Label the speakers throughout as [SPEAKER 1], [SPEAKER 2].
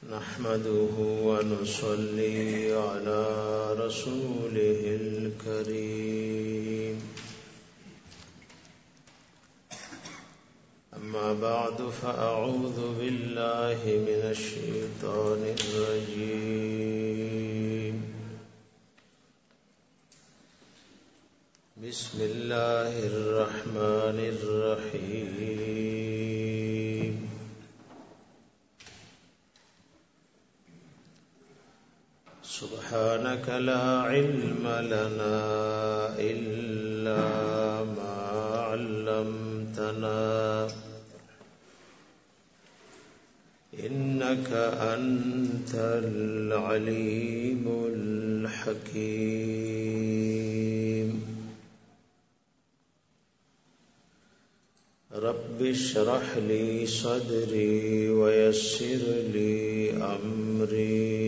[SPEAKER 1] نحمده ونصلي على رسوله الكريم أما بعد فأعوذ بالله من الشيطان الرجيم بسم الله الرحمن الرحيم سبحانك لا علم لنا إلا ما علمتنا إنك أنت العليم الحكيم رب اشرح لي صدري ويسر لي أمري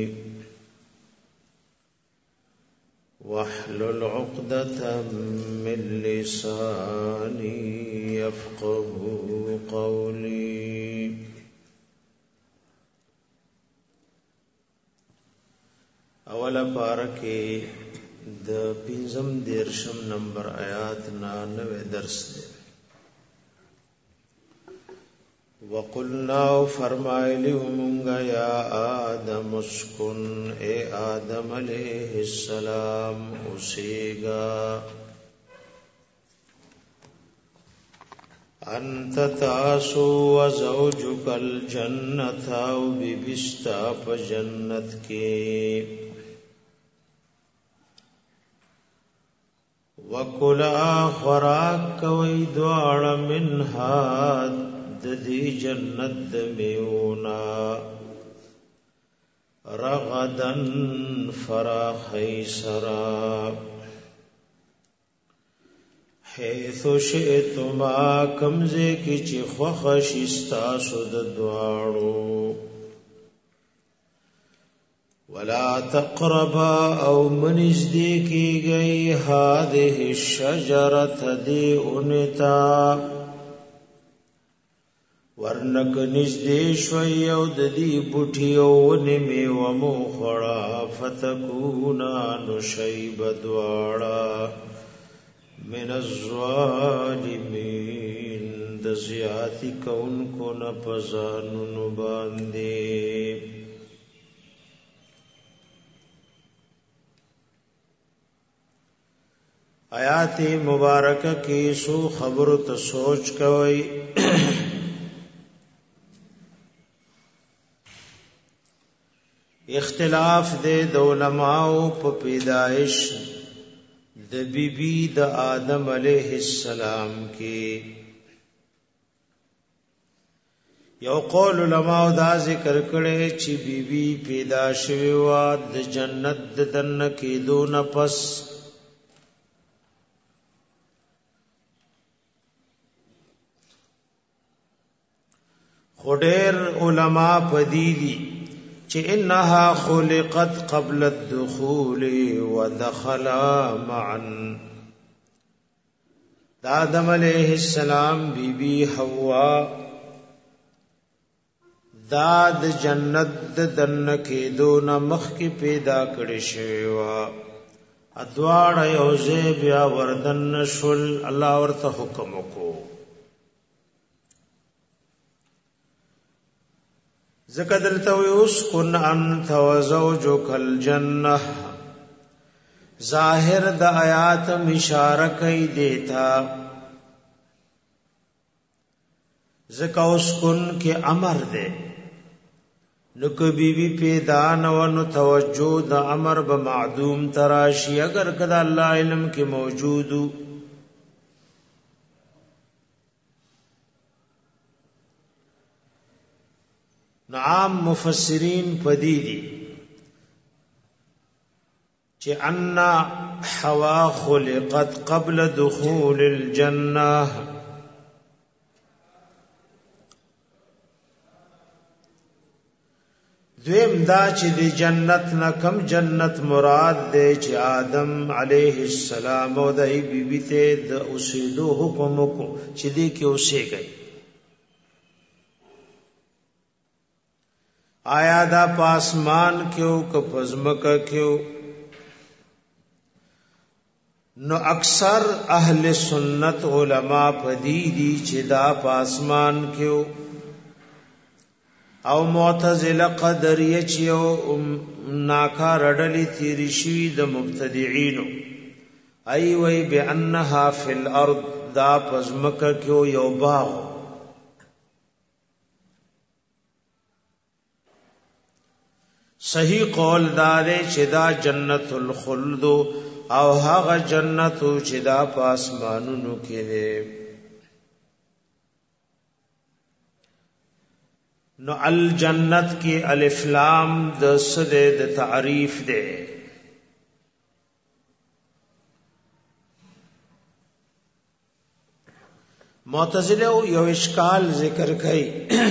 [SPEAKER 1] واحلل عقدة من لساني يفقهوا قولي اولا پارکه د پنځم دیرشم نمبر آیات 99 درس دی وقلنا فرمایلی مونږه یا آدم اسکن اے آدم علیہ السلام اوسیگا انت تاسو وزوجک الجنت او ببستا پا جنت کے وکلا خوراک کوئی دوار منها ددی جنت دمیونا رغدن فراخی سرا حیث شئتما کمزے کی چی خوخشستا سد دوارو ولا تقربا او منزدی کی گئی هذه الشجرت دی انتا ورنک نزدې شوي او د دې بوټي او ونمي ومو خړا فتكونا نشيب دواړه من الظالمين د زیاتی کون کو نه پزانو باندې آیات مبارکه کې سو خبر ته سوچ کوي اختلاف دے د علماء په پیدائش د بیبی د آدم علیہ السلام کې یو قول علماء دا ذکر کړي چې بیبی پیدا شوی و د جنت د دن کې دون پس خډیر علماء پدیدی چې انها خلقت قبل الدخول ودخلا معا دا آدم علیہ السلام بی بی حوا دا د جنت د دن کې دون مخ کې پیدا کړي شوی وا ادواړ یوزه بیا وردن شل الله ورته حکم وکړو زکدلته اسكن انت وزوجك الجنه ظاهر د آیات اشاره کوي دیتا زکا اسكن کې امر ده نو کو بیبي پیدا نو نو توجه د امر به معدوم تراشی اگر کدا الله علم کې موجودو نعام مفسرین پدیدی چې ان حوا خلقت قبل دخول الجنه دویم دا چې د جنت نه کم جنت مراد دی چې آدم علیه السلام او د بیبي ته د اوسېدو حکم کو چې دې کې اوسېږي آیا دا پاسمان کیو که پزمکه کیو؟ نو اکثر اهل سنت علماء پدیدی چې دا پاسمان کیو، او معتزله قدریه چیو ناکار ډلې تیری شوی د مبتدعين ای وی بانها فی الارض دا پزمکه کیو یو باغ. صحیح قول دار چې دا جنت الخلد او هغه جنت چې دا پاسمانونو کې ده. نو الجنت کی الف لام د صد د تعریف ده. معتزله یو اشکال ذکر کړي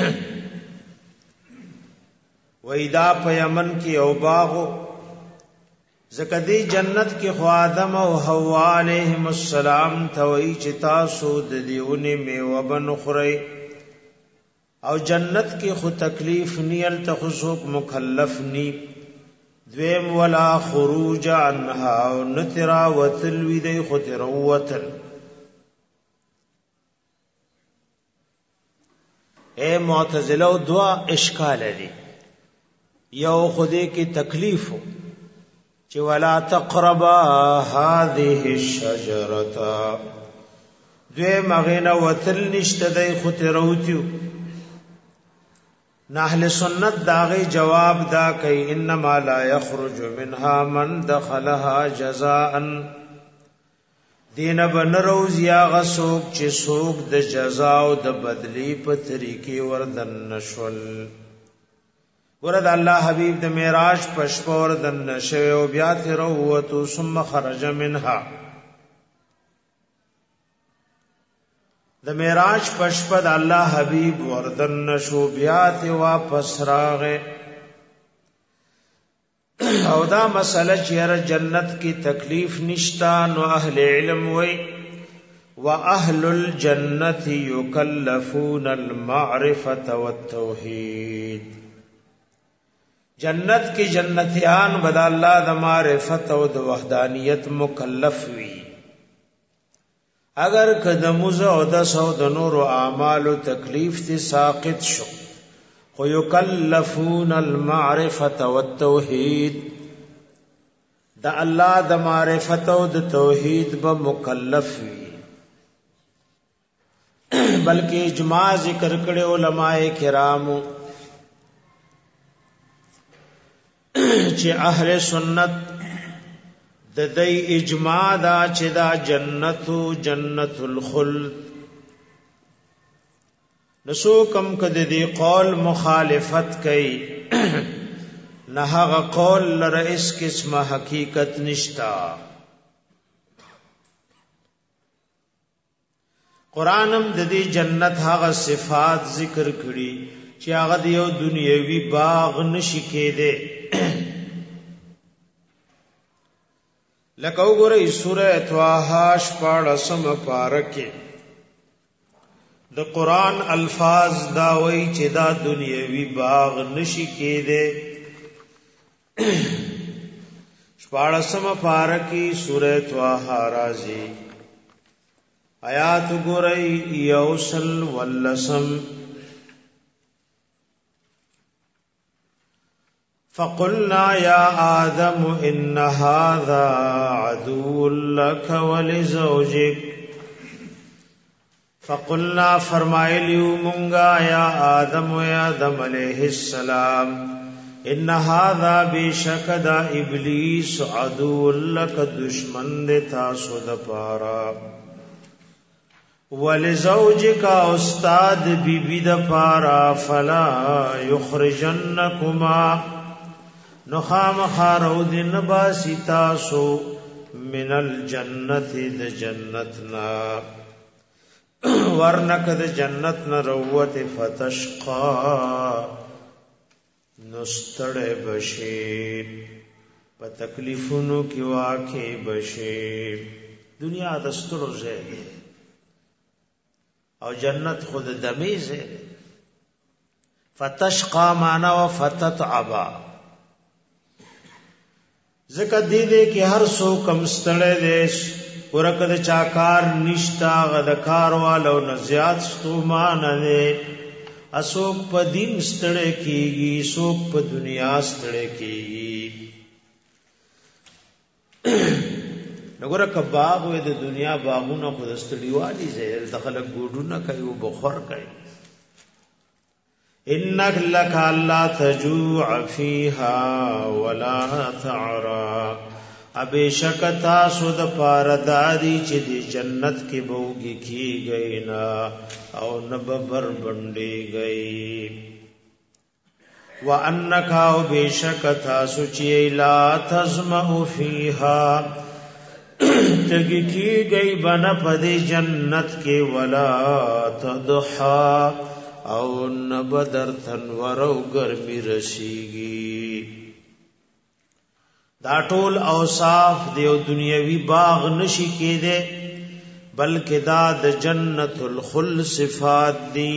[SPEAKER 1] وېدا په یمن کې او باغو زکدی جنت کې خو آدم او حوا علیهم السلام توي چې تاسو د دیونه میوه بنخوري، او جنت کې خو تکلیف نیل تخصوق مکلف نی. دویم ولا خروج عنها او نترا وتلوی دی خو تروتل. اے معتزله دوا اشکال دي. یو خودی کی تکلیف چې ولا تقربا هذه الشجره، دوی مغینا وتل نشته دی خو تروتیو. اهل سنت داغه جواب دا کوي انما لا يخرج منها من دخلها جزاء، دین بنروز یا غسوک چې سوک د جزاء او د بدلی په طریقې وردن نشول. ورد الله حبیب د معراج پشپور دن نشو او بیا تروتو ثم خرج منها. د معراج پشپد الله حبیب وردن نشو بیا ته واپس راغه. او دا مسله چې جنت کی تکلیف نشتا، نو اهل علم وی واهل الجنه یکلفون المعرفه والتوحید. جنت کی جنتیان بد الله د معرفت او د وحدانیت مکلف وی. اگر قدموز او د سو د نور اعمال تکلیف تی ساقط شو، خو یکلفون المعرفه والتوحید، د الله د معرفت او د توحید به مکلف وی. بلکې اجماع ذکر کړي علماء کرامو چې اهل سنت د دې اجماع دا چې دا جنت الخلد. نسو کم کده دی قول مخالفت کئی نه هغه قول لرئیس قسم حقیقت نشتا. قرآنم د دې جنت هغه صفات ذکر کړي چې هغه د یو دنیوي باغ نشي کېده. لکه وګورئ سورۃ طه 14 پارکه د قرآن الفاظ دا وایي چې دا دنیوي باغ نشي کېده. 14 پارکه سورۃ طه راځي آیات وګورئ یوصل ولسم. فقلنا يا آدم إن هذا عدو لك ولزوجك. فقلنا فرمائلیو منگا یا آدم علیہ السلام ان هذا بشک دا ابلیس عدو لك دشمن دے تاسو د پارا، ولزوجک استاد بی بی د پارا، فلا یخرجنکما نخام خارو دن باسی تاسو من الجنت د جنتنا، ورنک د جنتنا روت فتشقا نستڑے بشی پا تکلیفونو کی واقع بشی. دنیا دستر زید او جنت خود دمی زید. فتشقى معنا وفتتعبا ذکر دې کې هر څو کم ستړی دیش ورکه د چاکار نشتا غدکار والو نه زیات ستومان نه اسوک په دین ستړی کیږي سوک په دنیا ستړی کیږي نګوره کباغ وې د دنیا باغونه خو د ستړیوالي زهر دخل ګوډونه کوي او بخور کوي انک لک الا تجوع فیها ولا تعرا ابشک تاسو د پارداری چې د جنت کې بوږي کیږي نا او نببر بندي گئی وانک او بشک تاسو چې لا تزمع فیها تګی کیږي بنا پد جنت کې ولا تضحا او نبدر تنور او ګرمي رسیږي دا ټول اوصاف دیو دنیوي باغ نشي کېده بلکې دا د جنت الخل صفات دي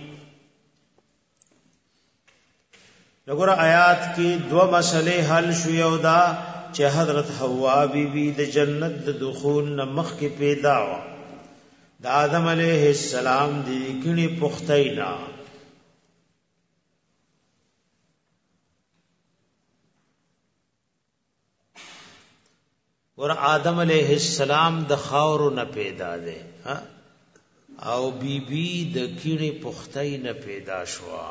[SPEAKER 1] وګوره آیات کې دو مسلې حل شو یو دا چې حضرت حوا بیبي د جنت د دخول نمخ کې پیدا و د آدم علیه السلام دی کڼي پختینا ور آدم علیہ السلام د خاور نه پیدا ده او بیبي د کینې پختای نه پیدا شوا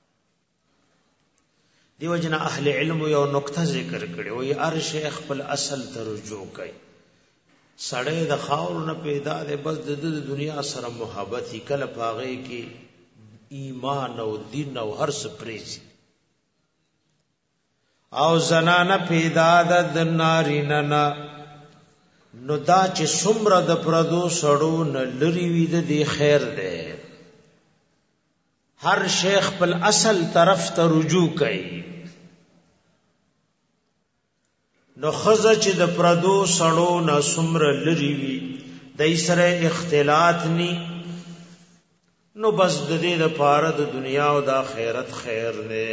[SPEAKER 1] دیو جن اهل علم یو نقطه ذکر کړي وي هر شیخ خپل اصل ته رجوع کوي سړی د خاور نه پیدا ده بس د دنیا سره محبت کله پاغه کې ایمان او دین او هر څه پریزي او زنانه پیدا ده د نارینه نه نو دا چې څومره د پردو سړو نه لري وي د دې خیر ده هر شیخ خپل اصل طرف ته رجوع کوي نو خزه چې د پردو سړو نه څومره لري وي د سره اختلاط ني نو بس د دې لپاره د دنیا او د آخرت خیر نه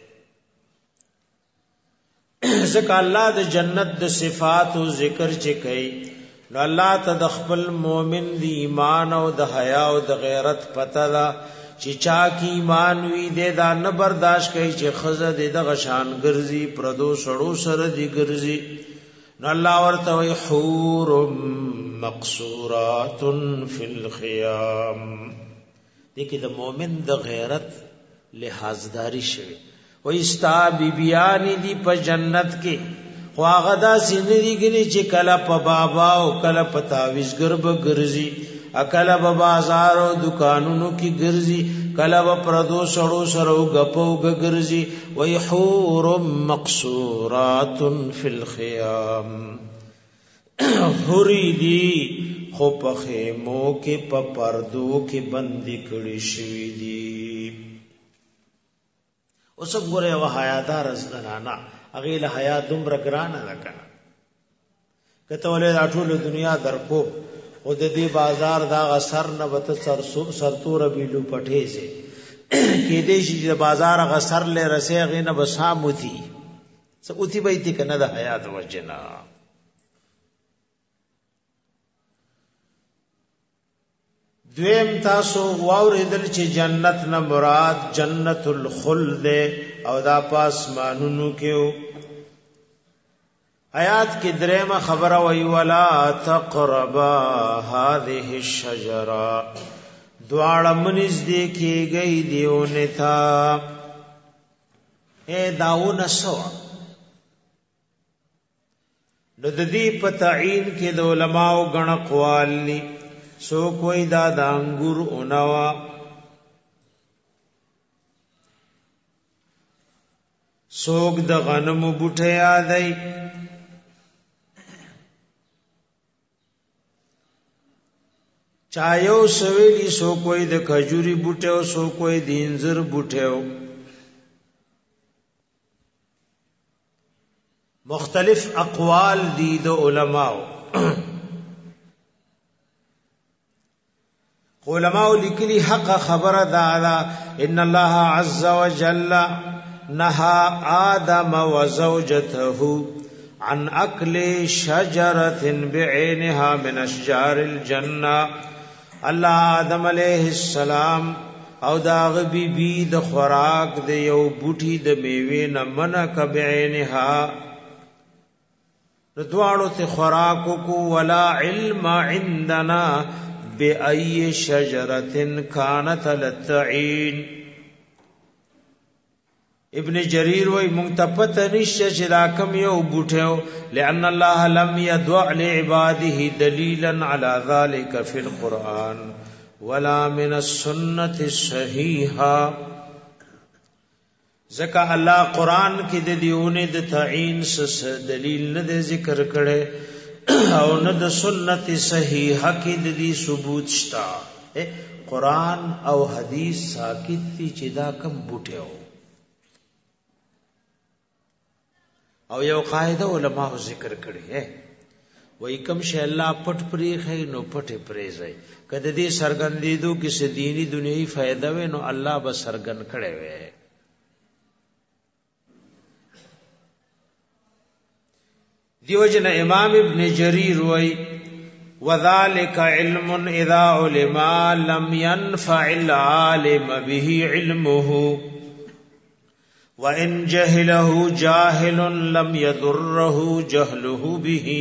[SPEAKER 1] ځکه الله د جنت د صفات او ذکر چې کوي نو الله ته د خپل مؤمن دی ایمان او د حیا او د غیرت پته ده چې چا کی ایمان وی دې دا نه برداشت کوي چې خزه دې د غشان ګرځي پردو سړو سره دې ګرځي نو الله ورته وي حور مقصورات فی الخیام دې کې د مؤمن د غیرت لحاظداری شوی و استا بیبیانی دی په جنت کې خو هغه دا سینری غني چې کله په بابا او کله په تعویذ ګرب ګرځي اکله په بازار او دکانونو کې ګرځي کله په پردو سړو سره غپو ګرځي و حور مقصورات فی الخیام حوری دی خو په خیمو کې په پردو کې بندي کړي شوی دي اوس وګوره یو حیادار زنانا هغه له حیا دومره ګرانه ده کنه کته ولې ټول دنیا درکو او د دې بازار دا غسر نه وته سرتور بیلو پټه سي کې دې چې د بازار غسر له رسې غینه بساموتی سوتی بیت کنه د حیات وجنا دویم تاسو واوریدل چې جنت نه مراد جنت الخلد او دا پاسمانونو کې آیات کې درېمه خبره وی ولا تقربا هذه الشجره دواړه منځ دې کېږي دیونه تا اے داونه سو نو د دې په تعین کې د علماو غن قوالی سو کوئی دا دانګور اونوا سوګ د غنم بوټه یادای چایو سویلی سو کوئی د کجوري بوټه او سو کوئی د انځر بوټه مختلف اقوال دي د علماو خو علماء لیکلی حق خبر دادا ان الله عز وجل نهى آدم وزوجته عن اكل شجره بعينها من اشجار الجنه. الله آدم علیہ السلام او داغ بی بی د خوراک د یو بوټي د میوه نه منع ک بعینها دوالو ته خوراک کو ولا علم عندنا بأي شجرة كانت للتعين. ابن جریر وی منتپت نشه چې دا کم یو بوټو لأن الله لم يدع لعباده دليلا على ذلك في القرآن ولا من السنة الصحيحة. ځکه الله قرآن کې د دیونه د تعین سس دلیل نه ذکر کړي او نه د سنت صحیحه کې د دې ثبوت شتا. قرآن او حدیث ساکت دي چې دا کم بوټو. او یو قاعده علماء ذکر کړي وای کوم شی الله پټ پری خې نو پټ پری ځای کده دې سرګندېدو کې څه دینی دنیوي فائدہ و نو الله به سرګن کړي وي. دیو جن امام ابن جریر وای وذالک علم اذا علم لم ينفع العالم به علمه وان جهله جاهل لم يضره جهله به.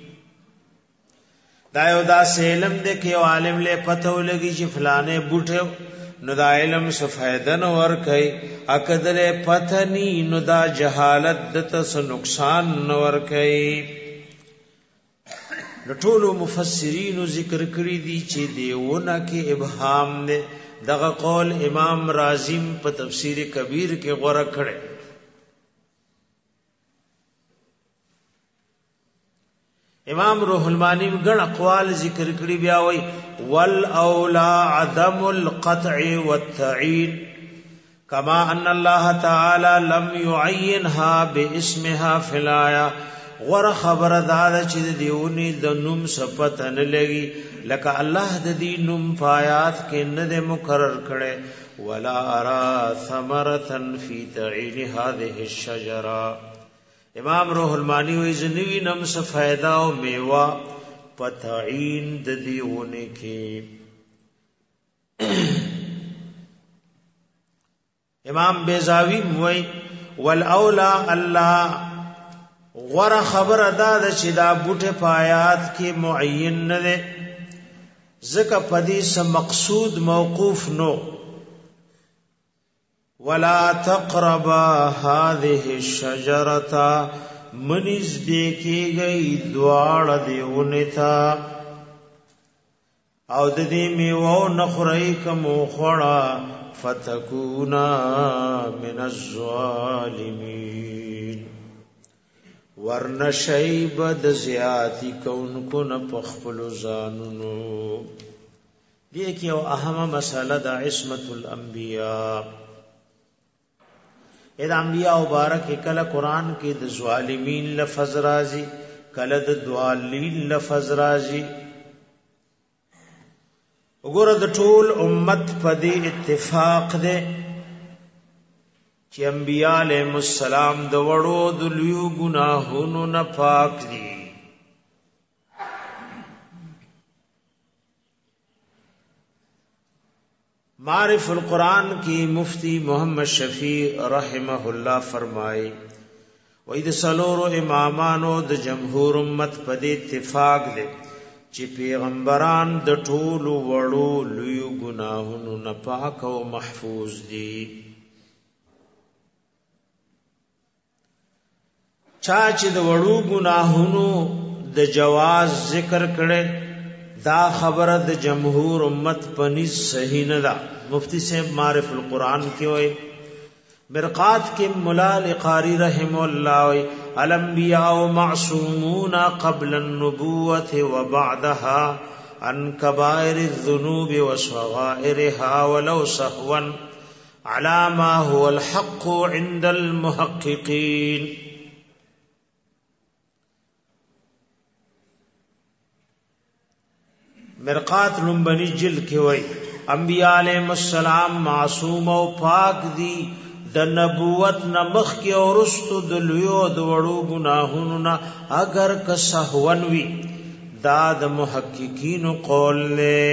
[SPEAKER 1] دا یو دا علم دې کې عالم له پته ولګي چې فلانه بوټو نو دا علم څه فائدہ نه ور کوي اکدل پته ني نو دا جهالت دته څه نقصان نه ور کوي. نو ټول مفسرین ذکر کړی دي چې دیونه کې ابهام نه. دغه قول امام رازی په تفسیر کبیر کې غوړه کړي. امام روح المانی غن اقوال ذکر کړي بیا وای والاولا عدم القطع والتعین كما ان الله تعالی لم يعينها باسمها في الايه. غور خبر داد چې دیونی د نوم صفت نه لګي لکه الله د دې نوم پایات کې نه مقرر کړي. ولا ارى ثمره في تعین هذه الشجره. امام روح المانی وی زنوی نم څه فائدہ او میوه پتعین د دیونه کې. امام بیزاوی وی والاولا الله غره خبر ادا د چې دا بوټه پایات کې معین نه ده ځکه پدې سم مقصود موقوف نو. ولا تقربا هذه الشجره منز دیکھی گئی دوار دیونه تا او د دې میوه نخړی کوم خړه فتكونا من الظالمين. ورنشیب د زیاتی کونکو نه پخپل ځانونو. دې کې یو اهمه مسله د عصمت الانبیاء. اې انبیاء مبارک کله قران کې د ظالمین لفظ راځي کله د ضالین لفظ راځي. وګوره د ټول امت په دې اتفاق ده چې انبیاء علیهم السلام د وړو د لوی ګناهونو نه پاک دي. معرف القرآن کی مفتی محمد شفیع رحمہ اللہ فرمائے وید سلور امامانو د جمهور امت په دې اتفاق دي چې پیغمبران د ټولو وړو لوی ګناهونو نه پاک او محفوظ دي. چا چې د وړو ګناهونو د جواز ذکر کړي دا خبره د جمهور امت پنځ صحیح نه ده. مفتی صاحب معرف القرآن کې وای مرقات کې مولا لقاری رحم الله وای الانبیاء معصومون قبل النبوة وبعدها عن كبائر الذنوب وصغائرها ولو سهوا على ما هو الحق عند المحققين. مرقات لنبنی جل کې وای انبیاء علیہم السلام معصوم او پاک دي د نبوت نمخ کې او رستو د لویو د وړو ګناهونو نه اگر که سهون وي دا د محققین قول له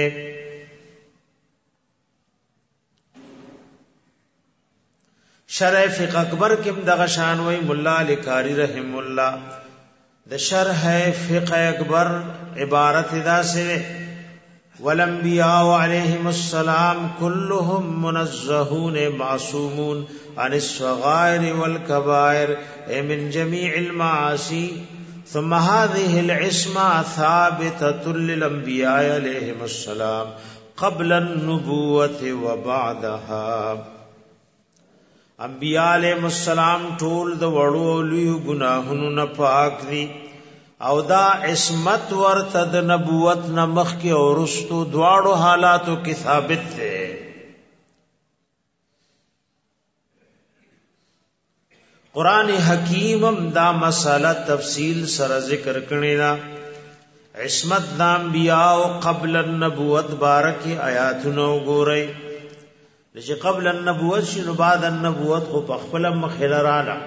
[SPEAKER 1] شرح فقہ اکبر کې دغه شان وی مولا علی قاری رحم الله د شرح فقہ اکبر عبارت ادا سے والانبیاء علیہم السلام كلهم منزهون معصومون عن الصغائر والكبائر من جميع المعاصي ثم هذه العصمة ثابتة للانبیاء علیہم السلام قبل النبوة وبعدها انبیاء علیہم السلام ټول د وړو لوی ګناهونو نه پاک دي او دا عصمت ورته د نبوت نه مخکې او وروسته دواړو حالاتو کې ثابت ده. قران حکیم هم دا مسله تفصیل سره ذکر کړی دا عصمت د انبیاء قبل النبوت بارکه آیاتونو ګورئ چې قبل النبوت شنو بعد النبوت خو په خپل مخله رااله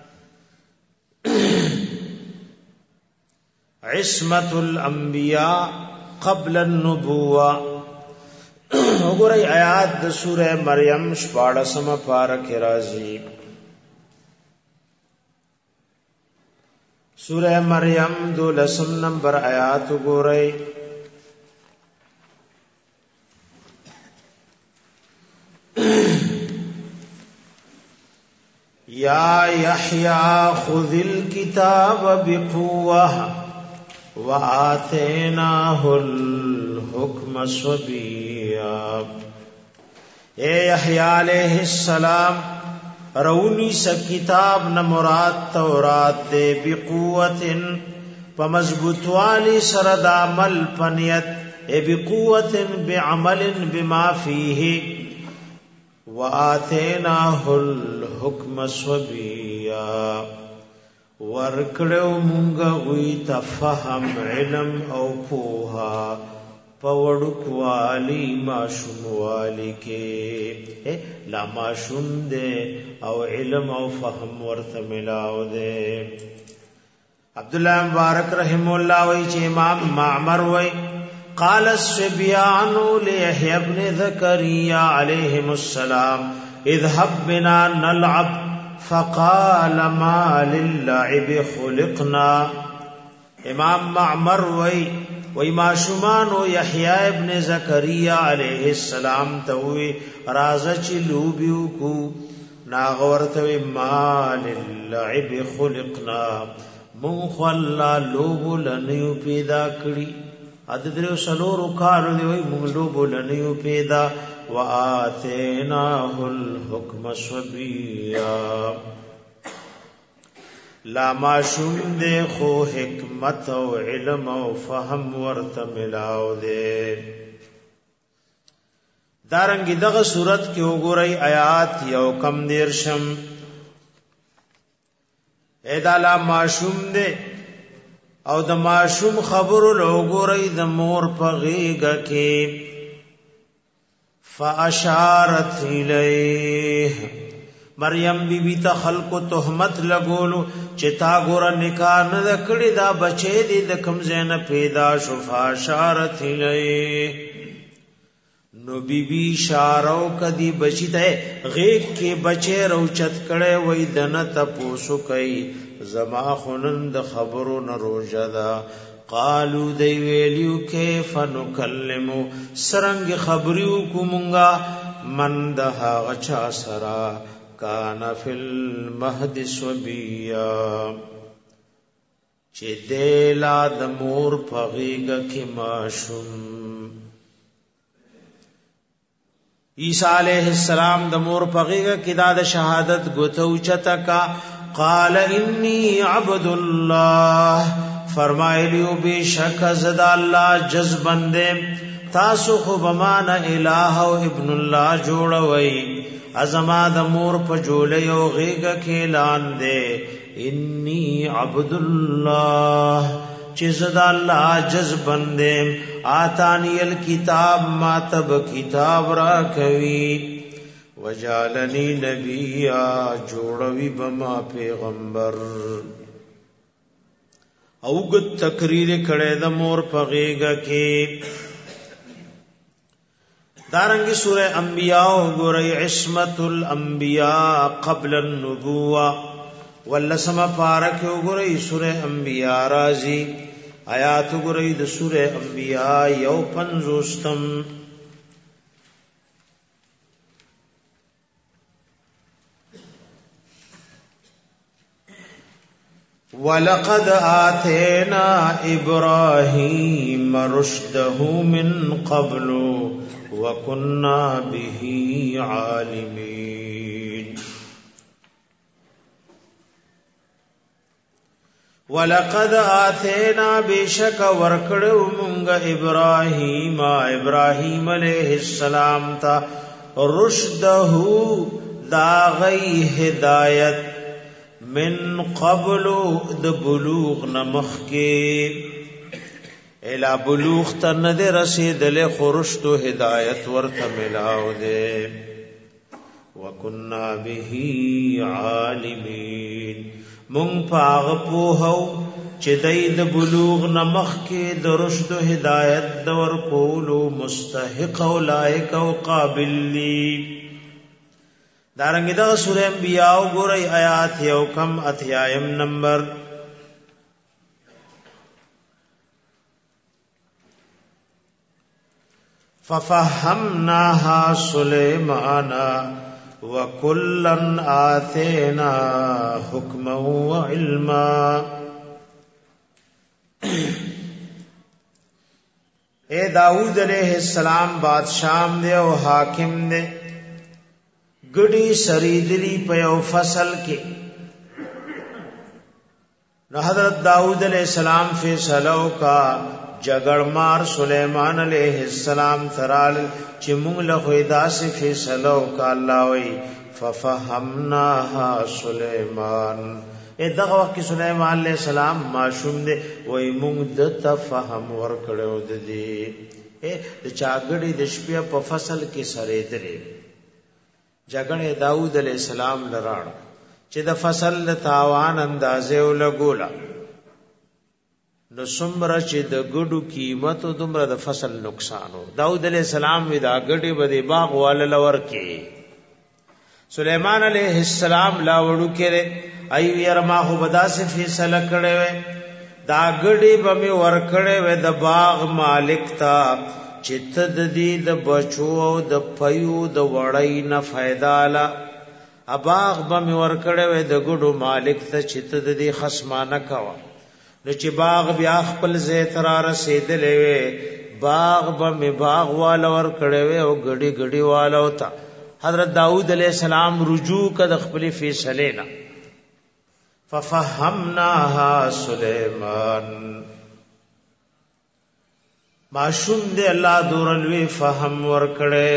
[SPEAKER 1] عصمت الانبیاء قبل النبوه وګورئ آیات د سوره مریم 14 پارکه راځي سوره مریم 12 نمبر آیات وګورئ یا یحیی خذ الكتاب بقوه وآتیناه الحکم صبیا. اے یحیی علیہ السلام رونی س کتاب نہ مراد تورات دے بقوت پمضبوط والی سرد عمل پنیت اے بقوت بعمل بما فیہ وآتیناه الحکم صبیا ورکړو مونږه وی تفهم علم او پوها پوړکوالی ماشوموالی کې لا ماشوم دې او علم او فهم ورته ملاو دې. عبد الله مبارک رحم الله وی چې امام معمر وی قال الصبيان ليحيى ابن زكريا عليهم السلام اذهب بنا نلعب فقال ما للعب خلقنا. امام معمر وی معشومان یحیی ابن زکریا علیہ السلام توی رازه چی لوبیو کو ناغورتوی ما للعب خلقنا مون خو الله لوب لنیو پیدا کړی ادریو سلورو کارو دی وی مون لوب لنیو پیدا وآتیناه الحکم صبیا لا معشوم دے خو حکمت او علم او فهم ورته ملاو دے. دارنګ دغه صورت کې وګورئ آیات یو کم دیرشم ادا لا معشوم دے او د معشوم خبرو وګورئ د مور په غیږ کې فاشارت الیه مریم بی بی ته خلق تهمت لګولو چې تا ګور نکاح نه کړی دا بچی دی د کم زین پیدا شو فاشارت الیه نو بی بی اشارو کدی بچی ته غیږ کې بچی روچت کړي وای دنه تپوسو کوي زما خونند خبرو نه روجدا قالو دی ویلیو کیف نکلمو سرنگ خبریو کومنگا من دها غچا سرا کانا فی المهد صبیا چه دیلا دمور پغیگ کی ماشم. عیسیٰ علیہ السلام دمور پغیگ کی داد شہادت گتو چتکا قال انی عبد اللہ فرمایلیو بے شک زدا اللہ جز بندے تاسو خو بمان الہ او ابن اللہ جوړوي ازما د مور په جولې او غیګه کې اعلان دے انی عبد الله چې زدا الله عجز بندم آتانی الکتاب ما تب کتاب را کوي وجالنی نبیا جوړوي بما پیغمبر اوګت تقریر کړه د مور پغېګه کې دارنګي سوره انبیاء وګورئ عصمت الانبیاء قبل النبوه ولسم پارک وګورئ سوره انبیاء رازي آیات وګورئ د سوره انبیاء یو 50 وَلَقَدْ آتَيْنَا إِبْرَاهِيمَ رُشْدَهُ مِنْ قَبْلُ وَكُنَّا بِهِ عَالِمِينَ وَلَقَدْ آتَيْنَا بِشَكَ وَرْكَڑُ مُنْغَ إِبْرَاهِيمَ عَلَيْهِ السَّلَامَ تا رُشْدَهُ داغی ہدایت من قبل د بلوغ نمخ کې الا بلوغ تن دے رسیدل خرشت هدایت ورته ملاو دے وکنا به عالمین مون پاغ پوهو چې د بلوغ نمخ کې د رشد هدایت دور کولو مستحق او لایق او قابل لی دارنګه د سورې انبیاء وګورئ آیات یو کم اتیایم نمبر ففهمناها سليمان وكلا آتينا حكما وعلما اے داؤد علیہ السلام بادشاہ دے او حاکم دے گڑی سریدلی په یو فصل کې نو حضرت داؤد علیہ السلام فیصلو کا جګړمار سلیمان علیہ السلام ترال چې موږ له خدا سے فیصلو کا الله وی ففهمناها سلیمان اے دغه وخت سلیمان علیہ السلام معصوم دی وای موږ د تفهم ور کړو د دې د چاګړې د شپې په فصل کې سریدلی جګړه داوود علیہ السلام لراړ چې د فصل تاوان اندازې ولګولا نو څومره چې د ګډو قیمت او دومره د فصل نقصانو داوود علیہ السلام ودا ګډي بده باغ وال لور کې سلیمان علیہ السلام لا وړو کړي ای يرما خو بدا سے فیصله کړي وې دا ګډي به ور کړي وې د باغ مالک تا چت د دې د بچو او د پيو د وړای نه फायदा لا اباغ بم ور کړه و د ګډو مالک ته چت د دې خصمانه کوا نو چې باغ بیا خپل زیت را رسیدلې و باغ بم باغ والا ور کړه و او ګډي ګډي والا وتا حضرت داؤد علیہ السلام رجوع کړ خپل فیصله نه ففهمناها سليمان معشوم دے اللہ دورلوی فهم ورکڑے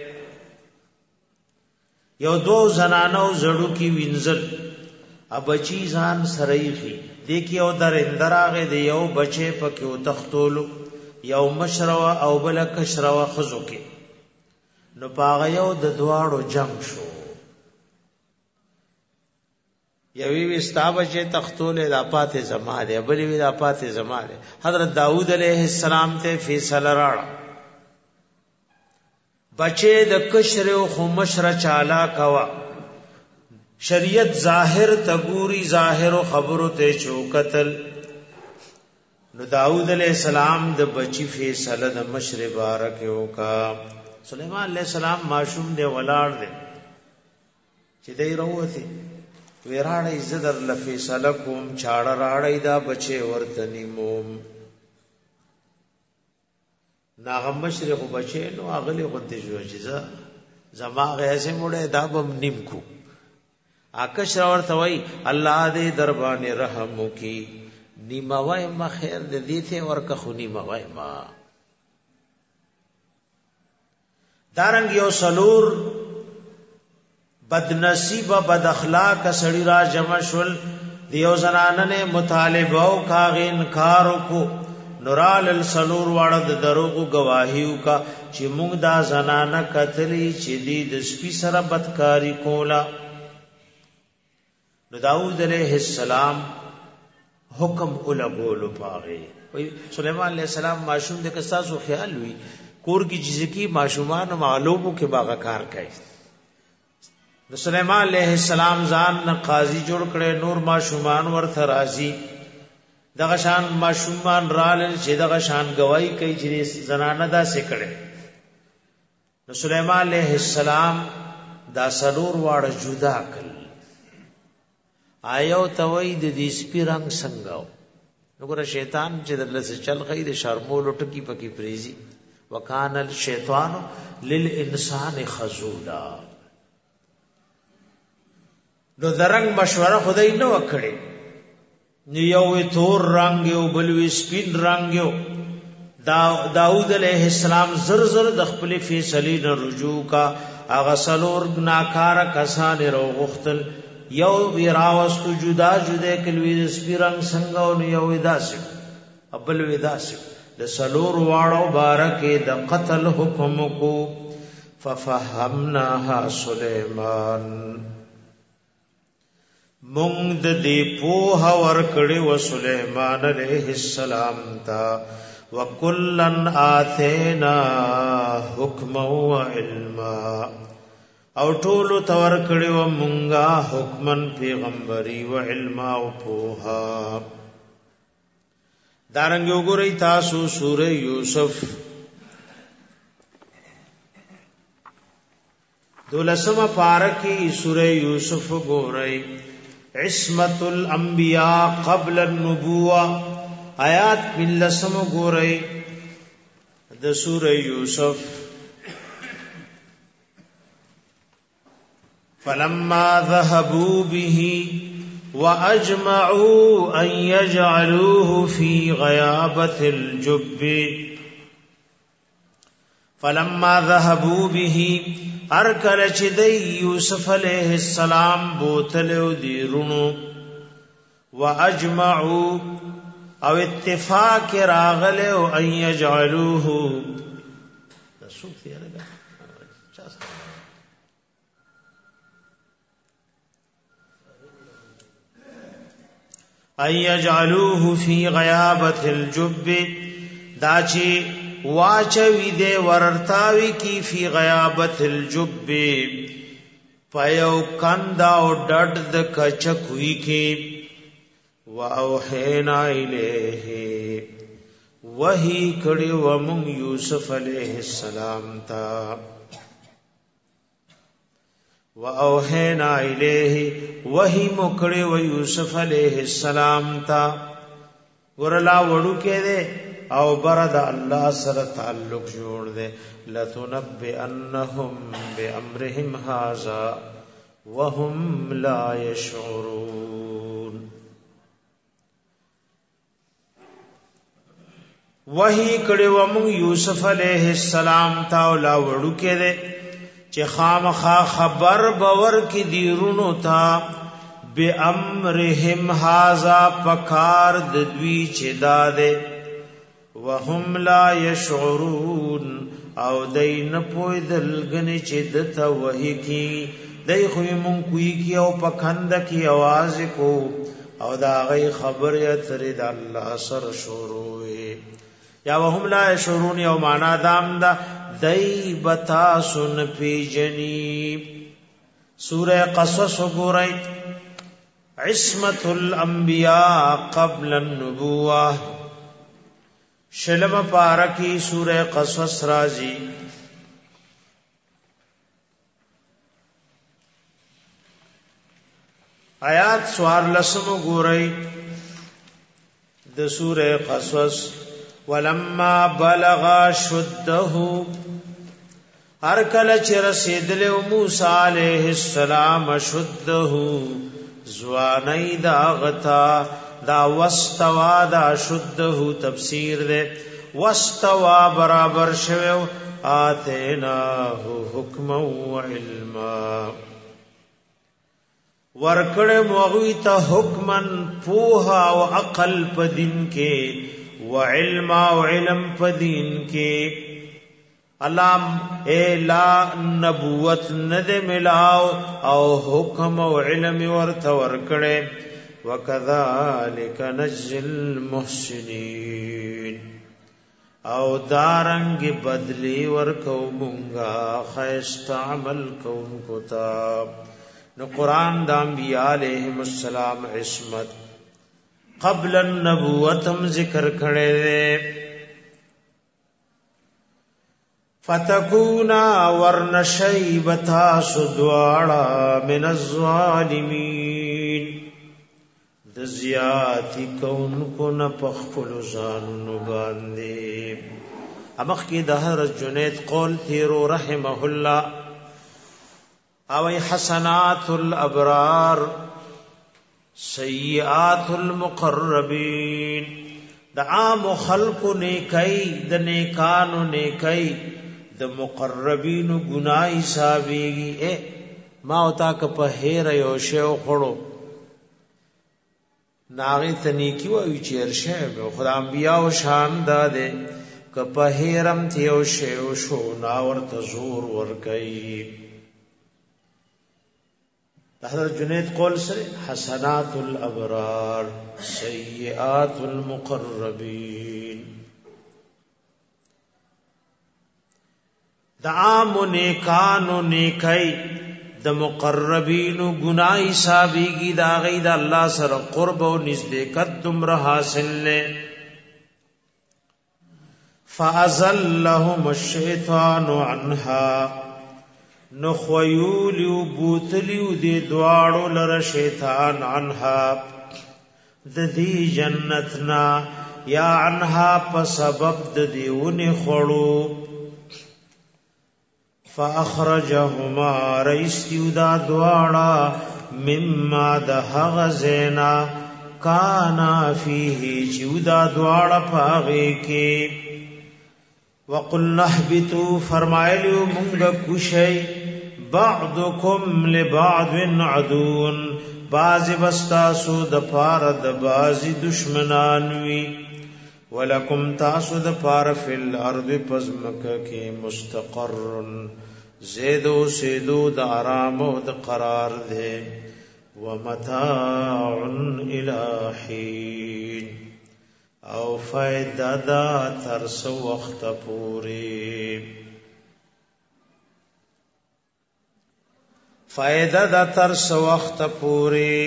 [SPEAKER 1] یو دو زنانو زړو کی وینزل ابچی ځان سریخی دیکي او در اندراغه دی یو بچے پکې او تختولو یو مشروا او بل کشروا خزو کې نو پاغه یو د دواړو جنگ شو یوی وستابه چې تختول د اپاته زماده بلی وی د اپاته زماده حضرت داؤد علیہ السلام ته فیصله راړه بچے د کشر او خمشر چالا کوا شریعت ظاهر تګوري ظاهر او خبرو ته چوکتل نو داؤد علیہ السلام د بچی فیصله د مشر بارک او کا سلیمان علیہ السلام معصوم دی ولاړ دی چې دی وروته ویراړې زدر لفیصله کوم چاړه راړې دا بچي ورته نیموم ناغم مشرق بچي نو اغلی غته جو چې زما غیسه مړې دا بم نیم کو آکش ورته وای الله دې دربانې رحم وکي نیمه وای ما خیر دې ته ورکه خو نیمه وای ما دارنګ یو سلور بد نصیب بد اخلاق سړی را جمع شول دیو زنانه مطالبه او کاغ انکار کو نورال السلور واړه د دروغ گواهیو کا چې موږ دا زنانه کتلی چې دی د سپی سره بدکاری کولا. نو داوود علیہ السلام حکم اولغول پاغه وی سلیمان علیہ السلام ماشوم د کساسو خیال وی کور کی چیز کی معشومان معلومو کے باغ کار کوي. نو سلیمان علیہ السلام ځان نه قاضی جوړ کړي نور معشومان ورته راضی دغه شان معشومان رال چې دغه شان گواہی کوي چې زنانه دا سکړي. نو سلیمان علیہ السلام دا سلور واړه جدا کړل. آیو توي د دې سپی رنگ څنګه نو ګره شیطان چې دلته چل خې د شرمول ټکی پکی پریزي وکانه الشیطان للانسان خذولا. نو درنګ مشوره خدای نه وکړي نو یو تور رنگ یو بلوي سپین رنگ یو. داود علیہ السلام زر زر د خپل فیصله نه رجوع کا اغه سلور ناکار کسان روغختل یو ویراوستو جدا جدا کلوی د سپین رنگ څنګه او یو وداسه ابل وداسه د سلور واړو بارکه د قتل حکم کو ففهمناها سليمان مونږ د دې په ور کړي و سليمان عليه السلام تا وکلن آتینا حکما و علما او ټول تور کړي و مونږه حکمن پیغمبري و علما او پوها. دارنګ وګورئ تاسو سوره یوسف دولسمه پارکی سوره یوسف وګورئ عصمت الانبیاء قبل النبوه آیات بلسم وګورئ د سوره یوسف. فلما ذهبوا به وَأَجْمَعُوا أَن يَجْعَلُوهُ فِي غَيَابَةِ الْجُبِّ فَلَمَّا ذَهَبُوا بِهِ أَرْكَلَ چِدَيْ يُوسُفَ عَلَيْهِ السَّلَامُ بوتلو دیرونو وَأَجْمَعُوا او اتفاق راغلو أَن يَجْعَلُوهُ رسول فی رگا أن يجعلوه في غيابة الجب داچی واچوی دے وررتاوی کی فی غیابت الجب پیو کندا او ڈڈ د کچکوی کی واوحینا الیہ وحی کڑی ومن یوسف علیہ السلام تا واوحینا الیہ وحی مکڑی و یوسف علیہ السلام تا ورلا وڑو کے دے او برد اللہ سر تعلق جوڑ دے لتنبئنہم بامرہم ھذا وهم لا یشعرون. وحی کڑی و من یوسف علیہ السلام تا لا وڑو کے دے چې خامخا خبر باور کی دیرونو تا بامرهم ھذا پکار د دوی چې داده وهم لا یشعرون او دین پوی دلګنی چې دته وਹੀ کی دای خو مون کوی کی او پخند کی आवाज کو او دا غي خبر اتر د الله سر شروع یا وهم لا یشعرون یو معنا دام دا دای بتا سن پیجنی. سورہ قصص گورئی عصمت الانبیاء قبل النبوہ شلم پارکی سورہ قصص رازی آیات سوار لسم گورئی د سورہ قصص ولما بلغ شده هر کله چې رسیدل موسی علیہ السلام شده زوانی دا غتا دا واستوا دا شده تفسیر دے واستوا برابر شویو آتیناه حکما و علما ورکړې موغوی ته حکمن پوها او عقل په دین کې وعلم او علم په دین کې علام لا نبوت ند ملاو او حکم او علم ورته ورکړې وکذالک نجزی المحسنین او دارنګ بدلی ورکو مونږه خیست عمل کوونکو ته نو قران د انبیاء علیهم السلام عصمت قبل النبوت هم ذکر کړي دي فتکونا ورنشیبتا سدواړه من الظالمین د زیاتی کونکو نه پخپل ځانو باندې امخ کې د هر جنید قول تیرو رحمه الله او حسنات الابرار سیئات المقربین د عام خلق نیکای د نیکانو نیکای د مقربین گناہ حسابيږي ما او تا که په هیر یو شی خړو ناغه تنیکی وای چیر شه خدای انبیاء او شان داده که په هیرم تیو شی او شو نا ورته زور ور کوي حضرت جنید قول سره حسنات الابرار سیئات المقربین د عام نیکانو نیکای د مقربین گناہ حسابيږي دا غي د الله سره قرب او نزدېکت تمره حاصل نه فازلهم الشیطان عنها نخویولیو بوتلیو دی دوارو لر شیطان عنها د دی جنتنا یا عنها په سبب د دیونی خړو فاخرجهما رئیسیو دا دوارا مما د هغزینا کانا فیه چیو دا دوارا پاغی کے وقلنا احبتو فرمائلیو منگا کشی بعضکم لبعض عدون بعض بستاسو د پار د بازی دشمنانوی ولکم تاسو د پار فی الارض پزمک کی مستقر زیدو سیدو د آرام او د قرار دے ومتاع الہین او فائدہ دا ترس وقت پوری فائدہ دا ترس وقت پوری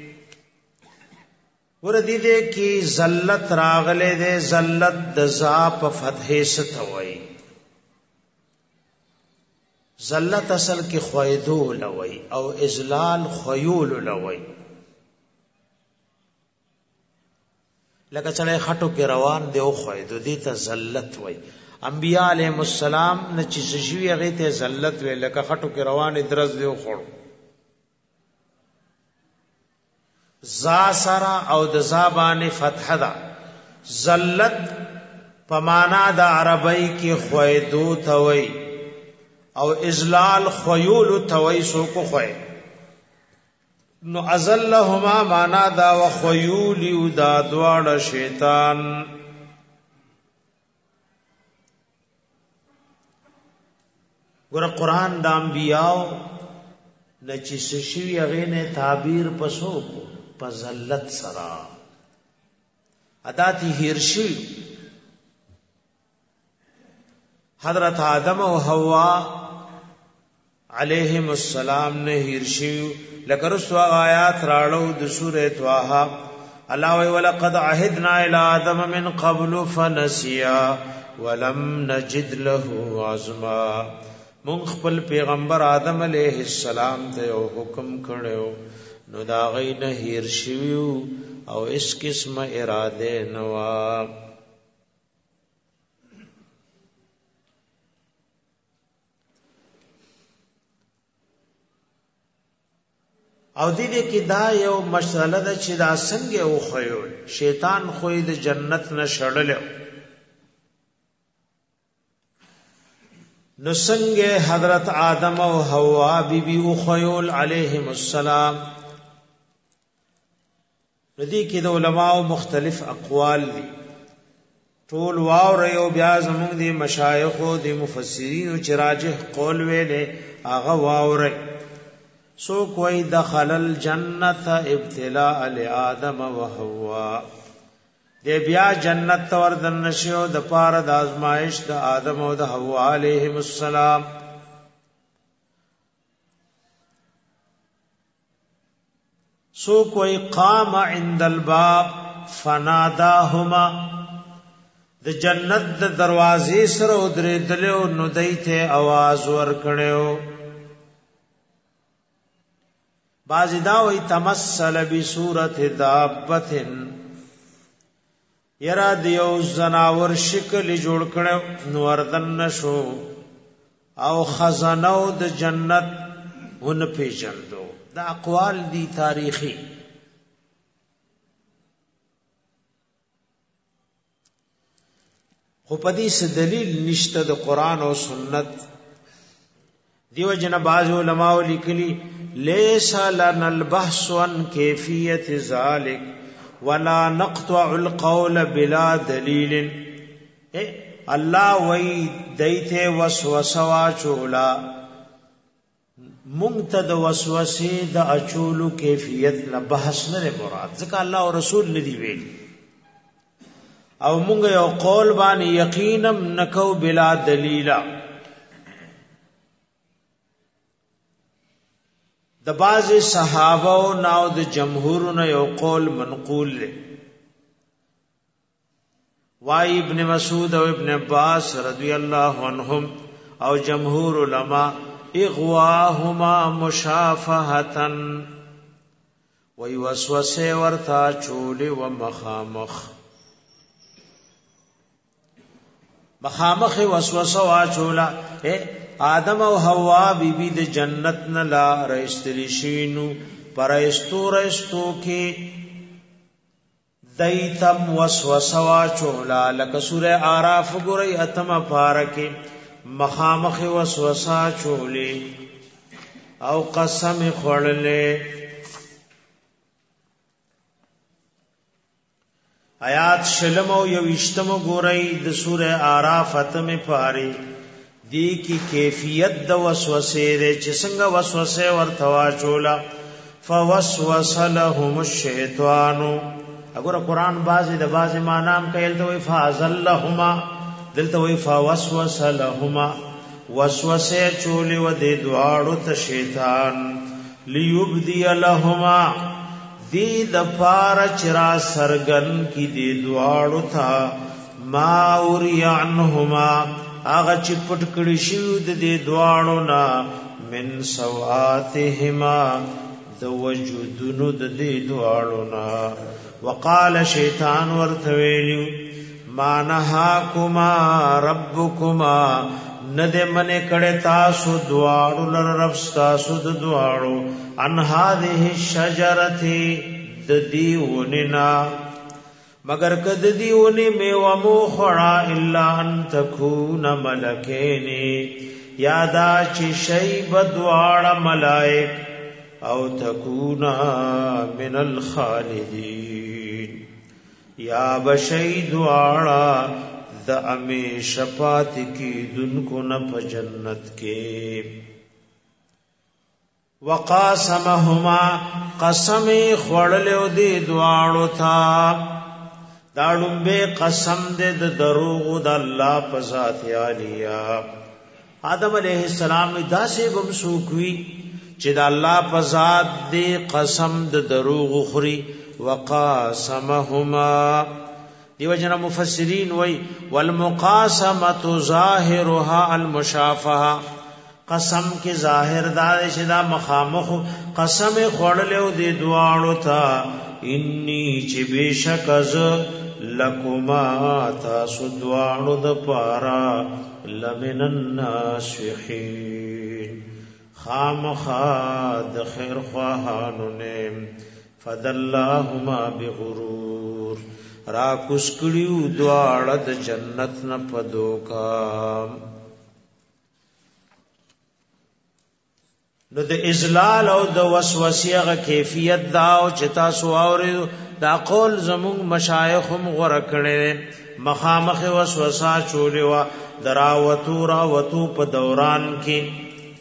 [SPEAKER 1] وردی دے کی ذلت راغلے دے ذلت دزا پا فتح ستوئی ذلت اصل کی خویدو لوئی او ازلال خیول لوئی لکه چلے خټو کې روان دی او خویدو دی ته ذلت وای انبیاء علیهم السلام نه چې شوی هغه ته ذلت وای لکه خټو کې روان درز دی او خړو زا سرا او د زبان فتح دا ذلت پمانا د عربی کې خویدو توي او ازلال خیول توي سو کو خوای نو ازلهما معنا دا وخیول دا دواړه شیطان ګور قران د انبیاء نچس شوی هغه نه تعبیر پسو کو پزلت سرا اداتی هرشی حضرت آدم او حوا علیہم السلام نے ہرشی لکه رسو آیات راړو د سوره طه الله وی ولقد عهدنا الى ادم من قبل فنسيا ولم نجد له عزما مون خپل پیغمبر آدم علیہ السلام ته حکم کړو نو دا غي نه هیر شیو او اس قسم اراده نوا او دې کې دا یو مسله ده چې دا څنګه او خیول شیطان خو د جنت نه شړل نو څنګه حضرت آدم او حوا بی بی او خیول علیهم السلام ردی کې د علماو مختلف اقوال دي ټول واوري او بیا زموږ دي مشایخ او دي مفسرین او چراجح قول ویلې هغه واوري سو کوئی دخل الجنت ابتلاء لآدم وحوا دی بیا جنت وردن نشو د پاره د آزمائش د آدم او د حوا علیهم السلام سو کوئی قام عند الباب فناداهما د جنت د دروازې سره درېدلو نو دایته आवाज ور کړو بعضی دا وی تمثل بصورت دابتن یرا دیو زناور شکل جوړ کړو نو وردن نشو او خزانو د جنت ون پیژندو دا اقوال دی تاریخی خو پدې څه دلیل نشته د قران او سنت دیو جن باز علماء لیکلی ليس لنا البحث عن كيفيه ذلك ولا نقطع القول بلا دلیل الله وای دایته وسوسه واچولا مونږ د وسوسې د اچولو کیفیت لا بحث نه مراد ځکه الله او رسول ندی ویل او مونږ یو قول باندې یقینم نکو بلا دلیلا د باز صحابه او ناو د جمهورونو یو قول منقول له وای ابن مسعود او ابن عباس رضی الله عنهم او جمهور علما اغواهما مشافهتن وی وسوسه ورتا چولی و مخامخ وسوسه واچولا آدم او حوا بی بی د جنت نه لا رستلی شینو پرایستو کې دایتم وسوسه واچولا لکه سوره اعراف ګورئ اتم پارکه مخامخ وسوسه چولی او قسم خورلے آیات شلم او یوشتم گورئی د سورہ اعراف اتم پاری دی کی کیفیت د وسوسه ر چې څنګه وسوسه ورتوا چولا فوسوس لهم الشیطان وګوره قران بازي د بازي معنام کایل ته فازلهما دلته وی فوسوس لهما وسوسه چولی و دې دواړو ته شیطان ليبدي لهما دې د پار چرا سرګن کی دې دواړو ته ما اوري عنهما هغه چې پټ کړي شو دې دواړو نا من سواتهما د وجودونو دې دواړو نا وقال شیطان ورته ویلو ما نهاکما ربکما ند من کړه تاسو دواړو لر رب تاسو د دواړو ان هذه الشجره د دیوننا مگر کد دیونی میوه مو خړه الا ان تکون ملکین یادا چې شی بدواړه ملائک او تکونا من الخالدین یا بشید واړه د امیشه پات کی دن کو نه په جنت کې وقاسمهما قسم خړلو دی دواړو تھا داړم به قسم دې د دروغ د الله په ذات عالیا آدم علیہ السلام داسې بم سوکوي چې د الله په ذات دې قسم د دروغ خوري وقاسمهما دیو جنا مفسرین وای والمقاسمه ظاهرها المشافهه قسم کې ظاهر دار شدا مخامخ قسم خړلو دې دواړو تا انی چې بشک از لکما تاسو دواړو د پارا لمن الناسحین خامخا د خیر خواهانو نیم فدلهما بغرور را کوسکړیو دواړه د جنت نه پدوکا نو د ازلال او د وسوسې غ کیفیت دا او چې تاسو اورئ دا قول زمون مشایخم غره کړي مخامخ وسوسه چولې وا دراوتو راوتو په دوران کې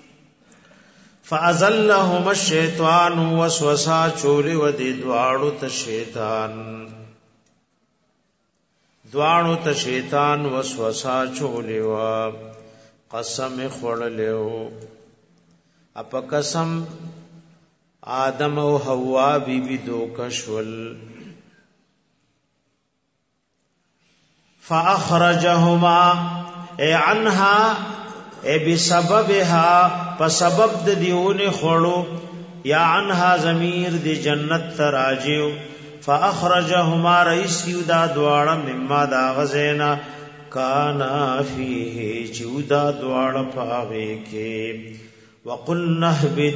[SPEAKER 1] فازلهم الشیطان وسوسه چولې و دي دواړو ته شیطان وسوسه چولې وا قسم خړلېو اپ قسم آدم او حوا بی بی دوکشول فاخرجهما اي عنها اي بسببها فسبب د دیونه خړو یا عنها ضمیر د جنت تراجیو فاخرجهما رئیس یودا دواړه مما دا غزینا کانا فيه جودا دواړه پاوي کې وقلنا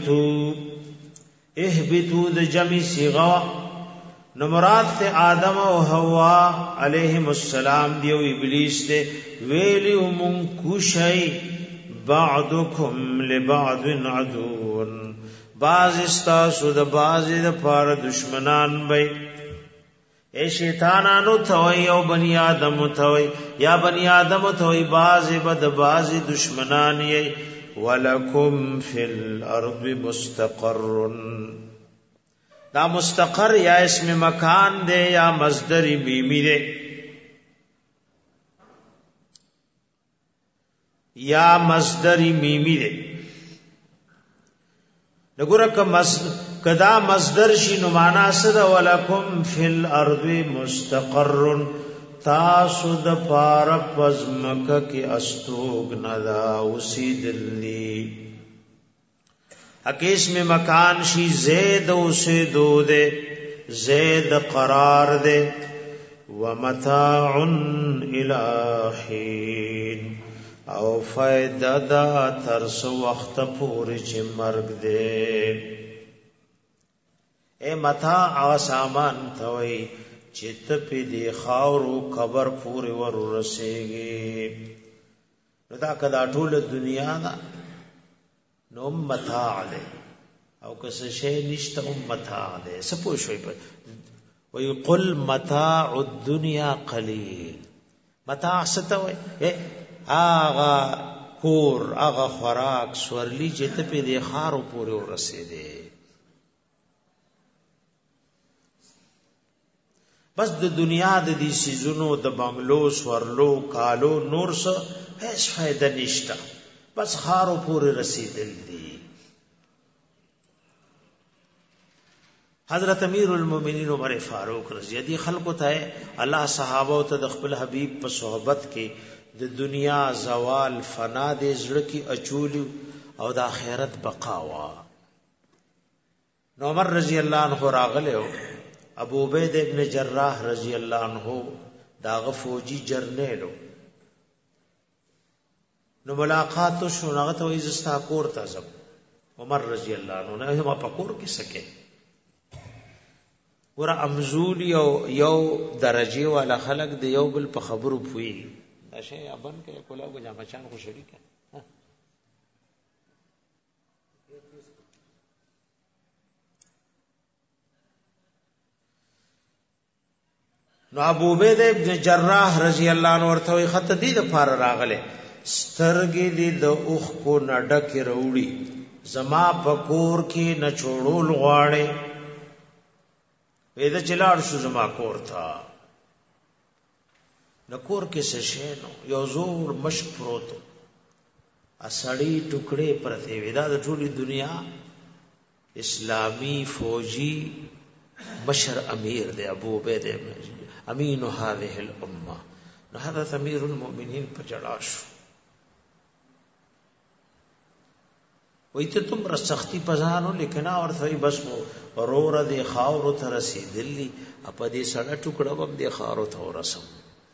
[SPEAKER 1] اهبطوا د جمع صيغه نو مراد ته آدم او حوا علیهم السلام دیو ابلیس ته ویلی من کوشی بعضکم لبعض عدو بعض استاسو د بعض د پار دشمنان وي اے شیطانانو توي او بنی آدم توي یا بنی آدم توي بعض بد بعض دشمنان یي ولکم فی الارض مستقر دا مستقر یا اسم مکان دے یا مصدر میمی دے یا مصدر میمی دے نګورک کدا مصدر شي نو معنا سره ولکم فی الارض مستقر تاسو د پار پزمک کی استوګ ندا اوسی دلی اکیس میں مکان شی زید اسے دو دے زید قرار دے ومتاع الہین او فائدہ دا ترس وقت پوری چی مرگ دے اے متاع سامان توئی چت پی دی خاورو قبر پوری ور رسیگی نو دا کدا ټول دنیا دا نو متاع دے او کس شے نشتا متاع دے سپو شوئی پر وی قل متاع الدنیا قلیل متاع ستوئی آغا کور آغا خوراک سورلی چت پی دی خارو پوری ور رسیدے بس د دنیا د دې سيزونو د بنگلو سورلو کالو نور څه هیڅ فائدہ نشتا بس خارو پورې رسیدل دي حضرت امیر المؤمنین عمر فاروق رضی الله خلکو ته الله صحابه ته د خپل حبیب په صحبت کې د دنیا زوال فنا د زړه کې اچول او د آخرت بقا وا نو عمر رضی الله عنه راغله ابو عبید ابن جراح رضی اللہ عنہ داغ فوجی جرنیلو نو ملاقات شو نغت و ازستا کور تازم عمر رضی اللہ عنہ نه ما پکور کی سکے ورا امزول یو درجه والا خلق دی یو بل په خبرو پوي اشه ابن کې کولا کو جامه چان کو شریک ہے نو ابو عبید ابن جراح رضی اللہ عنہ ورته خط دی د فار راغله سترګې دی د اوخ کو نډک وروړي زما پکور کې نه چوڑول غواړي وېدا چلاړ شو زما کور تھا نکور کې سشینو یو زور مشک پروت اسړی ټوکړې پرته وېدا د ټولي دنیا اسلامی فوجی بشر امیر دے ابو عبید امین هذه الامه نو حضرت امیر المؤمنین په جړا شو وایته تم را سختی پزانو لیکنا اور ثوی بس اورور دی خاور ته رسیدلی اپ دې سړی ټوکړه وب دې خاور ته ورسم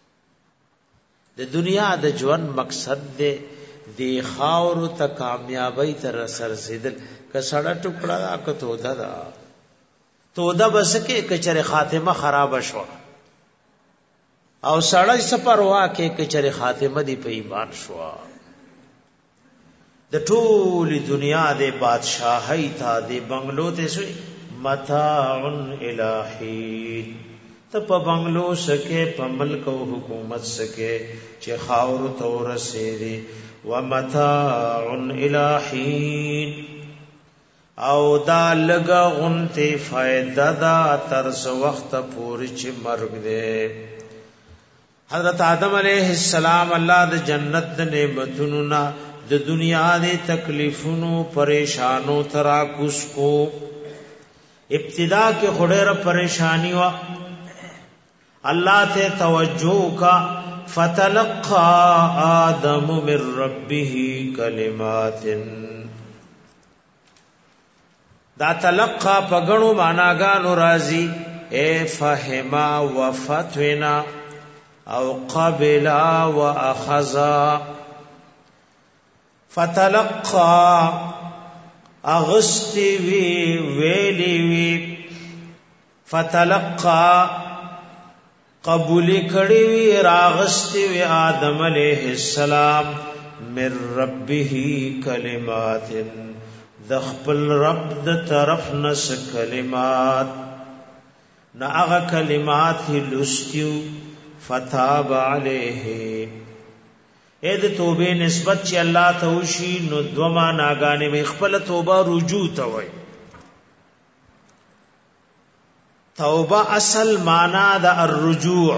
[SPEAKER 1] د دنیا د ژوند مقصد دې د خاور ته کامیابی ته رسیدل ک سړی ټوکړه اکته ودا تو دا بس کې کچره خاتمه خراب شو او سړی سفر واکه کچره خاتمه دی په ایمان شو د ټول دنیا د بادشاہي تا د بنگلو ته سوی متاع الى حین ته په بنگلو سکے په ملک او حکومت سکے چې خاور تور سیری ومتاع الى حین او دا لگا غنتی فائدہ دا ترس وقت پوری چی مرگ دے حضرت آدم علیہ السلام اللہ دا جنت دا نعمتنونا دا دنیا دے تکلیفنو پریشانو تراکس کو ابتدا کے خڑیر پریشانی وا اللہ تے توجہ کا فتلقى آدم من ربه کلمات دا تلقى پگنو معناگانو رازی اے فہما وفتونا او قبلا واخذا فتلقى اغسطی وی ویلی وی فتلقى قبولی کڑی وی راغستی وی آدم علیہ السلام من ربه کلمات دخپل رب د طرف نس کلمات نا اغا کلمات ہی لستیو فتاب علیہ اید توبه نسبت چی اللہ توشی نو دوما ناگانے میں خپل توبہ رجوع توئی توبہ اصل مانا دا الرجوع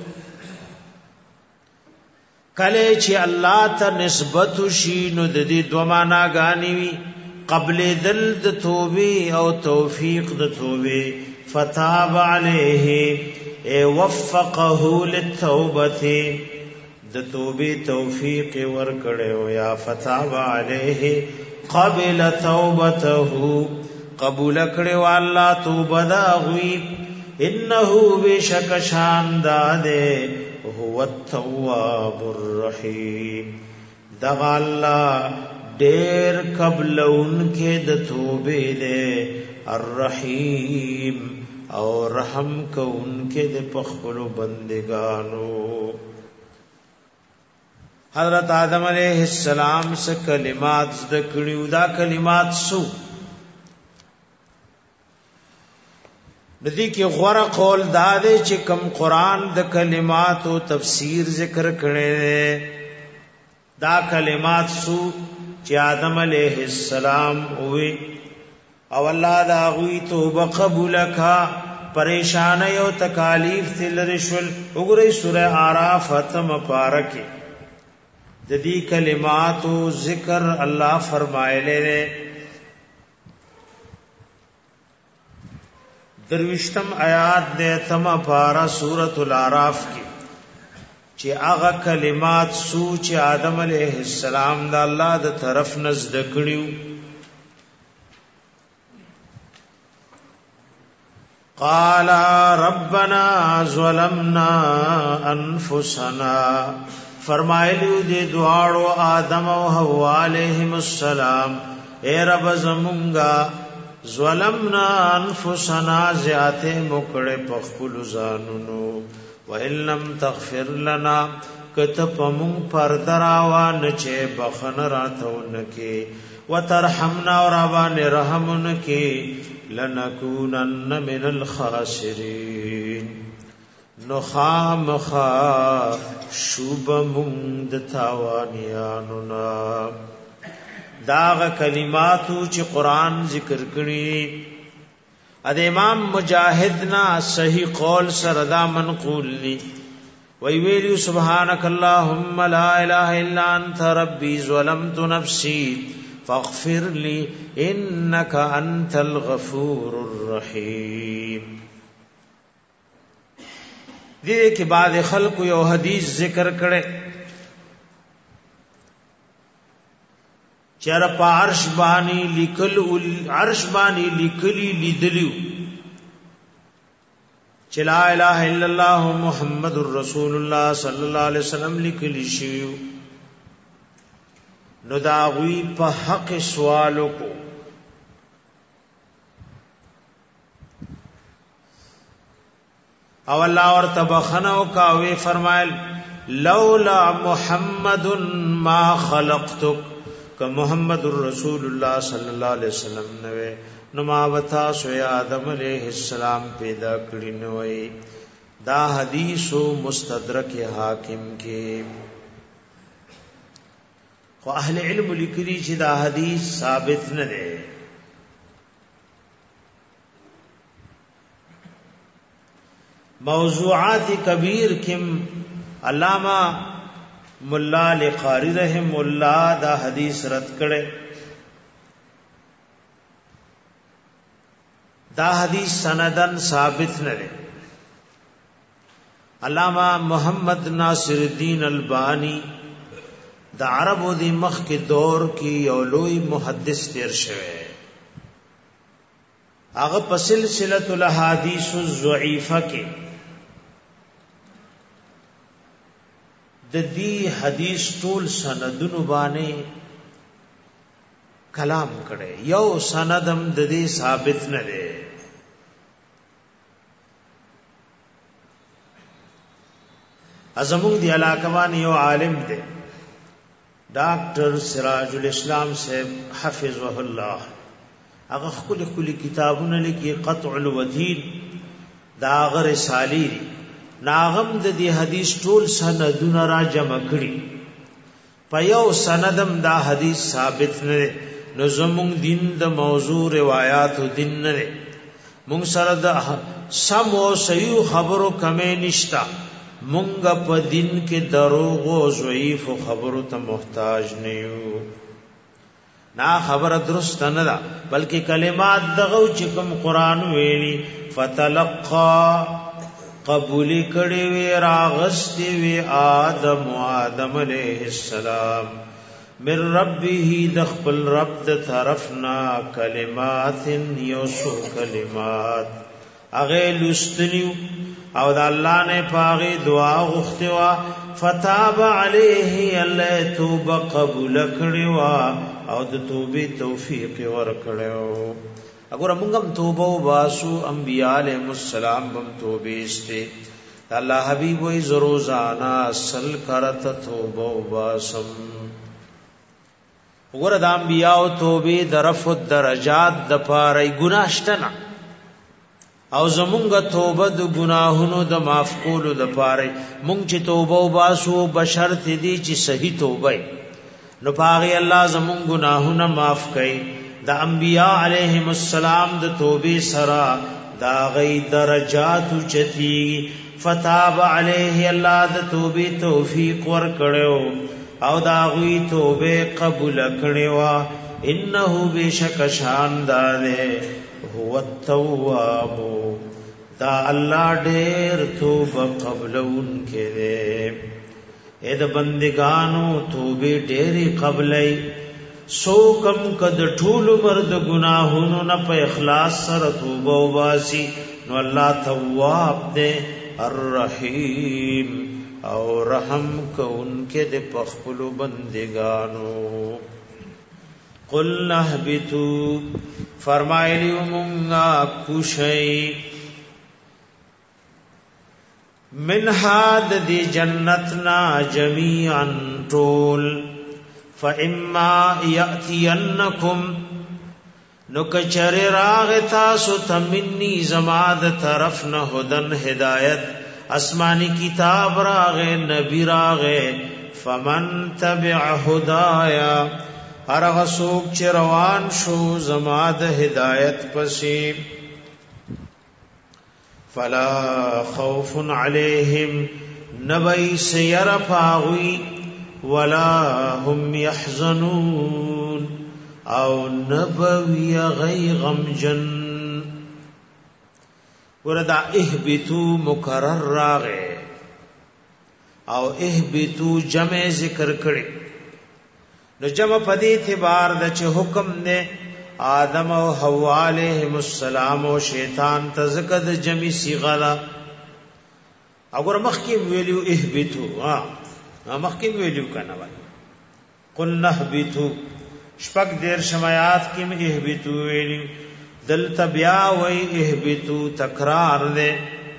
[SPEAKER 1] کلے چی اللہ تا نسبت شی نو دی دوما ناگانی وی قبل دل د توبه او توفیق د توبه فتاب علیه ای وفقه للتوبه د توبه توفیق ور کړو یا فتاب علیه قبل توبته قبول کړو الله توبه دا غوی انه بشک شان داده هو التواب الرحیم دا الله دیر قبل ان کے د توبے دے الرحیم اور رحم کو ان کے دے پخپل بندگانو حضرت آدم علیہ السلام سے کلمات ذکریو دا کلمات سو ندی کی غور قول دا دے چې کم قرآن د کلمات و تفسیر ذکر کرے دا کلمات سو چې آدم علیہ السلام ہوئی او اللہ دا غوی توبہ قبول کا پریشانی او تکالیف تل رشول اگرئی سورہ آراف ختم پارکی جدی کلمات و ذکر اللہ فرمائے لے دروشتم آیات دے تم پارا سورۃ العراف کی چې هغه کلمات سوچ آدم علیہ السلام دا الله د طرف نزد کړیو قال ربنا ظلمنا انفسنا فرمایلیو دې دواړو آدم او حوا علیهم السلام اے رب زمونږه ظلمنا انفسنا ذاته مکړه پخپل ځانونو وَإِن لَّمْ تَغْفِرْ لَنَا كَتَپَمُن پردراوان چه بخن راتونکی وترحمنا ورابان رحمنکی لنکونن من الخاسرین نخامخا شوب مند تاوانیاننا داغ کلماتو چه قرآن ذکر کری اد امام مجاہدنا صحیح قول سردا منقول لی وی ویلیو سبحانک اللہم لا الہ الا انت ربی ظلمت نفسی فاغفر لی انکا انت الغفور الرحیم دیدے کہ بعد خلق یو حدیث ذکر کرے چر پا عرش بانی لکلی لیدلیو چلا الہ الا اللہ محمد الرسول اللہ صلی اللہ علیہ وسلم لکلی شیو نو داغوی پا حق سوالو کو او اللہ اور تبخنو کاوی فرمائل لولا محمد ما خلقتک کہ محمد الرسول اللہ صلی اللہ علیہ وسلم نوے نو ما وتا سو آدم علیہ السلام پیدا کړی نو دا حدیث مستدرک حاکم کې خو اهل علم لیکلي چې دا حدیث ثابت نه دی موضوعات کبیر کم علامہ مولا لقاری رحم الله دا حدیث رد کړي دا حدیث سندن ثابت نه دی علامہ محمد ناصر الدین البانی دا عربو دی مخ کے دور کی یو لوی محدث تیر شوه هغه په سلسله الاحاديث الضعیفه کې د دې حدیث ټول سندونو باندې کلام کړي یو سندم د دې ثابت نه دی ازمون دی علاقه باندې یو عالم دی ډاکټر سراج الاسلام صاحب حفظه الله هغه خپل کتابونه لیکي قطع الودین دا غره رسالی ناغم د دې حدیث ټول سندونه را جمع کړي په یو سندم دا حدیث ثابت نه نو زموږ دین د موضوع روایت دین نه مونږ سره د سم او صحیح خبرو کمې نشتا مونږ په دین کې دروغ او ضعیف خبرو ته محتاج نه یو نا خبر درست نه ده بلکې کلمات دغه چې کوم قران ویلي فتلقى قبول کړي وی راغستي وی آدم علیہ السلام من ربه دخل رب د طرفنا کلمات یوسو کلمات اغه لستنیو او د الله نه پاغي دعا غختوا فتاب علیه الله توبه قبول کړي وا او د توبې توفیق ورکړو اگر موږ توبه واسو انبیاء علیهم السلام بم توبه استه الله حبیب وای زروزانا سل کرت توبه واسم وګوره د انبیاء توبه درف الدرجات د پاره ګناشتنه او زمونږه توبه د ګناهونو د معاف کولو د پاره مونږ چې توبه واسو بشرط دي چې صحیح توبه نو پاغي الله زمونږ ګناهونه معاف کړي د انبیاء علیهم السلام د توبې سره دا غي درجات چتی فتاب علیه الله د توبې توفیق ور کړو او دا غي توبه قبول کړو انه بشک شاندار هو التواب دا الله ډېر توبه قبلون کړي اې د بندگانو توبه ډېری قبلای سو کم کد ټول مرد گناہونو نہ په اخلاص سره توبه واسي نو الله تواب دے الرحیم او رحم کوونکې د پخپلو بندگانو قل نهبتو فرمایلی مونږه کوشي من هاد دی جنتنا جميعا طول فاما یاتینکم نو کچر راغ تاسو تمنی زماد طرف نه هدن هدایت اسمانی کتاب راغ نبی راغ فمن تبع هدایا هرغه سوق چې روان شو زماد هدایت پسې فلا خوف علیہم نبی سیر پاغوی ولا هم يحزنون او نبوی غی غمجن وردا اهبتو مکرر راغه او اهبتو جمع ذکر کړي نو جمع پدې اعتبار د چې حکم نه آدم او حوا علیهم السلام او شیطان تزکد جمع صيغه لا اگر مخکې ویلو اهبتو مخکې ویلو کنه وای قل نهبتو شپږ دیر شمایات کې مې اهبتو ویلو دل تبیا وای اهبتو تکرار دے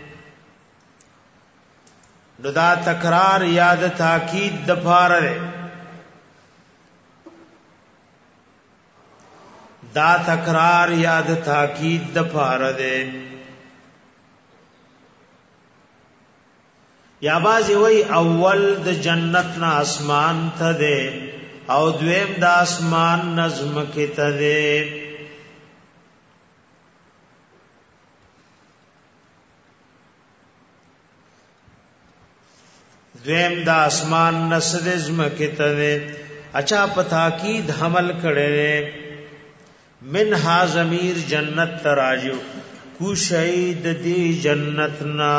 [SPEAKER 1] نو دا تکرار یاد تاکید د پاره دا تکرار یاد تاکید د پاره ده. یا بازی وی اول د جنت نا اسمان ته ده او دویم د اسمان نظم کې ته ده. دویم د اسمان نسدزم کې ته ده. اچھا په تاکید حمل کړي منها ضمیر جنت تراجو کو شهید دی جنتنا.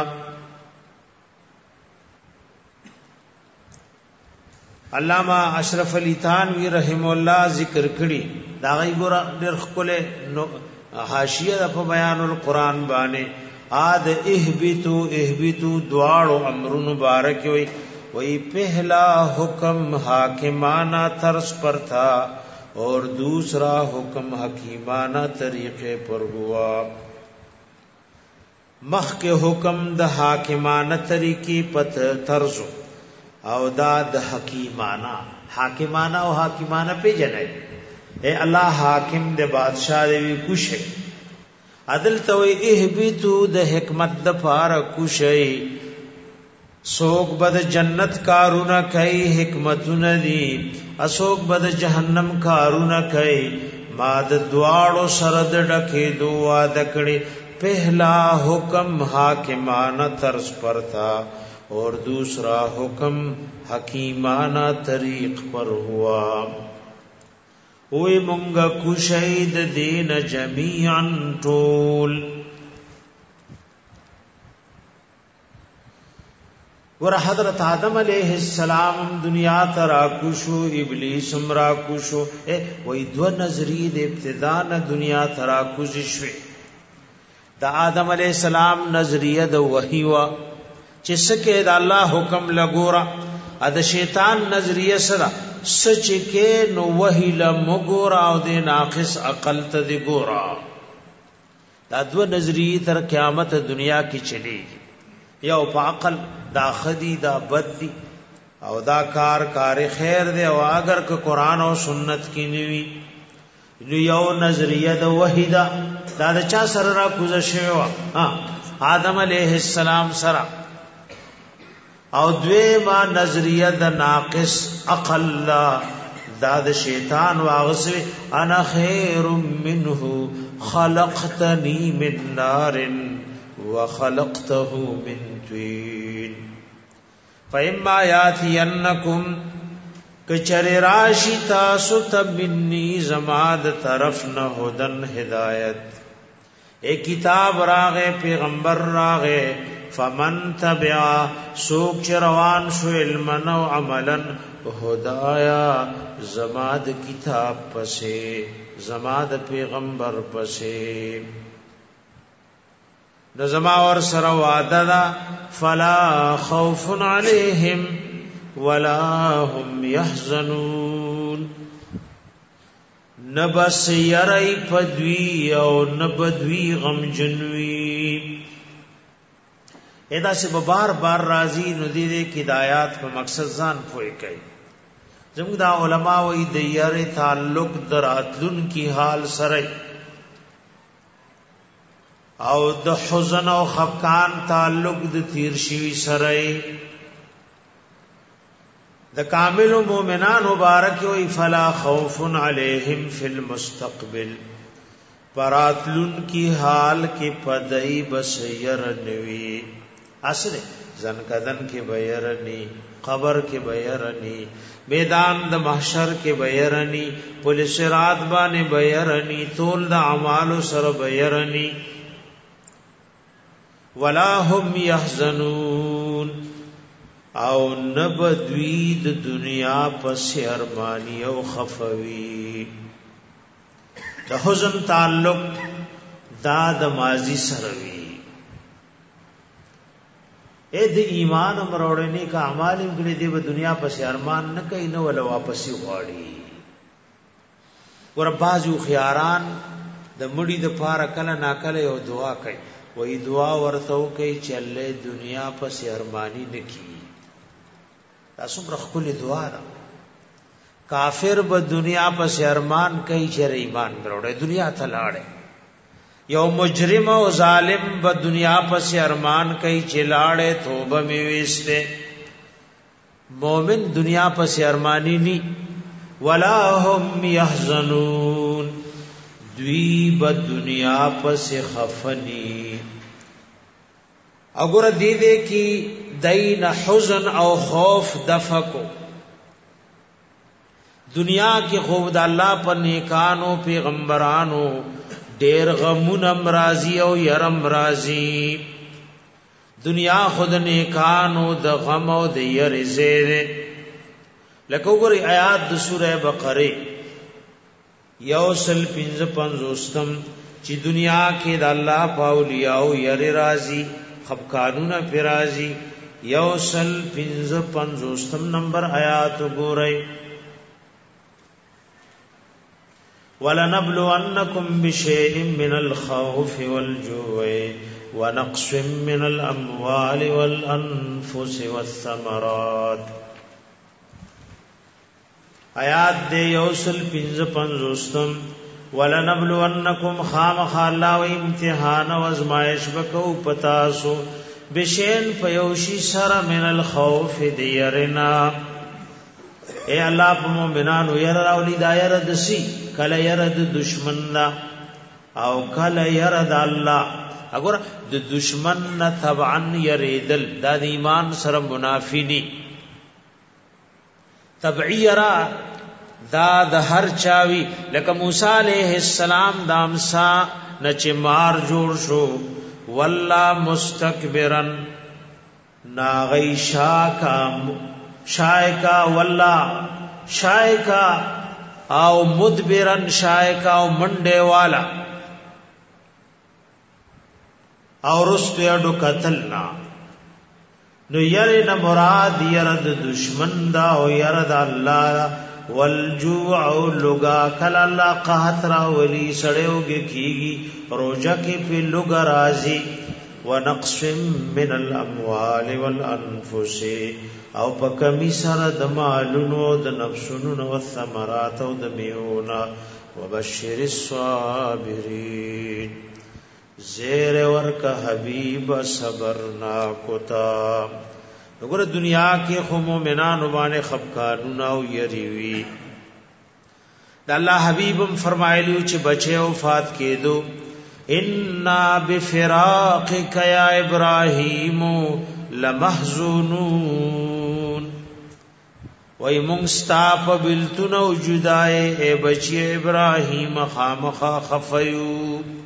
[SPEAKER 1] علامہ اشرف علی تھانوی رحم الله ذکر کړي دا غي ګور ډېر خپل حاشیه په بیان القرآن باندې آد اهبتو دعاړو امر مبارک وی پہلا حکم حاکمانہ طرز پر تھا اور دوسرا حکم حکیمانہ طریقے پر ہوا. مخ کے حکم د حاکمانہ طریقے پر طرز او دا د حاکمانہ او حاکمانہ پہ جنای اے اللہ حاکم دے بادشاہ دے کوشے عدل توي اهبتو د حکمت د پار کوشي سوک بد جنت کارونا کئی حکمتون دی اسوک بد جہنم کارونا کئی ماد دوارو سرد ڈکے دعا دکڑے. پہلا حکم حاکمانہ طرز پر تھا اور دوسرا حکم حکیمانہ طریق پر ہوا. اوی منگا کشید دین جمیعا طول. ور حضرت آدم علیہ السلام دنیا تراکوشو ابلیس مراکوشو وی دو نظری د ابتداء دنیا تراکوشوی. دا آدم علیہ السلام نظریه د وحی وا چې سکه د الله حکم لګورا ا د شیطان نظریه سره سچ کې نو وحی لمګورا او د ناقص عقل ته دی ګورا. دا دو نظری تر قیامت دنیا کې چلی یو په عقل دا خدی دا بد دی او دا کار خیر دی او اگر که قرآن او سنت کی نیوی نو یو نظریه د وحی دا د چا سره را کوزه شوی آدم علیہ السلام سره او دویما نظریه د ناقص عقل دا د شیطان واغسوی انا خیر منه خلقتنی من نار وخلقته من طین فإما یاتینکم کچر راشی تاسو تبنی زماد طرف نہ ہدن ہدایت. ایک کتاب راغے پیغمبر راغے فمن تبع سوک چروان شو علمن و عملا ہدایا زماد کتاب پسے زماد پیغمبر پسے نظما اور سر وعدہ دا فلا خوف علیہم ولا هم يحزنون. نبس یری پدوی او نبدوی غم جنوی. ادا سے بار بار راضی ندی دے کی ہدایات په مقصد ځان پوي کوي. زموږ دا علما وې د یری تعلق دراتلن کی حال سره او د حزن او خفقان تعلق د تیر شي سره. د کامل مومنان مبارک وی فلا خوف علیہم فی المستقبل پراتلن کی حال کی پدئی بسیر نوی. اصل زن کدن کی بیرنی قبر کی بیرنی میدان د محشر کی بیرنی پولیس رات باندې بیرنی تول د اعمال سره بیرنی. ولا هم يحزنون او نبدوی د دنیا پس ارمانی او خفوی. د حزن تعلق دا د ماضی سره وی. اے د ایمان مروړنی کا اعمال انګړي دی په دنیا پس ارمان نه کوي نو ولا واپس غواړي. ور بازو خياران د مړي د پاره کله ناکله یو دعا کوي وې دعا ورته کوي چې الله دنیا پس ارمانی نکي. تاسو پر خپل دعا را کافر به دنیا پس ارمان کوي چې ایمان وروړي دنیا ته لاړې یو مجرم او ظالم به دنیا پس ارمان کوي چې لاړې توبه می وسته مومن دنیا پس ارمانی ني ولا هم يحزنون دوی به دنیا پس خفنی اگر دې کی دین حزن او خوف دفقو دنیا کې خوب د الله په نیکانو پیغمبرانو ډېر غمونه مرضی او يرم راضی دنیا خود نیکانو د غم او د ير زیره لکه وګورئ آیات د سوره بقره یوسل 55 چې دنیا کې د الله پاولیاء او ير راضی خفقانونه فرازی یوسل 55 نمبر آیات وګورئ وَلَنَبْلُوَنَّكُمْ بِشَيْءٍ مِّنَ الْخَوْفِ وَالْجُوعِ وَنَقْصٍ مِّنَ الْأَمْوَالِ وَالْأَنفُسِ وَالثَّمَرَاتِ آیات دے یوسل 55 وَلَنَبْلُوَنَّكُمْ خامخ اللہ و امتحان و ازمائش بکو پتاسو بشین پیوشی سر من الخوف دیرنا اے اللہ پا مومنانو یر راولی دا یرد سی کل یرد دشمن دا او کل یرد اللہ اگر د دشمن طبعا یریدل دا د ایمان سر منافی نی طبعی یرا دا د هر چاوی لکه موسی علیہ السلام د امسا نچ مار جوړ شو والله مستكبرن ناغی شایکا والله شایکا او مدبرن شایکا او منډه والا او رست یډو قتلنا نو یری نه مراد یرد دشمن دا او یرد الله والجوع لغا کل اللہ قحط راولی سڑیوگے کیگی روجہ کی پی لغا رازی ونقص من الاموال والانفس او پا کمی سر دمالونو دنفسونو والثمرات و دمیونا وبشر الصابرین زیر ورک حبیب صبرنا کتا وګوره دنیا کې خو مومنانو باندې خفقانونه او یریوي د الله حبیبم فرمایلی چې بچي وفات کېدو ان بفراقک یا ابراهیم لمحزونون وای مونږ ستا په بلتون او جدای اے بچي ابراهیم خامخا خفیو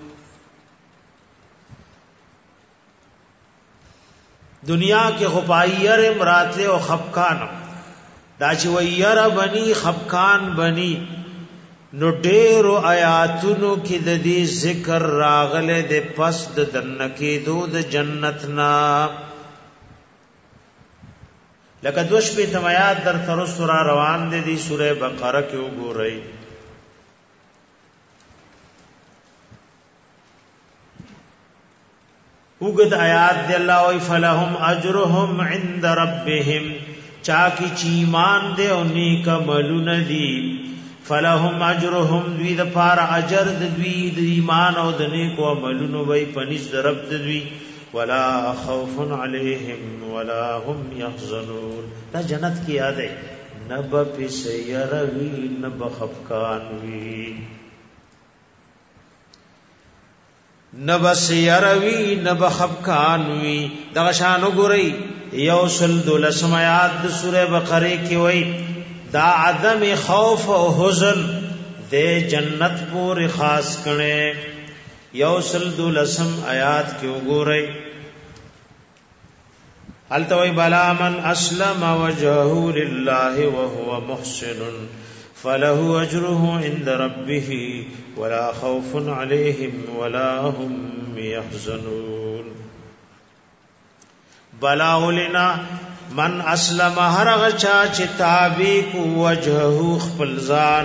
[SPEAKER 1] دنیا کې خپایر امراته او خفقان دا چې وير بني خفقان بني نو ډېرو آیاتونو کې د دې ذکر راغله د پس د دنکې دود جنت نا لکه دوش په تمات در تر سورہ روان دي دی سورہ بقره کې وګورئ وګد آیات دی الله وی فلهم اجرهم عند ربهم چاکی چی ایمان دے او نیک عملونه دي فلهم اجرهم دوی د پار اجر د دوی د ایمان او د نیک عملونو وی پنځ درب د دوی ولا خوف علیهم ولا هم يحزنون دا جنت کی یاد ہے نب پسیروی نب خفقان وی نبس یروی نب خفقان وی دغه شان وګورئ یوسل دولسم آیات د سوره بقره کې وای دا عدم خوف او حزن د جنت پور خاص کړي یوسل دولسم آیات کې وګورئ التوی بلا من اسلم وجهه لله وهو محسن فله اجره عند ربه ولا خوف عليهم ولا هم يحزنون بلاولنا من اسلم هر غچا چې تابع کو وجهه خپل ځان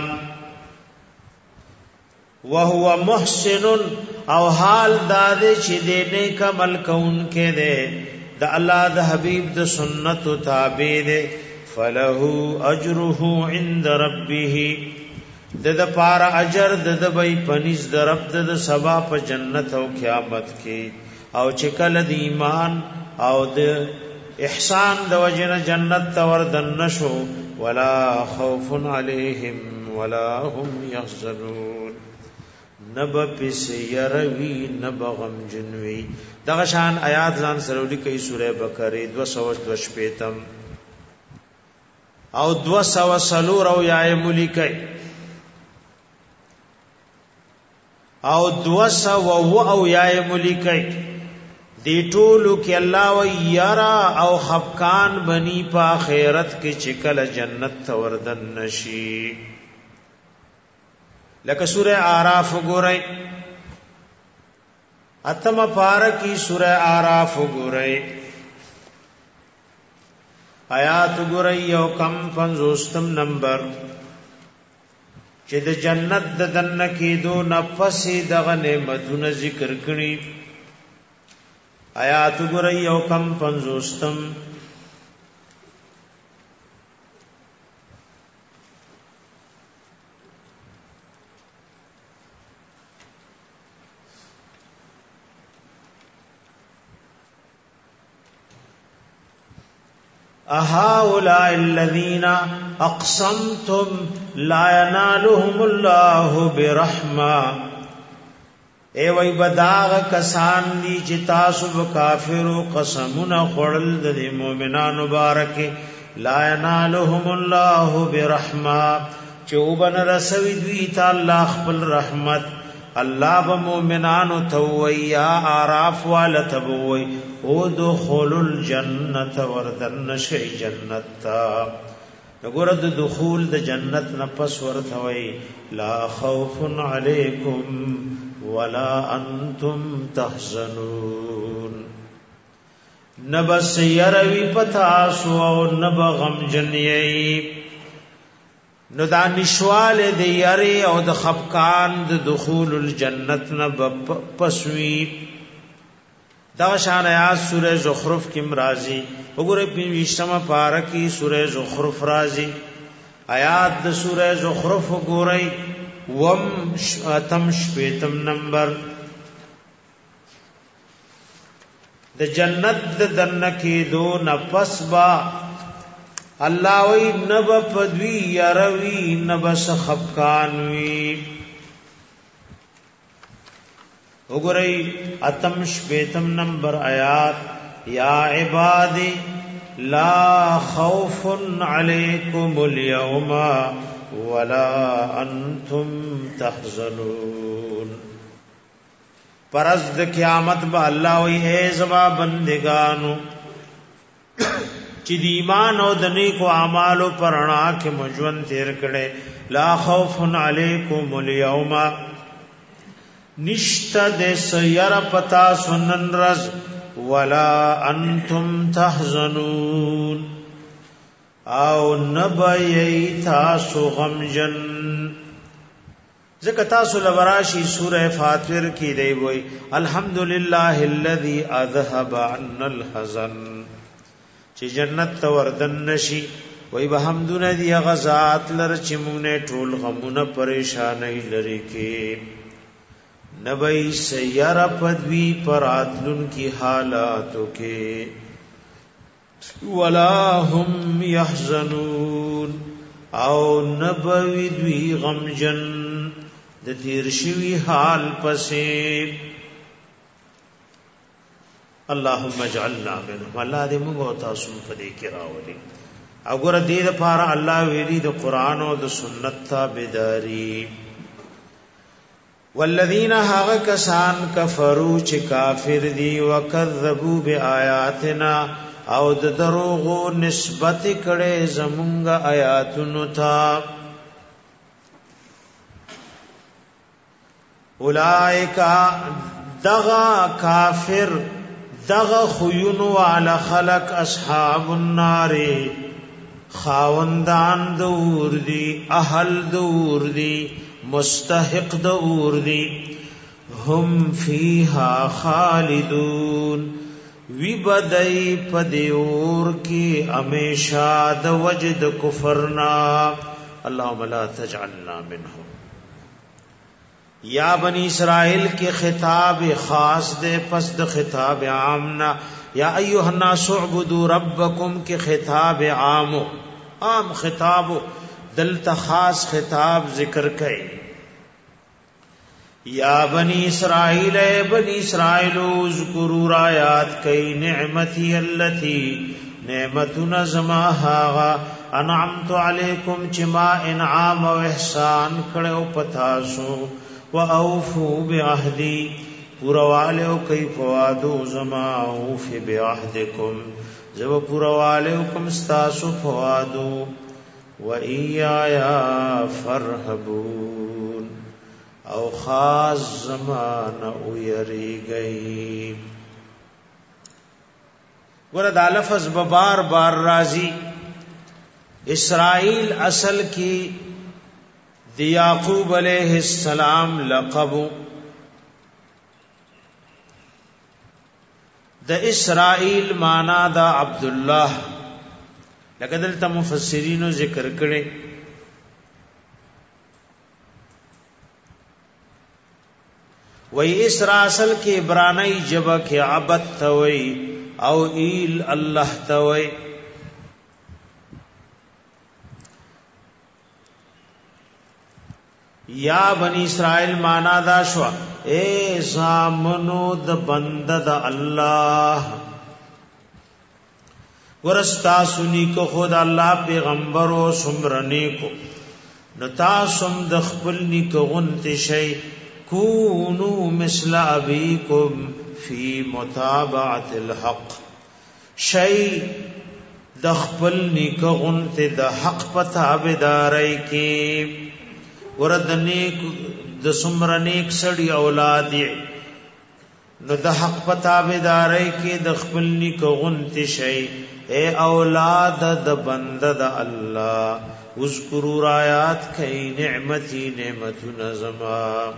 [SPEAKER 1] وهو محسن او حال داد چې دې نیک عمل کون کې دے د الله د حبیب د سنت تابع دے فله اجره عند ربه د پار اجر د بی پنځ د رب د سبا په جنت او قیامت کې او چې کله د ایمان او د احسان د وجنه جنت تور دن شو ولا خوف علیہم ولا هم يحزنون نب پس يروي نب غم جنوي دغه شان آیات ځان سره لیکي سوره بقره 225 او 200 او یا ملکی او 200 او یا ملکی دی ټولو کې الله و یرا او خفقان بنی په آخرت کې چکل جنت توردن نشي لکه سوره اعراف وګورئ اتم پارکی سوره اعراف وګورئ آیات وګورئ یو کم 50 نمبر چې د جنت د دن کې دو نفس دغه نعمتونه ذکر کړي آیات وګورئ یو کم 50 اهؤلاء الذين اقسمتم لا ينالهم الله برحمه ای وای بداغ کسان دی چې تاسو کافرو قسمونه خړل د مؤمنانو مبارک لا ينالهم الله برحمه چوبن رسوي دوی تعالی خپل رحمت الله به مؤمنانو تویا اعراف والتبوي ادخلوا الجنه وردن شي جنت وګوره د دخول د جنت نفس ورته وي لا خوف عليكم ولا انتم تحزنون نبس يروي پتاسو او نب غم جنيي نو دا نشوال دی یری او د خفقان د دخول الجنت نب پسوی دا شان آیات سورہ زخرف کی مرازی وګوره په ویشتمه پارا کی سورہ زخرف رازی آیات د سورہ زخرف وګورئ وم اتم شپیتم نمبر د جنت د دن کې دو نفس با الله وی نب پدوی یروی نب سخفقان وی وګورئ اتم شپیتم نمبر آیات یا عبادی لا خوف علیکم اليوم ولا انتم تحزنون پرز د قیامت با الله وی اے زما بندگانو چې د ایمان او د نیکو اعمالو پرنا کې مجون تیر کړي لا خوف علیکم اليوم نشتا د سیر پتا سنن رز ولا انتم تحزنون او نبئی تاسو غمجن ذکر تاسو لوراشی سورہ فاطر کی دی وئی الحمدللہ الذی اذهب عنا الحزن چې جنت وردن نشي وای به حمدونه دی غزات لر چې مونږ نه ټول غمونه پریشانای لري کې نبی سیر پدوی پراتلن کی حالاتو کے ولا هم يحزنون او نبوی دوی غمجن د تیر شوی حال پسې اللهم اجعلنا منهم الله دې موږ او تاسو په دې کې راولي وګوره دې لپاره الله ویلي د قران او د سنت تابعداري والذین هاغ کسان کفروا چې کافر دي وکذبوا بیااتنا او د دروغو نسبت کړي زمونږ آیاتونو ته اولئک دغا کافر دغا خیونو علی خلق اصحاب النار خاوندان دور دی اهل دور دی مستحق دور دی هم فیها خالدون وی بدای پدیور کی ہمیشہ د وجد کفرنا اللهم لا تجعلنا منهم. یا بنی اسرائیل کے خطاب خاص دے پس د خطاب عامنا. یا ایها الناس اعبدوا ربکم کے خطاب عام خطاب دلتا خاص خطاب ذکر کئ. یا بنی اسرائیل اے بنی اسرائیل اذکروا رایات کئی نعمتی اللتی نعمتنا زما هاغا انعمت علیکم چما انعام و احسان کڑو پتاسو و اوفو بعہدی پوروالو کئی فوادو زما اوفی بعہدکم زو پوروالو کم ستاسو فوادو و ایایا فرحبون او خاص زمان او یری گئی. ورد لفظ بار بار راضی. اسرائیل اصل کی دی یعقوب علیہ السلام لقب د اسرائیل مانا دا عبداللہ لکه دلته مفسرینو ذکر کړي وی اسرا اصل کې عبرانی جبه کې عبد توي او ایل الله توي. یا بنی اسرائیل مانا دا شوا اے زامنو د بند د الله ورستا سنی کو خود الله پیغمبر او سمرنی کو نتا سم د خپل نی کو غنت شی کونو مثل ابیکم فی متابعت الحق شی د خپل نی کو غنت د حق پتابدارای کی ورد نیک د سمر نیک سړی اولاد نو د حق پتابدارای کی د خپل نیک غنت شی اے اولاد د بند د الله اذکروا آیات کای نعمتی نعمت نظما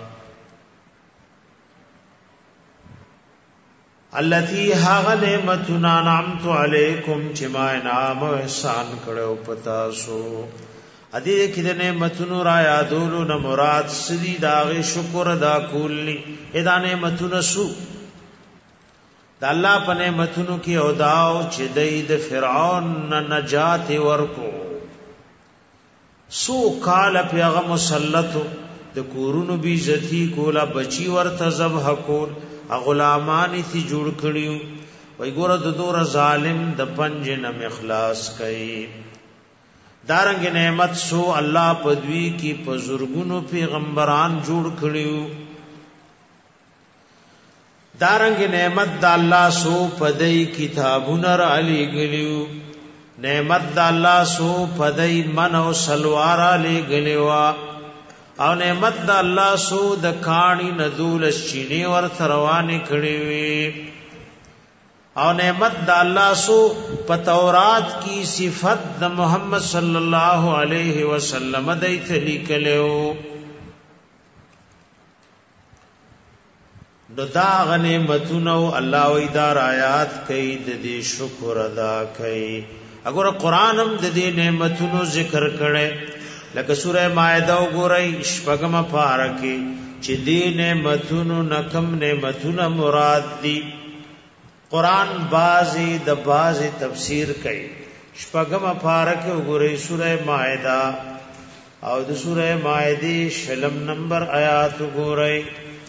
[SPEAKER 1] التی ها نعمتنا نعمت علیکم چما انعام و احسان کړو پتا سو ادي کې د نعمتونو را یادولو نه مراد سدي داغه شکر ادا کولی ادا نعمتونو سو د الله په نعمتونو کې او داو چې د فرعون نجات ورکو سو کال پیغه مسلط د کورونو بی عزتی کولا بچی ورته ذبح کول غلامان تی جوړ کړیو وای ګور د دور ظالم د پنج نم اخلاص کړي دارنګ نعمت سو الله پدوی کی بزرګونو پیغمبران جوړ کړیو دارنګ نعمت د الله سو پدای کتابونه را علی غلیو نعمت د الله سو پدای من او سلوار علی غلیوا او نعمت د الله سو د کانی نذول شینی ور روانه کړي وی او نعمت د الله سو په تورات کی صفت د محمد صلی الله علیه وسلم دایته لیکلو نو دا غنیمتونو الله و ادار آیات کئی د دې شکر ادا کئی اگر قران هم د دې نعمتونو ذکر کړي لکه سوره مائده وګورئ شپږم پارکه چې دې نعمتونو نکم نعمتونه مراد دي قران بازي د بازي تفسیر کئی شپږم پارکه وګورئ سوره مائده او د سوره مائده شلم نمبر آیات وګورئ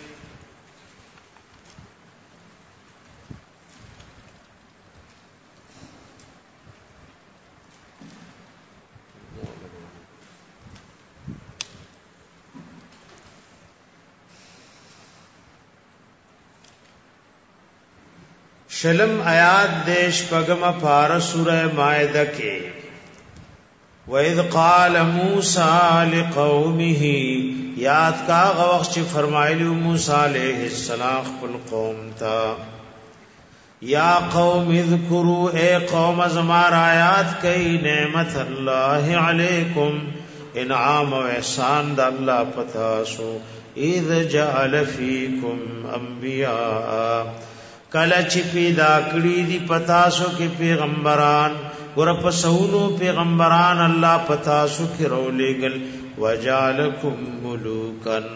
[SPEAKER 1] شلم آیات دیش پگم پار سورہ مائدہ کے وَإِذْ قَالَ مُوسَى لِقَوْمِهِ یاد کا غوخ چی فرمائلیو موسیٰ علیہ السلام خپل قوم تا یا قوم اذکروا اے قوم زمار آیات کئی نعمت اللہ علیکم انعام و احسان دا اللہ پتاسو اذ جعل فیکم انبیاء کله چې پیدا کړی دی پتاسو کې پیغمبران ور پسونو پیغمبران الله پتاسو کې رولېګل وجالکم ملوکن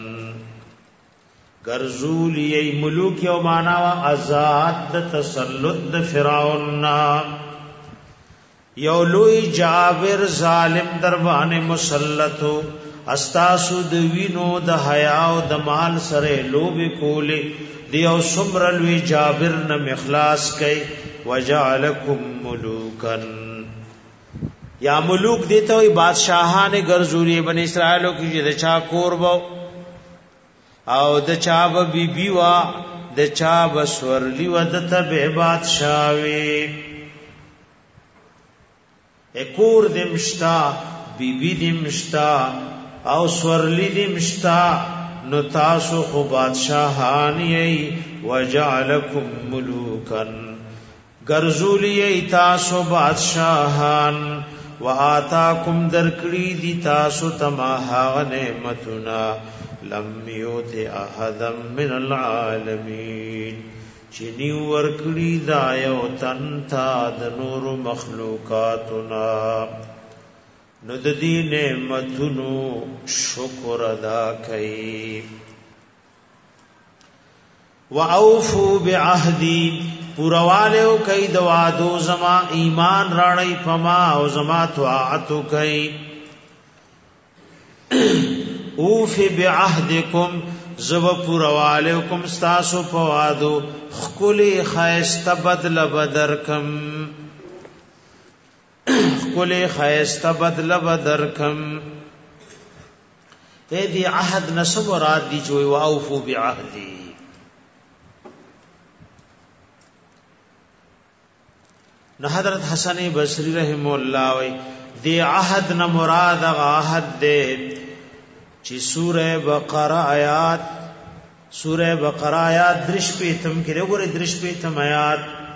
[SPEAKER 1] ګرځول یې ملوک یو معنا وا آزاد د تسلط د فرعون یو لوی جابر ظالم در باندې مسلطو استاسو د وینو د حیا او د مال سره لوب کوله دیو سمر لوی جابر نه مخلاص کئ وجعلکم ملوکن یا ملوک دیته وي بادشاہان ګرځولي بنی اسرائیلو کې د چا کور وو او د چا بی بی وا د چا بسورلی و د تبع بادشاہوي اکور دمشتا بی بی دمشتا او سورلی دمشتا نو تاسو خو بادشاہان یی وجعلکم ملوکن ګرځولی یی تاسو بادشاہان وآتاکم درکړی دی تاسو تما ها نعمتنا لم یوت احد من العالمین چنی ورکړی دا یو تن تا د نور مخلوقاتنا نو د دې نعمتونو شکر ادا کړئ واوفوا بعهدی پرواله کوي د وعدو زما ایمان راړی پما او زما طاعت کوي اوف بعهدکم زب پرواله کوم تاسو په وعدو خلی خیست بدل بدرکم خلی خیست بدل بدرکم اے دی عهد نسب مراد دی جو واوفوا بعهدی نو حضرت حسن بصری رحم الله وی دی عهد نہ مراد عهد دے چی سورہ بقرہ آیات درش پیتم کې وګوره درش پیتم آیات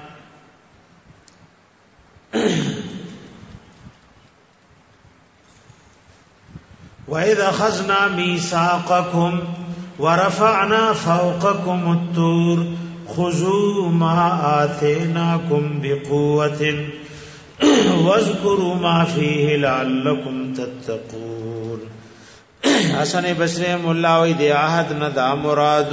[SPEAKER 1] وَإِذْ أَخَذْنَا مِيثَاقَكُمْ وَرَفَعْنَا فَوْقَكُمُ الطُّورَ خذوا ما آتيناكم بقوة واذكروا ما فيه لعلكم تتقون حسن بصری مولا وی دی عهد ندا مراد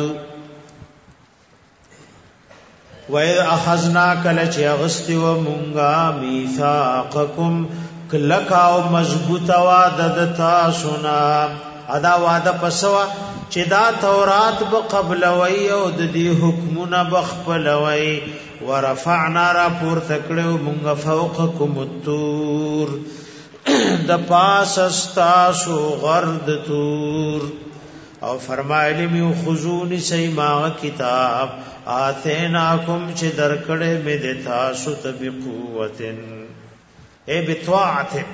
[SPEAKER 1] وَإِذْ أَخَذْنَا كَلَچ يَغْسْتِ وَمُنْغَا مِيثَاقَكُمْ کلکاو مضبوط وعدد تاسونا ادا وعده پسوا چې دا تورات به قبل وی او د دې حکمونه بخپل وی ورفعنا را پور تکړو مونږ فوقکم الطور د پاس استاسو غرد تور او فرمایلی میو خذونی سیما کتاب آتیناکم چې درکړې مې د تاسو تبقوتن اے بطاعتن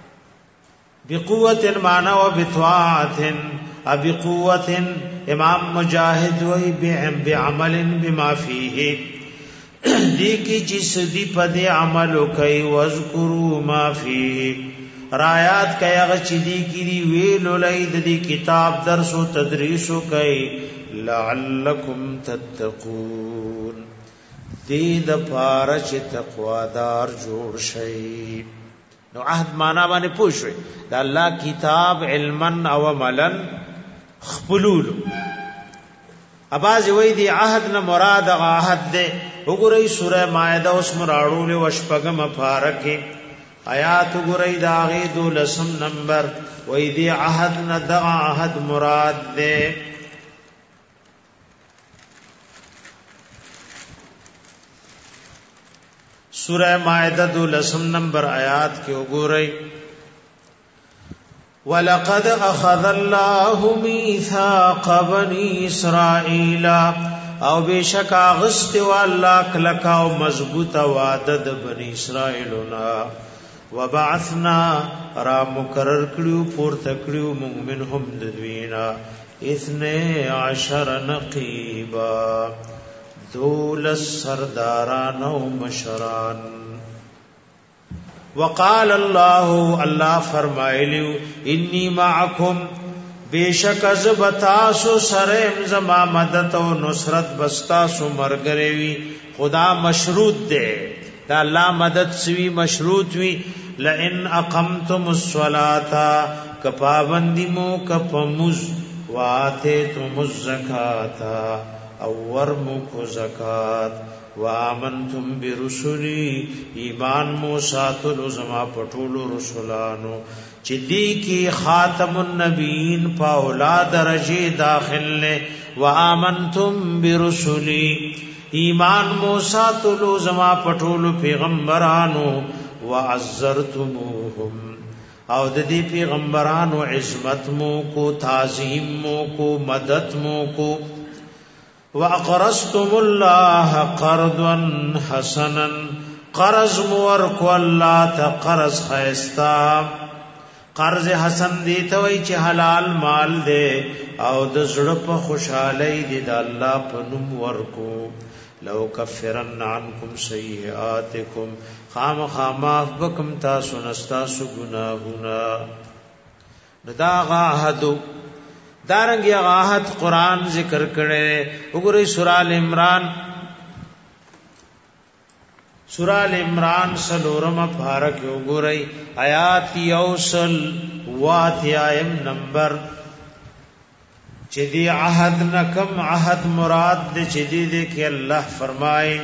[SPEAKER 1] بقوت معنی و بطاعت ابي قوت امام مجاہد وی بعمل بما فيه دی کی جس دی پد عمل کوي واذکروا ما فيه رایات کیا غچدی کی ویل لید دی کتاب درس و تدریس کوي لعلکم تتقون دی د پارچ تقوا دار جوړ شي نو عهد معنا باندې پوښوي دا الله کتاب علما او عملا خپلول اباز وی دی عهد نه مراد عهد ده وګورئ سوره مائده اوس مراړو له وشپغم فارکه آیات وګورئ دا غي دولسم نمبر وی دی عهد نه د عهد مراد ده سورہ مائدہ دولسم نمبر آیات کے وګورئ وَلَقَدْ أَخَذَ اللَّهُ مِيثَاقَ بَنِي إِسْرَائِيلَ او بیشک اغست والله کلکا او مضبوط وعده د بنی اسرائیلنا وبعثنا را مقرر کړو پور تکړو مومنهم د دوینا 12 نقیبا دولس سرداران و مشران وقال الله فرمائلیو انی معکم بیشک از بتاسو سرم زما مدد او نصرت بستاسو مرګروي خدا مشروط ده دا الله مدد سوی مشروط وی لئن اقمتم الصلاة کپابندی مو کپمز واتیتم الزکاة او ورمو کو زکات وآمنتم برسولی ایمان مو ساتلو زما پټولو رسولانو چې دی کی خاتم النبیین په اولاد درجه داخل نه وآمنتم برسولی ایمان مو ساتلو زما پټولو پیغمبرانو وعزرتموهم او د دې پیغمبرانو عظمت مو کو تعظیم مو کو مدد مو کو واقرضتم الله قرضا حسنا قرض مور کو الله ته قرض خيستا قرض حسن دی ته وای چې حلال مال دی او د زړه په خوشحالي دی د الله په نوم ورکو لو کفرن عنکم سیئاتکم خامخاماف بکم تاسو نستاسو گناهونه ندا غاحدو دارنگی غاحد قرآن ذکر کرے اگرئی سورہ العمران سلورم پارک اگرئی آیات یوسل واتیائم نمبر چدی عہد نکم عہد مراد دے چدی دے کہ اللہ فرمائے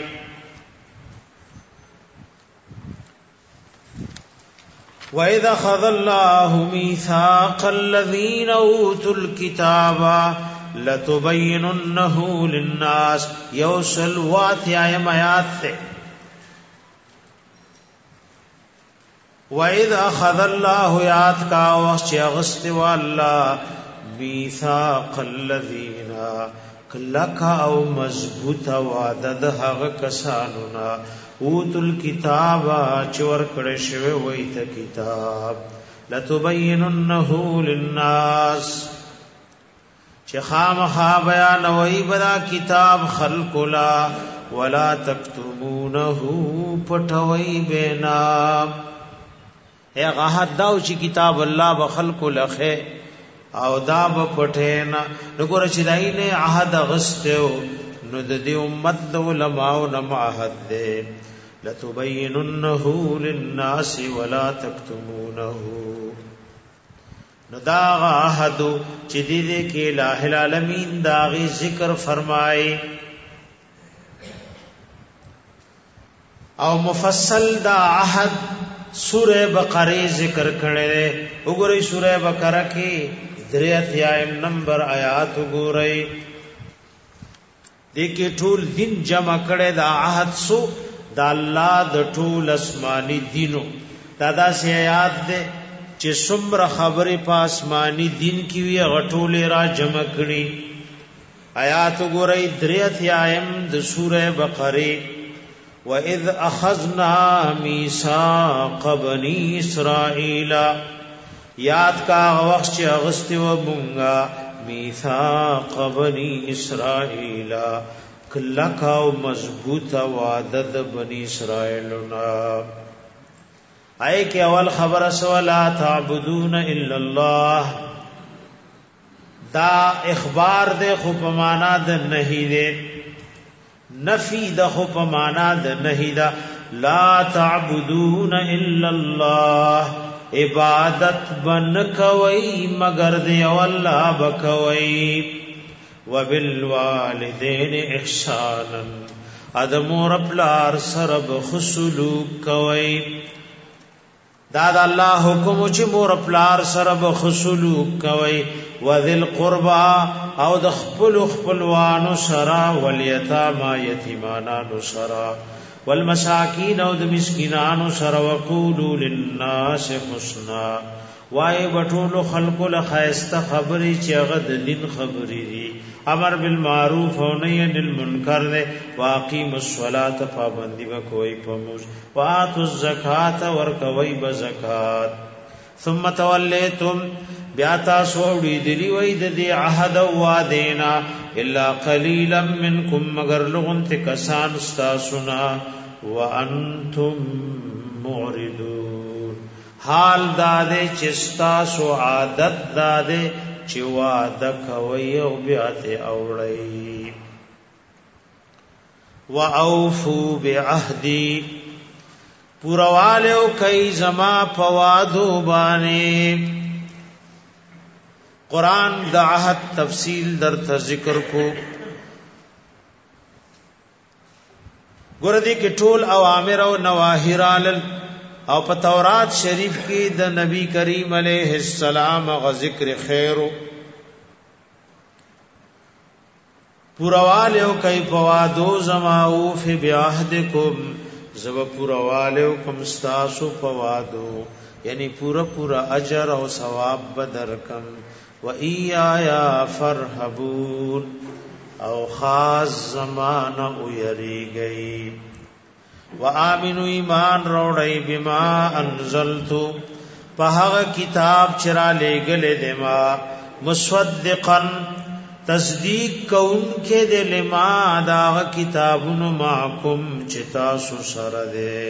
[SPEAKER 1] وَإِذَا خَذَ اللَّهُ مِيثَاقَ الَّذِينَ أُوتُوا الْكِتَابَ لَتُبَيِّنُنَّهُ لِلنَّاسِ یوسل واتیائم آیات تے وَإِذَا خَذَ اللَّهُ یاد کا وقت اغسط واللہ میثاق الذین کلکا او مضبوط وعدد حق کسانونا اوتل کتاب چور کڑے شوے ویت کتاب لتبیننه للناس چه خام خوابیان وی بدا کتاب خلق لا ولا تکتمونه پٹوئی بینا اے غاحت داو چی کتاب اللہ بخلق لخے او دا پټینا نګور چې دای نه عہد غستو نو د دې امت د علماء نم عہد دې لتبیننه للناس ولا تکتمونه نو دا عہد چې دې کې الٰه العالمین دا غي ذکر فرمای او مفصل دا عہد سورہ بقرہ ذکر کړي وګورئ سورہ بقرہ کې دریاتیائم نمبر آیات گورئی دیکھے ټول دین جمع کړه دا عہد سو دا الله د ټول اسماني دینو دا سی آیات دے چې څومره خبره په اسماني دین کې وی غټول را جمع کړي آیات گورئی دریاتیائم د سورہ بقرہ وَإِذْ أَخَذْنَا مِيثَاقَ بَنِي إِسْرَائِيلَ یاد کا وخت چې اغسطی و مونگا میثاق بنی اسرائیل کلکا و مضبوط وعدد بنی اسرائیلنا آئے کہ اول خبر سولا تعبدون الا اللہ دا اخبار دے خوپمانا دا نہیں دے نفی دا خوپمانا دا نہیں دا لا تعبدون الا اللہ عبادت بن کوي مگر دی والله بکوي وبالوالدین احسانا ادم رب لار سرب خسلوک کوي دا الله حکم چې مور پلار سرب خسلوک کوي وذل قربا او د خپلوانو سرا والیتاما یتیمانانو سرا والمساکین او د مسکینانو سره وقولوا للناس حسنا وای بټولو خلق له خیسته خبري چې هغه د دین خبري دي امر بالمعروف او نهی عن المنکر واقیم الصلاة پابندی وکوي پموج واتو الزکات ورکوي بزکات ثم تولیتم بیا تاسو وړي وای د دې عهد او وعدینا الا قلیلا منکم مگر لغون تکسان استاسنا وانتم معرضون حال داده چستا سو عادت داده چې وعده کوي او بیا ته اوړي واوفوا بعهدي پورواله کوي زما پوادو باندې قران د عهد تفصیل درته ذکر کو ګوردی کې ټول اوامر او نواهی رالل او په تورات شریف کې د نبی کریم علیه السلام غ ذکر خیر پورواله کوي پوادو زماو فی بعهدکم زب پورواله کوم استاسو پوادو یعنی پورا اجر او ثواب بدرکم و ایایا فرحبون او خاص زمانہ اویری گئی و آمنو ایمان روڑی بما انزلتو پہاغ کتاب چرا لے گلے دما مصدقا تصدیق کون کے دے لما داغ کتابن معکم چتاسو سردے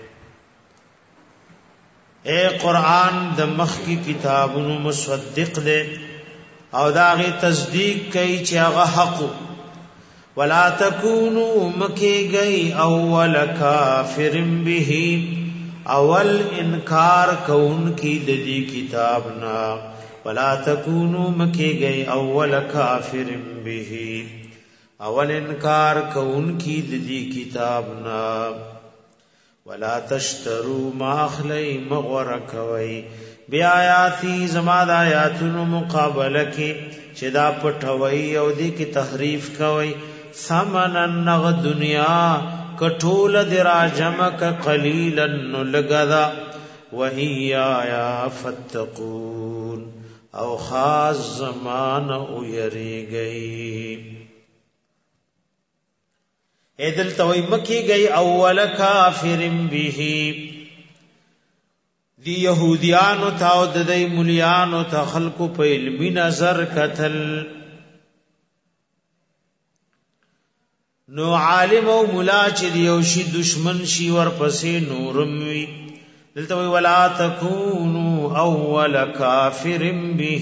[SPEAKER 1] اے قرآن دمخ کی کتابن مصدق دے او داغی تصدیق کئی چاغ حق ولا تکونو مکی گئی اول کافر به اول انکار کون کی ددی کتابنا ولا تکونو مکی گئی اول کافر به اول انکار کون کی ددی کتابنا ولا تشترو ماخلی مغورکوی بی آیاتی زماد آیاتونو مقابله کی چدا پټوي او دی کی تحریف کوي ثمنن نغ دنیا کټول دراجم ک قلیلا لغدا وهیا فتقون او خاص زمان او یری گئی ایدل توي مکی گئی اول کافر به دی یهودیانو تا او د دې مليانو ته خلقو په علمي نظر قتل نو عالم او ملا چې یو شي دشمن شي ور پسې نورم وی دلته وی ولا تکونو اول کافر به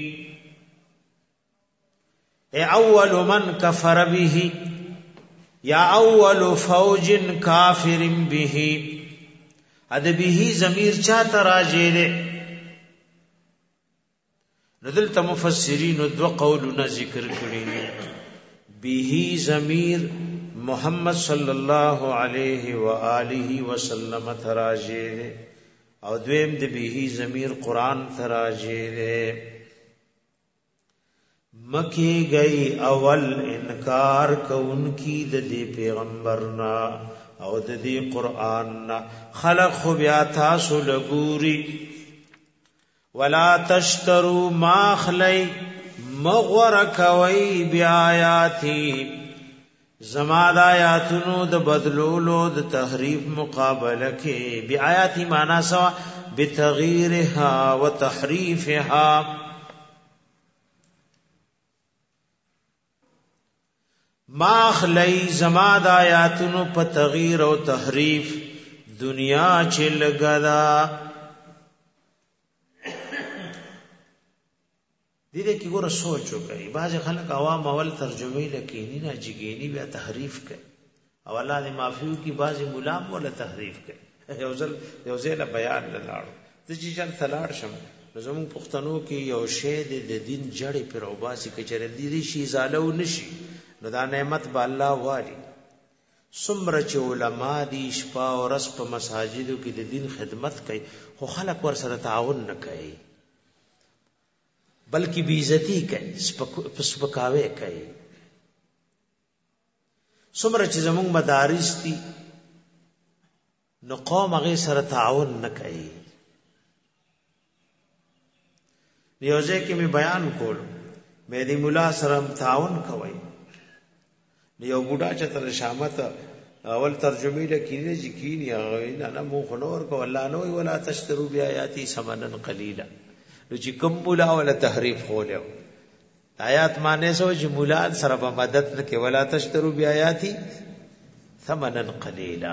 [SPEAKER 1] ای اول من کفر به یا اول فوج کافر به ادبه ضمیر چاته راځي ده ندلته مفسرین دو قولونه ذکر کړي به ضمیر محمد صلی الله علیه و آله وسلم تراځي او دویم د به ضمیر قران تراځي ده مکی گئی اول انکار کونکی د دې پیغمبرنا او د دې قران خلق خو بیا تاسو لګوري ولا تشترو ماخلی مغور کوي بیا آیاتی زماد آیاتونو د بدلولو د تحریف مقابله کې بیا آیاتی معنا سوا بتغییرها وتحریفها ماخلی زماد آیاتونو په تغییر او تحریف دنیا چې لګدا دې کې ګوره سوچ وکړي بعض خلک عوام اول ترجمه لکېنی نه جګېنی بیا تحریف کوي او الله دې معفو کی بعض ملام ولا تحریف کوي یو ځل بیان لاړو د چې چل تلاړ شم زمون پښتنو کې یو شی د دین جړې پر او باسي کې چر دې شي زالو نشي نو دا نعمت به الله واري سمره چې علما دي شپه او ورځ په مساجدو کې د دین خدمت کوي خو خلک ور سره تعاون نه کوي بلکې بی عزتی کوي سپکاوي کوي سمره چې زموږ مدارس دي نو قوم هغه سره تعاون نه کوي نیوځه کې می بیان کول مې دی مولا سره تعاون کوي یو بوډا چې تر شامت اول ترجمه لکینه ځکینی هغه نه مو خنور کو الله نو ولا تشترو بیااتی ثمنن قلیلا نو چې کوم مولا ولا تحریف خولیو آیات معنی سو چې مولا سره په مدد نه کې ولا تشترو بیااتی ثمنن قلیلا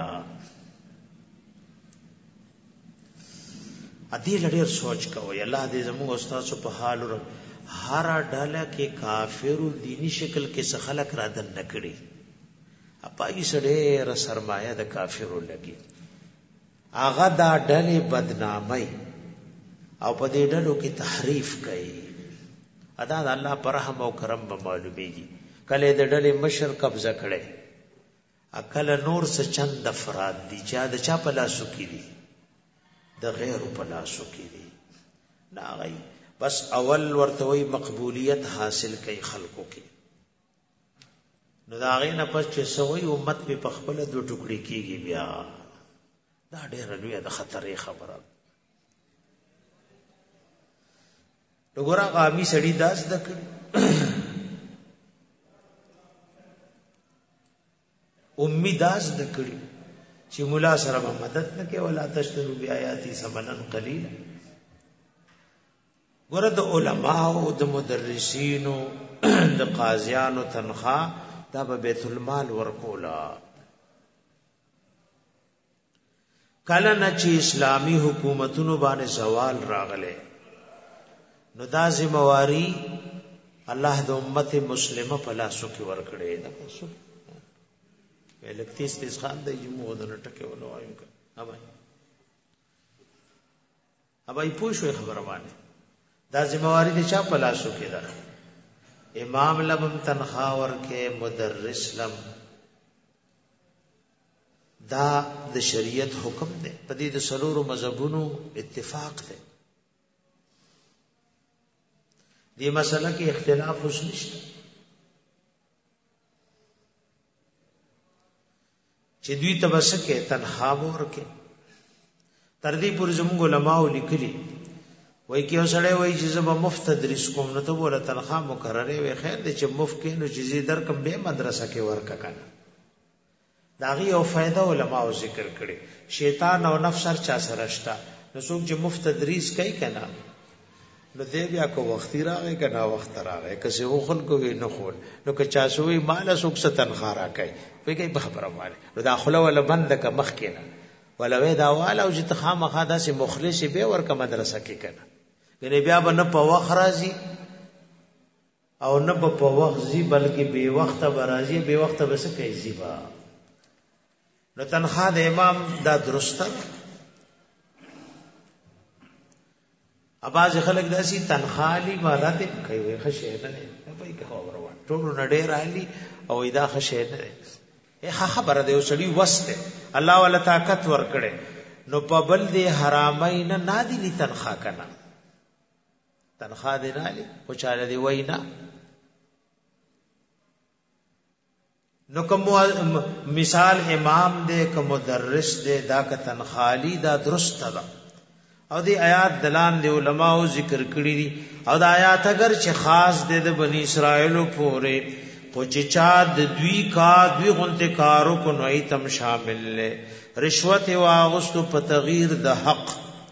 [SPEAKER 1] ادي لړ سوچ کوي الله دې زموږ استاد په حال هر ډله کې کافر دینی شکل کې څه خلق را دن نکړي اپای سړي سرمایه د کافرو لګي هغه دا ډلې بدنامي او په دې ډلو کې تحریف کوي ادا د الله پر رحم او کرم به معلومیږي کله د ډلې مشر قبضه کړي اکل نور څه چند افراد دي چې د چا په لاسو کې دي د غیر په لاسو کې دي دا غي بس اول ورته وي مقبولیت حاصل کوي خلقو کې نو دا غي نه پس چې سوي امت په خپل دو ټوکړي کېږي بیا دا ډېر لوی د خطرې خبره وګوره غامي سړی داس دکړي امي داس دکړي چې مولا سره مدد نکي ولا تشترو بیااتی ثمنن قلیلا ګوره د علماء او د مدرسینو د قاضیانو تنخواه دا به بیت المال ورکولا کله نه چې اسلامی حکومتونو باندې زوال راغله نو دا ذمہواری الله د امت مسلمه په لاسو کې ورکړي دا څه الکتیس تیز خان د جمهور د ټکه ولو وایم ابای پوښوي خبره باندې دا ذمہواری د چا په لاسو کې ده امام لبم تنخوا ورکه مدرس لم دا د شریعت حکم دی په دې د سلورو مذهبونو اتفاق دی دې مسله کې اختلاف اوس نشته چې دوی تبسکه تنخوا ورکه تر دې پر زموږ علماء لیکلي وای کی اوسړې وای چې زما مفت تدریس کوم نو ته بوله تنخواه مقرره وي خیر دې چې مفت کې نو چې در کوم به مدرسه کې ورکا کنه داغي او فائدہ علماء ذکر کړي شیطان او نفس هر چا سره شتا نو څوک چې مفت تدریس کوي کنه نو دې بیا کو وخت راغی کنه وخت راغی که څه وخل کوي نه خول نو که چا سوې مال څوک څه تنخواه راکای په کې خبره واره نو داخله ولا بند ک مخ کې نه ولا وې دا والا او چې خامخا داسې مخلص به ورکه مدرسه کې کنه یعنی بیا به نه په وخت راځي او نه په وخت زی بلکې به وخت به راځي به وخت به څه کوي زیبا نو تنخواه د امام دا درسته اباز خلک داسي تنخالي مالات کوي خشه نه په کې خبره وایي ټول نډې رالی او دا خشه نه خبره دی وسړي وسته الله ولا طاقت ورکړي نو په بل دې حرامای نه نادي تنخواه کنا تنخواه دی نالی او چاله دی وینا نو کوم مثال امام دی کوم مدرس دی دا ک تنخالی دا درست ده او دی آیات دلان دی علماء ذکر کړی دي او دا آیات اگر چې خاص دی د بنی اسرائیل پورې خو چې چا د دوی غونته کارو کو نوې تم شامل له رشوت واغستو په تغییر د حق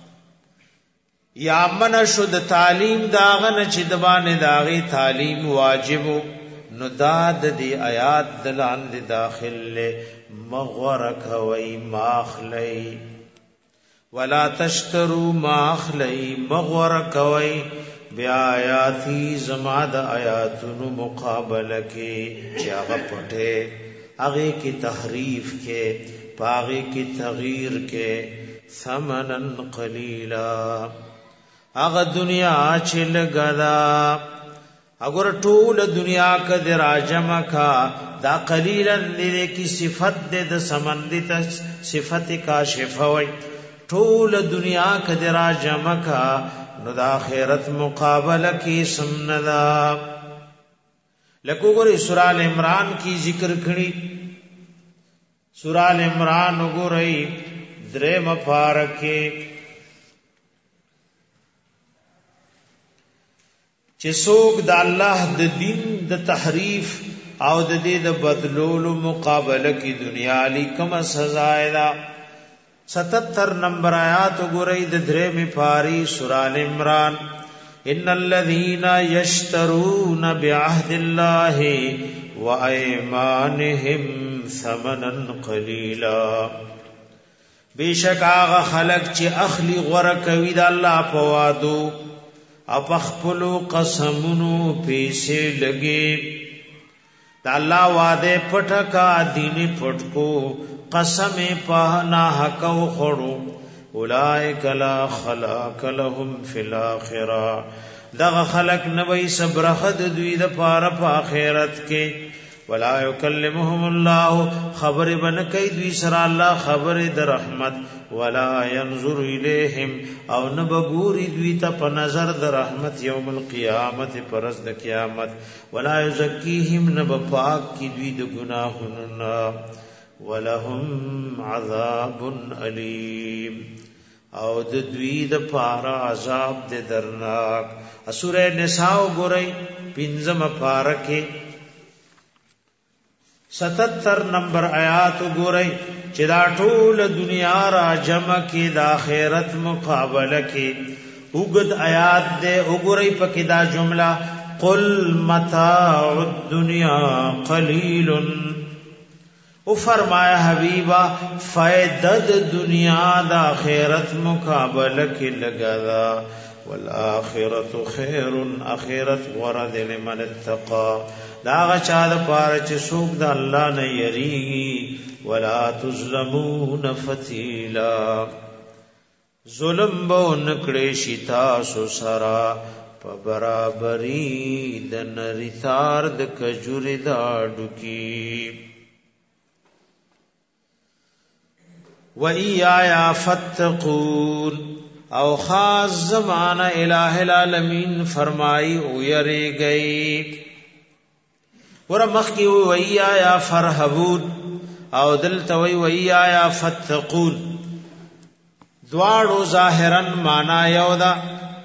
[SPEAKER 1] یا من شد تعلیم داغن چې د باندې داغي تعلیم واجب نو داد دی آیات دلان دی داخل مغورک وی ماخلی ولا تشترو ماخلی مغورک وی بیا آیاتی زما د آیاتونو مقابله کې چې هغه پټه هغه کې تحریف کې پاغه کې تغییر کې ثمنن قلیلا هغه دنیا چې لګدا اگر ټول دنیا کده راجمه کا دا قلیلن دې کی صفت دې د سمندت صفت کاشف وي ټول دنیا کده راجمه کا نو د آخرت مقابله کی سمندا لکه ګورې سورہ ال عمران کی ذکر کړي سورہ ال عمران وګورئ درې مفارکه چې څوک د الله د دین د تحریف او د دې د بدلولو مقابله کی دنیا لیکم سزا ده 77 نمبر آیات وګورئ د درې مفاری سورہ ال عمران ان الذين يشترون بعهد الله وايمانهم ثمنا قليلا بیشک هغه خلق چې اخلي غره کوي د الله په وادو اپخپلو قسمونو پیسې لګي دا الله وعده پټکا دین پټکو قسم په نا حق او خړو اولائک لا خلاق لهم فی الاخره دغه خلق نوې صبر خد دوی د پاره په آخرت کې ولا یکلمهم الله خبر بن کوي دوی سره الله خبر د رحمت ولا ينظر الیہم او نبغوری دوی ته په نظر د رحمت یوم القیامت پرز د قیامت ولا یزکیهم نبپاک کی دوی د گناهونو ولهم عذاب علیم او د دوی د پارا عذاب د درناک سورہ نساء ګورئ پنځم پارکه 77 نمبر آیات ګورئ چې دا ټول دنیا را جمع کې د آخرت مقابله کې وګد آیات دې وګورئ پکې دا جمله قل متاع الدنيا قلیل او فرمایا حبیبا فائدہ د دنیا د آخرت مقابله کې لگا دا والآخرت خیر اخرت ورد لمن اتقى دا غچا د پاره چې څوک د الله نه یریږي ولا تظلمون فتیلا ظلم به نکړې شتا سو سرا په برابرۍ د نریثار د کجوري دا ډکی وَإِيَّايَ فَاتَّقُونِ او خاص زمانہ الہ العالمین فرمائی او یری گئی ور مخکی وَإِيَّايَ فَارْهَبُونِ او دلتوی وَإِيَّايَ فَاتَّقُونِ دواړو ظاهرا معنا یو دا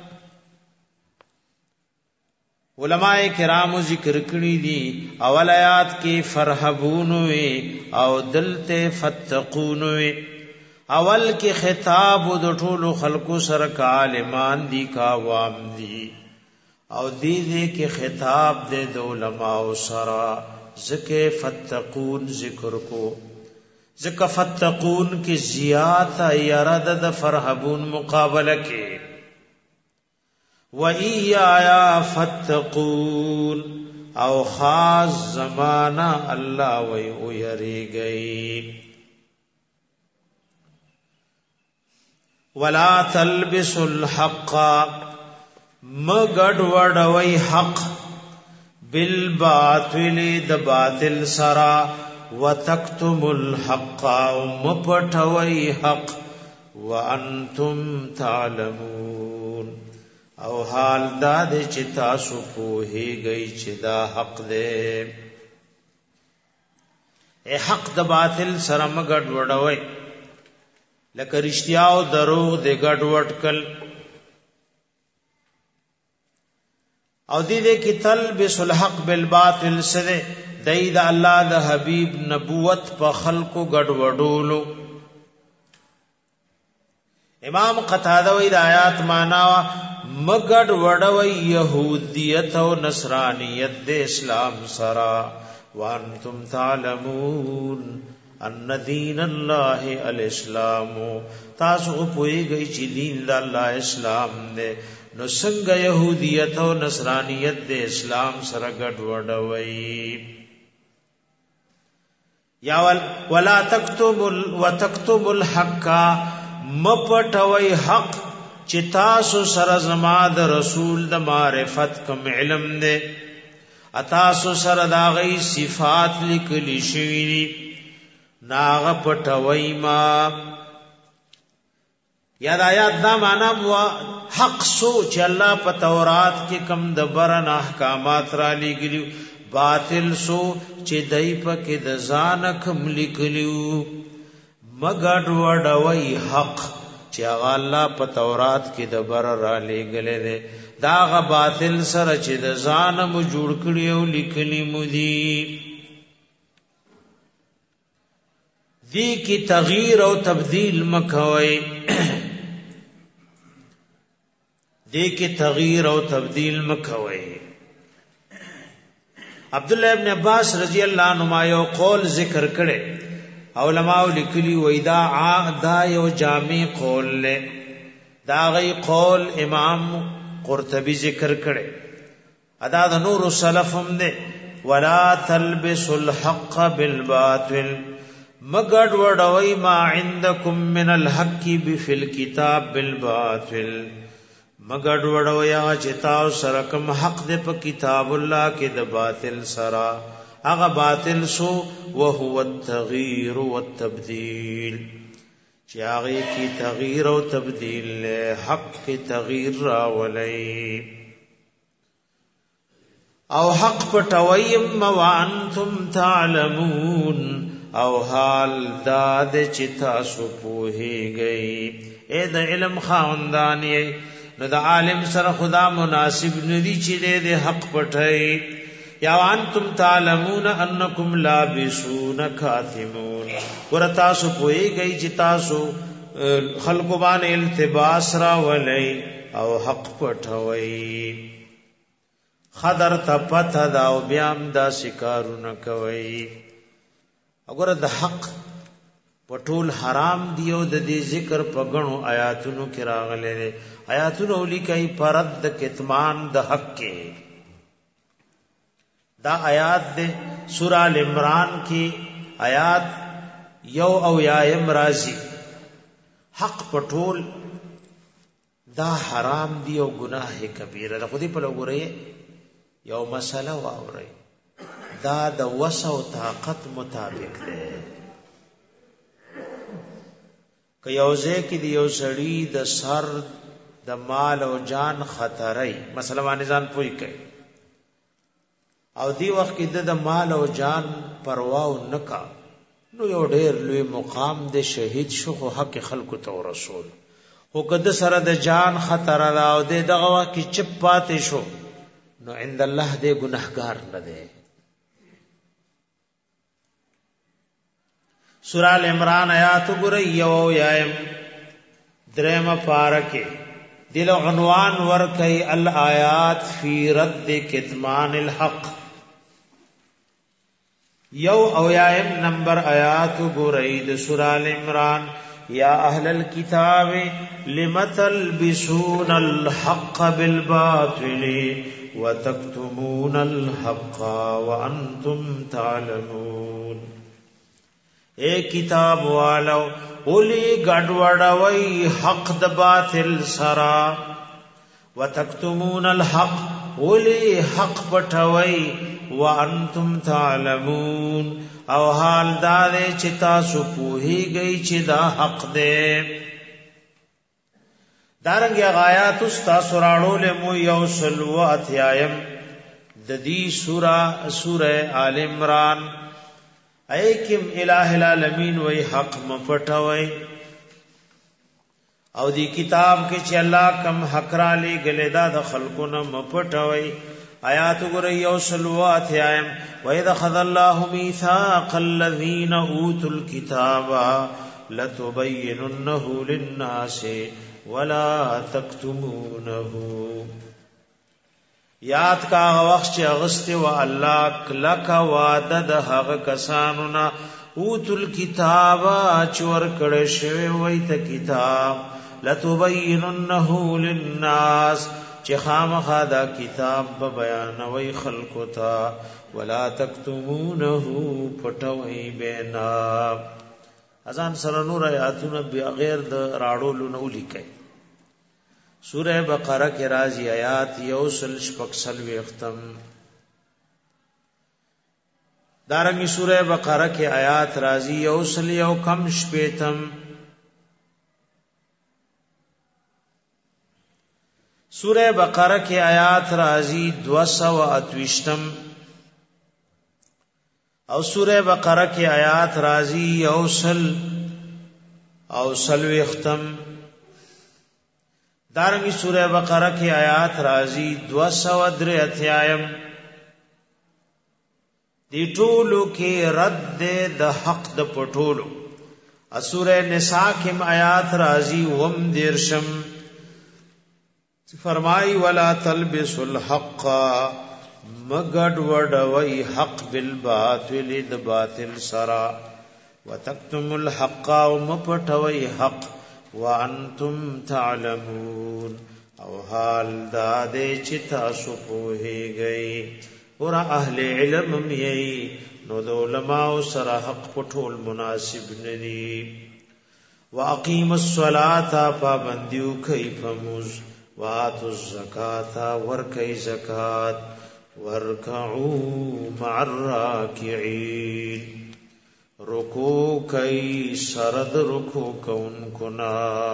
[SPEAKER 1] علماء کرامو ذکر کړی دي اول آیات کې فرحبون وی او دلته فتقون وی اول کې خطاب د ټولو خلقو سره عالمان دي کا عوام دي او دې کې خطاب د علماء سره ذکر فتقون ذکر کو ذکر فتقون کې زیات یرد د فرحبون مقابله کې وَإِيَّايَ فَاتَّقُونِ او خاص زمانہ اللہ وی اویری گئی وَلَا تَلْبِسُ الْحَقَّ مَگَڑْ وَڑَوَي حق بِالْبَاطِلِ د باطل سرا وَتَكْتُمُ الْحَقَّ مَپَٹَوَي حق وَأَنْتُمْ تَعْلَمُونَ او حال دا دې چې تاسو پوهیږئ چې دا حق دی اے حق د باطل سره مګډ وډوي لکه رښتیا او دروغ دې ګډ وډکل او دې کې تلبس الحق بالباطل سره دای د الله د حبیب نبوت په خلقو ګډ وډولو امام قتاده وی د آیات معنا مګډ وډوي يهوديت او نصرانيت د اسلام سرا وانتم تعلمون ان دین الله الاسلام تاسو پويږئ چې دین د الله اسلام دی نو څنګه يهوديت او نصرانيت د اسلام سره ګډ وډوي یا ولا تکتم الحق مپټوي حق چې تاسو سره زما د رسول د معرفت کوم علم دی اتاسو سره دا غي صفات لیکلی شوی دي ناغه پټوي ما یاد آیات دا معنا حق سوچ الله په تورات کې کم د برن احکامات را لګلیو باطل سو چې دای په کې د ځان کم لیکلیو مګډ وډوي حق چې الله په تورات کې د بر را لګلې ده دا غ باطل سره چې د ځان مو جوړ کړی او لیکلی مو دي دې کې تغییر او تبديل مکوي دې کې تغییر او تبديل مکوي عبد الله ابن عباس رضی الله عنهما یو قول ذکر کړي علماء لیکلی وېدا دا یو جامع قول له دا غي قول امام قرطبی ذکر کړي ادا د نور سلفم دے ولا تلبسوا الحق بالباطل مگڑ وڑوی ما عندکم من الحق بفی الكتاب بالباطل مگڑ وڑوی آغا چتاو سرکم حق دے پا کتاب اللہ کے دا باطل سرا آغا باطل سو وهو التغییر والتبدیل چی آغی کی تغییر و تبدیل لے حق کی تغییر راولی او حق پټویم وانتم تعلمون او حال داد چتا سو پوهیږي اے د علم خاوندان یې نو د عالم سره خدا مناسب ندی چې د حق پټي یا وانتم تعلمون انکم لابسون کاتمون ورتا سو پوهیږي چې تاسو خلق باندې التباس را ولای او حق پټوي خضر تا پتا دا او بیام دا شکارونه کوي اگر د حق پټول حرام دی او د دې ذکر په غنو آیاتونو کې راغلي آیاتونو لیکي پرد د کتمان د حق کې دا آیات د سورہ ال عمران کې آیات یو او یایم راځي حق پټول دا حرام دی او گناه کبیره ده خودی په لګورې یو مسله واوري دا د وسع او طاقت مطابق ده که یوځه کې دی یو سړی د سر د مال او جان خطرای مسله باندې ځان پوي کوي او دی وخت کې د مال او جان پروا نکا نو یو ډېر لوی مقام د شهید شو خو حق خلکو ته رسول او کده سره د جان خطر را او د دغه وخت کې چپ پاتې شو نو عند الله دې گناهګار نه دی سورہ ال عمران آیات ګورئ یو یایم دریم پارکه دل عنوان ور کوي الآیات فی رد کتمان الحق یو او یایم نمبر آیات ګورئ د سورہ ال عمران یا اهل الكتاب لم تلبسون الحق بالباطل وتكتمون الحق وانتم تعلمون اے کتاب والو اولی گڑوڑوی حق د باطل سرا وتكتمون الحق اولی حق پټوي وانتم تعلمون او حال دار چتا سو پوہی گئی چې دا حق دے دارنګ غایات استا سورانو له مو یو سلو اتیایم د دې سوره آل عمران ایکم الہ العالمین وی حق مپټوي او دی کتاب کې چې الله کم حق را لګل دا د خلقونه مپټوي آیات ګره یو سلو اتیایم وَإِذَا خَذَ اللَّهُ مِيثَاقَ الَّذِينَ أُوتُوا الْكِتَابَ لَتُبَيِّنُنَّهُ لِلنَّاسِ وَلَا تَكْتُمُونَهُ یاد کا وخت چې اغست و الله کلک وعده د هغه کسانو نه اوتل کتاب چور کړه شوی وای ته کتاب لتبیننه للناس چې خامخا دا کتاب به بیان وای خلقو ته ولا تکتمونه پټوي بینا اذان سره نور آیاتونه بغیر د راړولو نه ولیکي سورہ بقرہ کے راضی آیات یوسل شپکسل وختم دارنگی سورہ بقرہ کے آیات راضی یوسل یو کم شپیتم سورہ بقرہ کے آیات راضی 228 او سورہ بقرہ کے آیات راضی یوسل او سلو ختم دارنگی سورہ بقرہ کی آیات راضی 203 اتیایم دی ټولو کې رد د حق د پټولو سورہ نساء کې آیات راضی وم دیرشم فرمای ولا تلبسوا الحق مگد وډوي حق بالباطل د باطل سرا وتكتموا الحق ومپټوي حق وانتم تعلمون او حال دا دې چې تاسو پوهیږئ ور اهل علم یې نو د علماء سره حق پټول مناسب ندي واقیم الصلاة پابندیو کوي فموز واتو الزکاة ورکي زکات ورکعوا مع الراکعين رکوع کوي سرد رکوع کونکو نا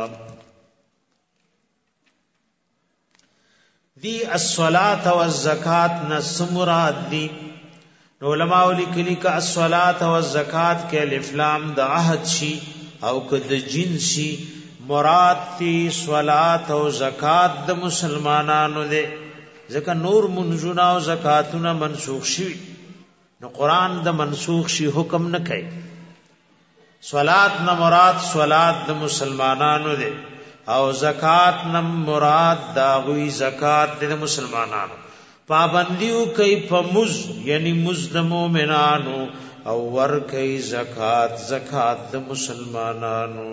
[SPEAKER 1] دی الصلاة والزکاة نس مراد دی علماء لیکلی کا الصلاة والزکاة کې الف لام د عهد شي او کد جنسی مراد تی صلات او زکات د مسلمانانو دے ځکه نور منځونه او زکاتونه منسوخ شي نو قران د منسوخ شي حکم نه کوي صلات نه مراد صلات د مسلمانانو دے او زکات نه مراد دا غوی زکات د مسلمانانو پابندیو کوي په مز یعنی مز د مؤمنانو او ور کوي زکات زکات د مسلمانانو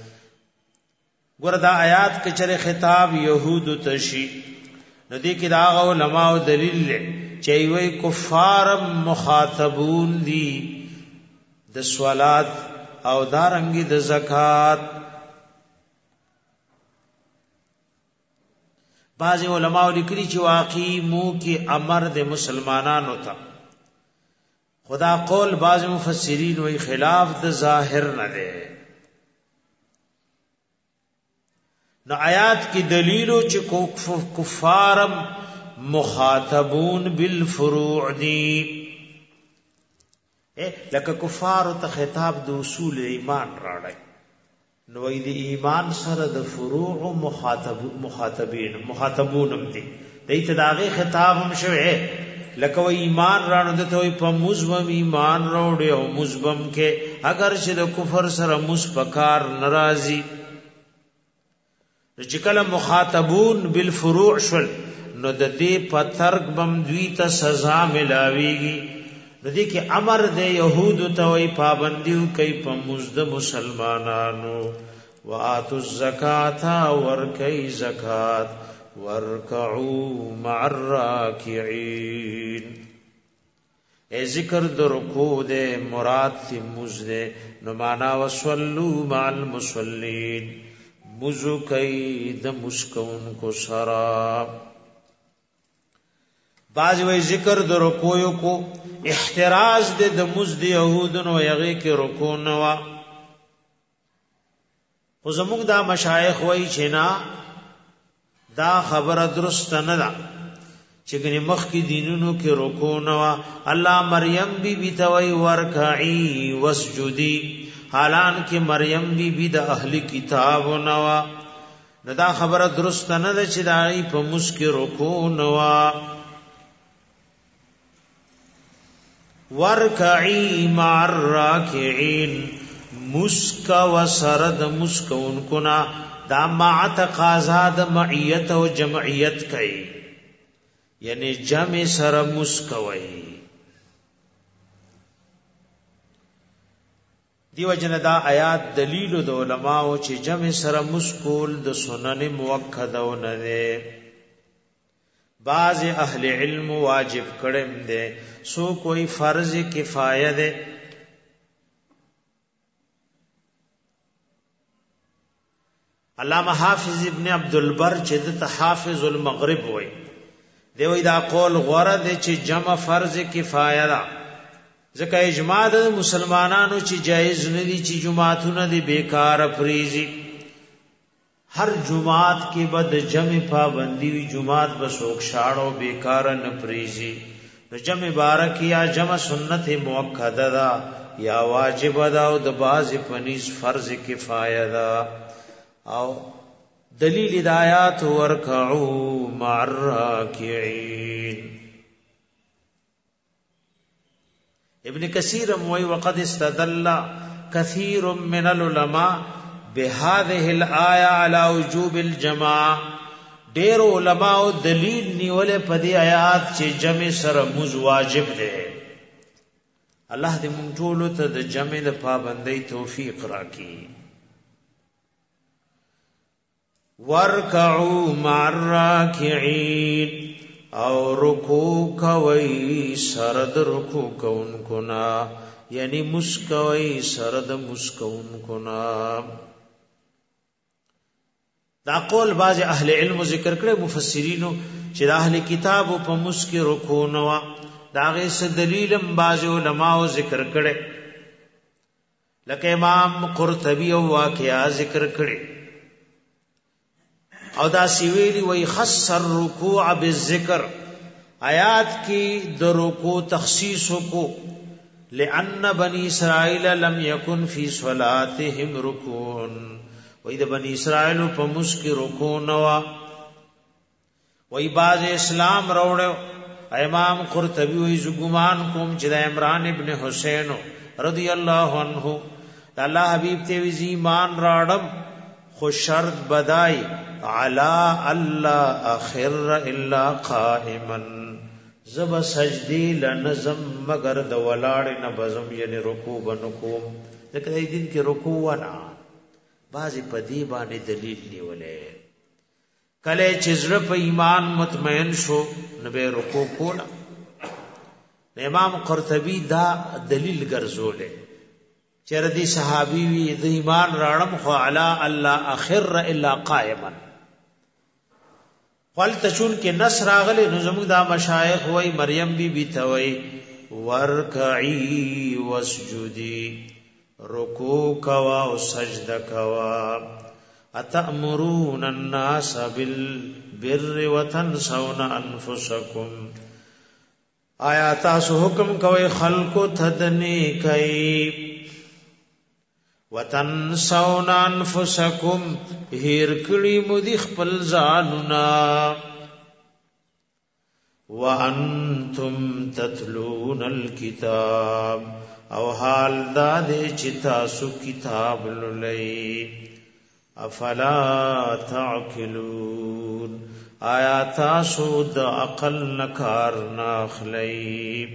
[SPEAKER 1] ګوردا آیات کې چره خطاب يهود تشي ندی کې دا علماء دلیل چې وی کفار مخاطبون دي د صلات او دارنګي د زکات بعض علماء لیکلي چې واقعي مو کې امر د مسلمانانو ته خدا قول بعض مفسرین وی خلاف د ظاهر نه ده نو آیات کی دلیلو چې کفار مخاطبون بالفروع دی لکه کفار ته خطاب د اصول ایمان راړی نو د ایمان سره د فروع مخاطبون دي دایته داغه خطاب هم شوه لکه و ایمان راړو دته په مزبم ایمان راوړي او مزبم کې اگر چې د کفر سره مسپکار ناراضي چې کله مخاطبون بالفروع شول نو د دې په ترک بم دوی ته سزا ملاويږي د دې کې امر د يهود ته وي پابندیو کوي په مزد مسلمانانو واتو الزکات ورکي زکات ورکعوا مع الراکعين ای ذکر د رکوع د مراد تی مزد نو معنا وصلوا مع المصلين مزو کئی د مسکون کو سرا باز وی ذکر د رکوع کو احتراز د مزد یهودن و یغی کی رکوع نوا خو زموږ دا مشایخ وای چې نا دا خبره درست نه ده چې ګنې مخ کی دینونو کې رکوع نوا الله مریم بی بی توي ورکعي واسجدي حالان کې مریم بی بی د اهلی کتاب نوا نو دا خبره درست نه ده چې دای په مسکی رکوع نوا ورکعی مع الراکعين مسکا وسرد مسکون کنا دا مع تقاضا د معیت او جمعیت کوي یعنی جمع سره مسکوي دیو جن دا آیات دلیل د علماء چې جمع سره مسکول د سنن موکده و نه ده بعض اهل علم واجب کړم ده سو کوئی فرض کفایه ده علامہ حافظ ابن عبد البر چې د حافظ المغرب وای دی وای دا قول غوړه ده چې جمع فرض کفایه ده ځکه اجماع د مسلمانانو چې جایز نه دي چې جمعهونه دي بیکار فریضي هر جمعات کې بد جمع پابندي وي جمعات بسوک شاړو بیکار نه فریضي نو جمع بارک یا جمع سنت موکده ده یا واجب ده او د باز پنځ فرض کفایه ده او دلیل ہدایات ورکعوا مع الراکعين ابن کثیر موی وقد استدل كثير من العلماء بهذه الايه على وجوب الجماع ډیر علماء دلیل نیولې په دې آیات چې جمع سره موز واجب ده الله دې مونږ ټول ته د جمع د پابندۍ توفیق راکړي ورکعوا مع الراکعين او رکوع کوي سرد رکوع کوونکو نا یعنی مسکوي سرد مسکوونکو نا. دا قول باز اهل علم ذکر کړي مفسرینو چې د اهل کتاب په مسکی رکوع نو دا غي څه دلیلم باز علماء ذکر کړي لکه امام قرطبي او واقعا ذکر کړي او دا سیویلی وی خص الرکوع بالذکر آیات کی د رکوع تخصیص کو لأن بنی اسرائیل لم یکن فی صلاتهم رکوع وی د بنی اسرائیل په مسکی رکوع نوا وی باز اسلام روړو. امام قرطبی وی زګمان کوم چې د عمران ابن حسین رضی الله عنه د الله حبیب ته وی ایمان راړم خو شرط بدای علا الله اخر الا قائما زب سجدی لنظم مگر د ولاړ نه بزم یعنی رکوع بنکوم ځکه دې دین کې رکوع ونه بعضی پدی باندې دلیل نیولې کله چې زړه په ایمان مطمئن شو نو به رکوع کولا. امام قرطبی دا دلیل ګرځولې چې ردی صحابي وی د ایمان راړم خو علا الله اخر الا قائما قال تشون کې نص راغله نو زموږ دا مشایخ وای مریم بی بی توي ورکعي واسجدي رکوع کوا او سجده کوا اتامرون الناس بالبر وتنسون انفسکم آیا تاسو حکم کوي خلقو تدنی کوي وتنسون انفسکم هیر کړي مودي خپل ځانونه وانتم تتلون الكتاب او حال دا دې چې تاسو کتاب لولئ افلا تعقلون آیا تاسو د عقل نکار ناخلی.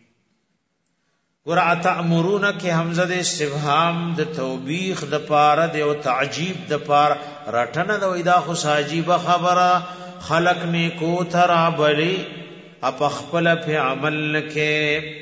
[SPEAKER 1] ور اتامرون کې حمزه د استفهام د توبیخ د پاره د او تعجیب د پاره رټنه د وېدا خو ساجيبه خبره خلق نیکو ترا بلی اپ خپل په عمل کې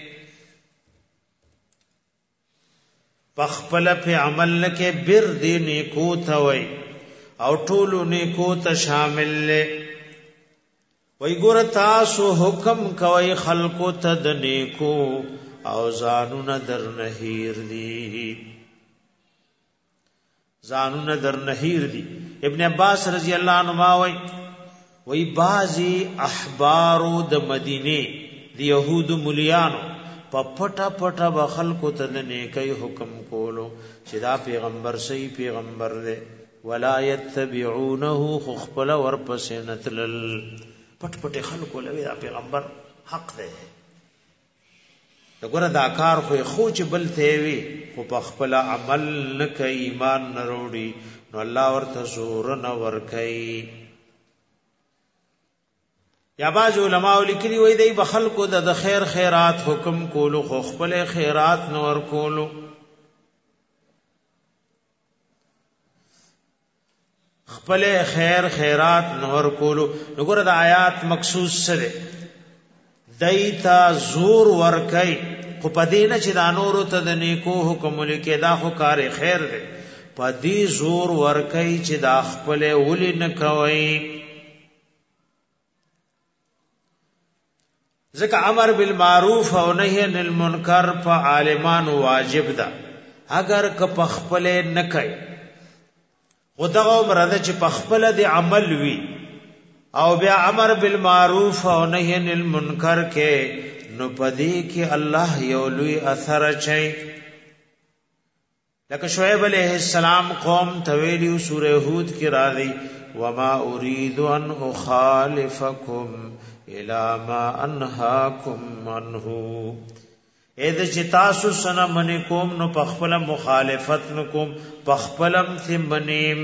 [SPEAKER 1] پخپل په عمل کې بر دی نیکو ثوي او ټولو نیکو ته شامل لې وای ګور تاسو حکم کوي خلقو ته د نیکو او زانون در نهیر دی زانون در نهیر دی. ابن عباس رضی اللہ عنہ وی بازی احبارو د مدینه دی یهود ملیانو پپټا پټا بخلقو ته د نیکی حکم کولو چې دا پیغمبر صحیح پیغمبر دی ولا يتبعونه خپل ورپسې نتلل پټ پټ خلقو لوي دا پیغمبر حق دی دغه دا کار خو چې بل ته وي خو په خپل عمل نه کوي ایمان نه وروړي نو الله ورته زور نه ور کوي. یا باز علماء لیکلي وي دی بخلقو د خیر خیرات حکم کولو خو خپل خیرات نه ور کولو خپل خیر خیرات نه ور کولو. وګوره د آیات مخصوص سره دایتا زور ور کوي خو پدې نه چې د انورو ته د نیکو حکم لیکي دا خو کار خیر دی پدې زور ور کوي چې دا خپل ولي نه کوي. ځکه امر بالمعروف او نهی عن المنکر په عالمانو واجب ده اگر که په خپل نه کوي خدغه مرده چې په خپل د عمل وی او بیا امر بالمعروف او نهی عن المنکر کې نو پدې کې الله یو لوی اثر چي. لکه شعیب علیہ السلام قوم تویلی سورہ ہود کی راضی وما اريد ان اخالفكم الى ما انهاكم عنه اذ چتاسو سن من کوم نو پخپل مخالفت نکوم پخپلم ثمنیم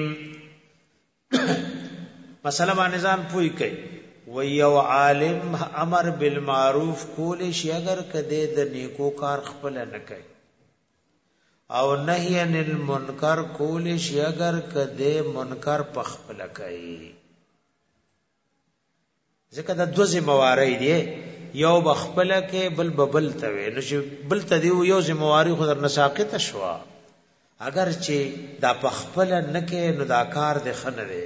[SPEAKER 1] مثلا باندې ځان پوي کوي و یو عالم امر بالمعروف کول شي اگر کده د نیکو کار خپل نه کوي او نهی عن المنکر کول شي اگر کده منکر پخپل کوي ځکه د دوه ذمہواری دي یو بخپل کې بل ببل توي نو چې بل ته دی یو ذمہواری خو در نساقط شوا اگر چې دا پخپل نه کې نو دا کار د خنه دی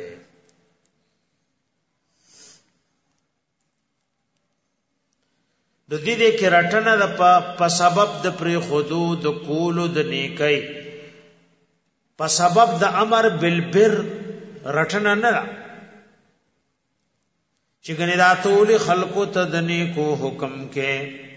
[SPEAKER 1] د دې کې رټنه د په سبب د پری حدود کولو د نیکي په سبب د امر بالبر رټنه نه چې ګنې دا ټول خلقو ته د نیکو حکم کې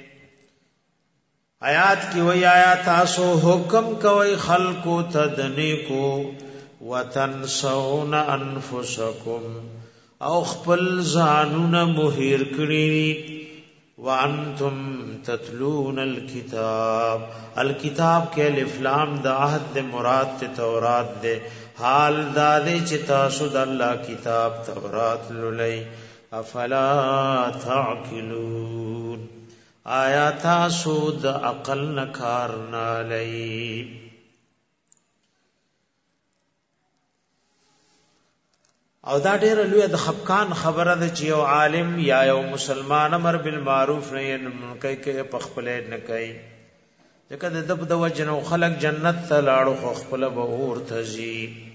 [SPEAKER 1] آیات کی وی آیات تاسو حکم کوي خلقو ته د نیکو وتنسون انفسکم او خپل ځانونه مهیر کړی وانتم تتلون الكتاب الكتاب کې الف لام د عهد د مراد ته تورات ده حال دا دې چې تاسو د الله کتاب تورات لولئ افلا تعقلون آیا تاسو د عقل نکار نه لئ او دا ډېر لوی د خفقان خبره ده چې یو عالم یا یو مسلمان امر بالمعروف نهی عن المنکر کې په خپل نه کوي ځکه د دب د وجنو خلق جنت ته لاړو خو خپل به اور تزي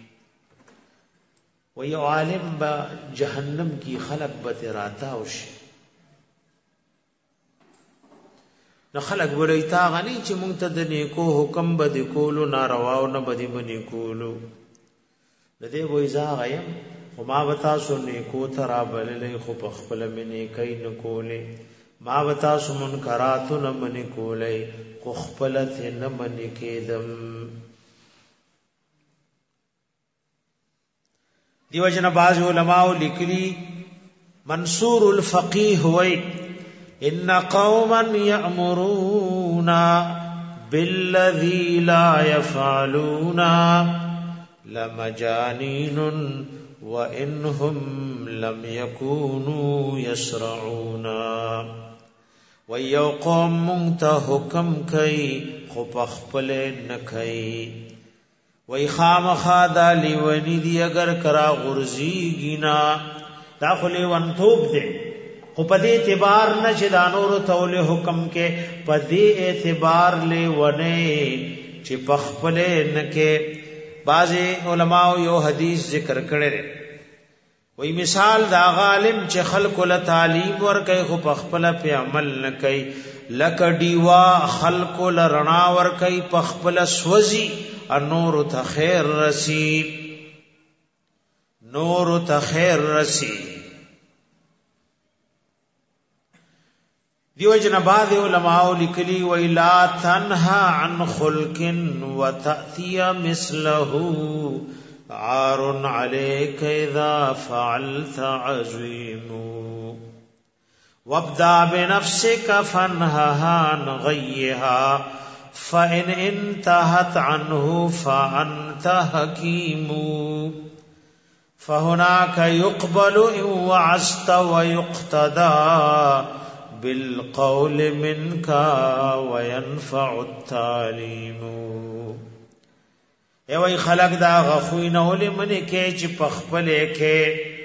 [SPEAKER 1] و یو عالم با جهنم کی خلق به راتا وش نو خلق ورایتا غني چې مونږ ته د نیکو حکم به کولو ناروا او نه بدی بنی کولو د دې وای ځا غیم خو ما وتا سو نیکو ترا بللې خو په خپل منی کین کولې ما وتا سو منکرات نه منی کولې خو خپل ته نه منی کېدم دیو جن باز علماء لیکلی منصور الفقيه ہوئی ان قوما يأمرون بالذي لا يفعلون لمجانين وانهم لم يكونوا يسرعون ويو قوم منت حکم کئ خو پخپل نکئ وی خامخا دا لیونی دی اگر کرا غرزی گینا دا خلی ونتوب دے خو پدی اعتبار نا چی دا نور تول حکم کے پدی اعتبار لیونے چی پخپلے نکے بعضی علماء یو حدیث ذکر کرے وی مثال دا غالم چی خلق لتعلیم ورکی خو پخپل پی عمل نکی لکڑیوا خلق لرنا ورکی پخپل سوزی النور تخیر رسی نور تخیر رسی دیو جن بعض علماء لکلی وی لا تنها عن خلق وتأتی مثله عار عليك اذا فعلت عظيم وابدأ بنفسك فانهها عن غيها فَإِنْ انْتَهَتْ عَنْهُ فَأَنْتَ حَكِيمٌ فَهُنَاكَ يُقْبَلُ إِنْ وَعَزْتَ وَيُقْتَدَى بِالْقَوْلِ مِنْكَ وَيَنْفَعُ التَّعْلِيمُ ایوئی خلق دا غخوینولی منی کے چی پخپلے کے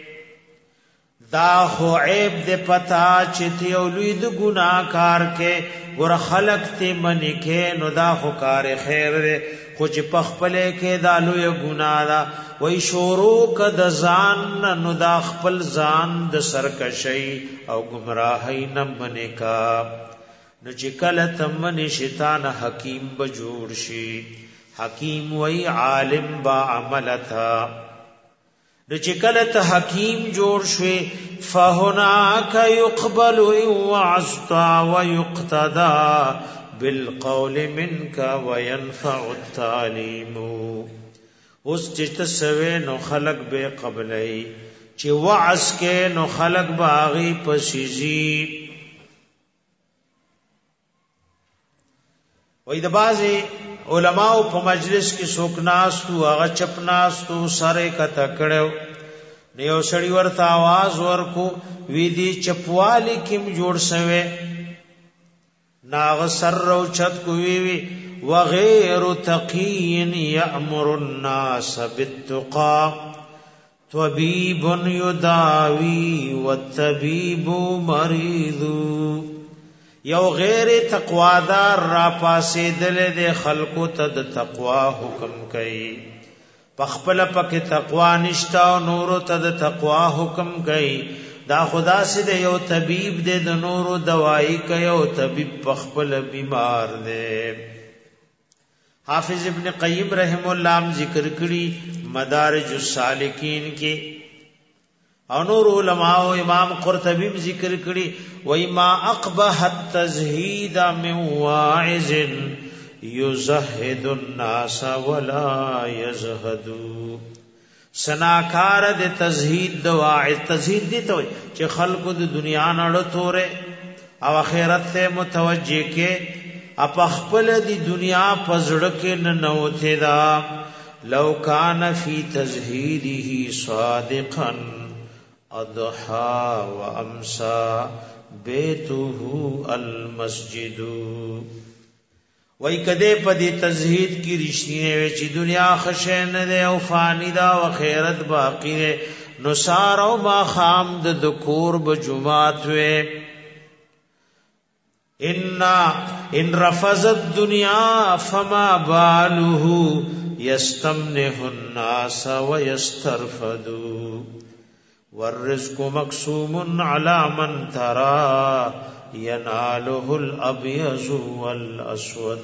[SPEAKER 1] دا خو عیب دے پتا چتی اولوی دو گناہ کار کے ور خلق تی منی کے نو دا خو کار خیر دے خو چی پخپلے کے دا لوی گناہ دا وی شورو کا دا زان نو دا خپل زان دا سرکشی او گمراہی نمانی کا نو چی کلت منی شیطان حکیم بجوڑ شی حکیم وی عالم با عملتا نو چې کله ته حکیم جوړ شوي فهناك يقبل وعظت ويقتدى بالقول منك وينفع التعليم اوس چې تسوي نو خلق به قبلای چې وعظ کې نو خلق باغی پسیزي وې د بازي علماء په مجلس کې څوک ناستو هغه چپ ناستو سره کته کړو نیو سړی ورته आवाज ورکو وی دي چپوالی کیم جوړ شوه ناغ سر رو چت کو وی وغير تقي يأمر الناس بالتقى طبيب يداوي والطبيب مريض. یو غیر تقوادار را پاسې دل د خلقو ته د تقوا حکم کوي، پخپل پکې تقوا نشتا او نور ته د تقوا حکم کوي. دا خدا سے دے یو طبیب دے د نور دوائی کوي او طبیب پخپل بیمار دے. حافظ ابن قیم رحم اللہ ہم ذکر کری مدارج السالکین کے، اور نور علماء و امام قرطبی ذکر کری وَإِمَا أَقْبَحَ التَّزْهِيدَ مِنْ وَاعِزٍ يُزَهِّدُ النَّاسَ وَلَا يَزْهَدُ. سناکار د تزهید د واعظ، تزهید دي ته چې خلقو د دنیا نه ټوره او آخرت ته متوجه کې اپ خپل د دنیا پزړه کې نه نوته دا. لو کان فی تزهیده صادقا اضحى وامسى بیته المسجد. وای کده په دې تزهید کې رښتینه وي چې دنیا خشه نه ده او فانی ده او خیرت باقی ده، نو سار او ما خام د کور به جمعات وي. ان رفض الدنيا فما باله يستمنه الناس ويسترفد. والرزق مقسوم على من ترى يناله الابيض والاسود.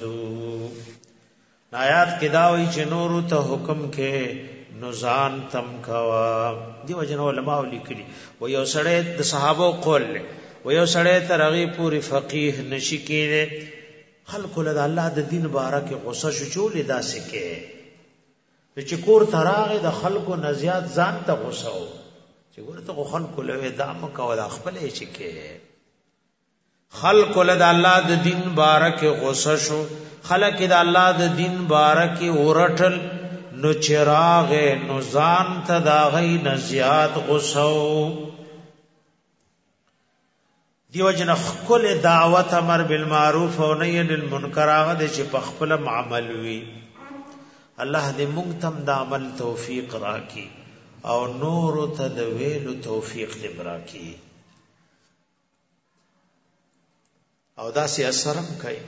[SPEAKER 1] آیات کې دا وایي چې نور ته حکم کې نزان تم کوا. دیو جن علماء لیکلي و یو سړی د صحابه قول و یو سړی ترغی پوری فقيه نشی کېده، خلق له الله د دین بارک غصه شو چولې داسې کې چې کور تراغه د خلقو نزيات ځان ته غصه و چې ورته خلق له دام کو د خپل شي کې خلق له د الله د دین بارک غصه شو. خلق د الله د دین بارک ورټل نو چراغ نو ځان ته دا غي نزيات غصه. دیو جن خپل دعوت امر بالمعروف او نهی عن المنکر هغه د چې په خپل عمل وی. الله دې موږ تم د عمل توفیق راکړي او نور ته د ویلو توفیق دې راکړي او دا سی اثرم کوي.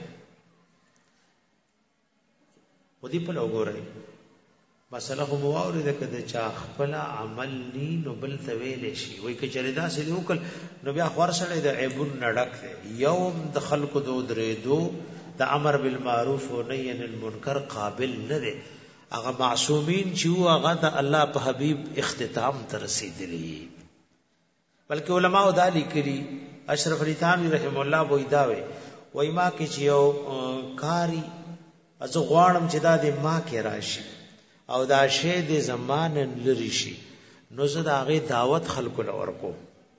[SPEAKER 1] ودی په لوګورای مثلا خو مواورد کده چا خپل عمل نی نو بل ته ویل شي وای ک چریدا سې وکړ نو بیا خور سره د عیبون نډک دی. یوم د خلق دو درې دو د امر بالمعروف او نهی عن المنکر قابل نه دی. هغه معصومین چې هغه د الله په حبیب اختتام ته رسیدلی، بلکې علماء دا لیکلي اشرف علی تھانوی رحم الله وای دا وای ما کې چې یو کاری از غواړم چې دا د ما کې راشي او دا شی د زمان لری شي نو زه دا غي دعوت خلکو لور کو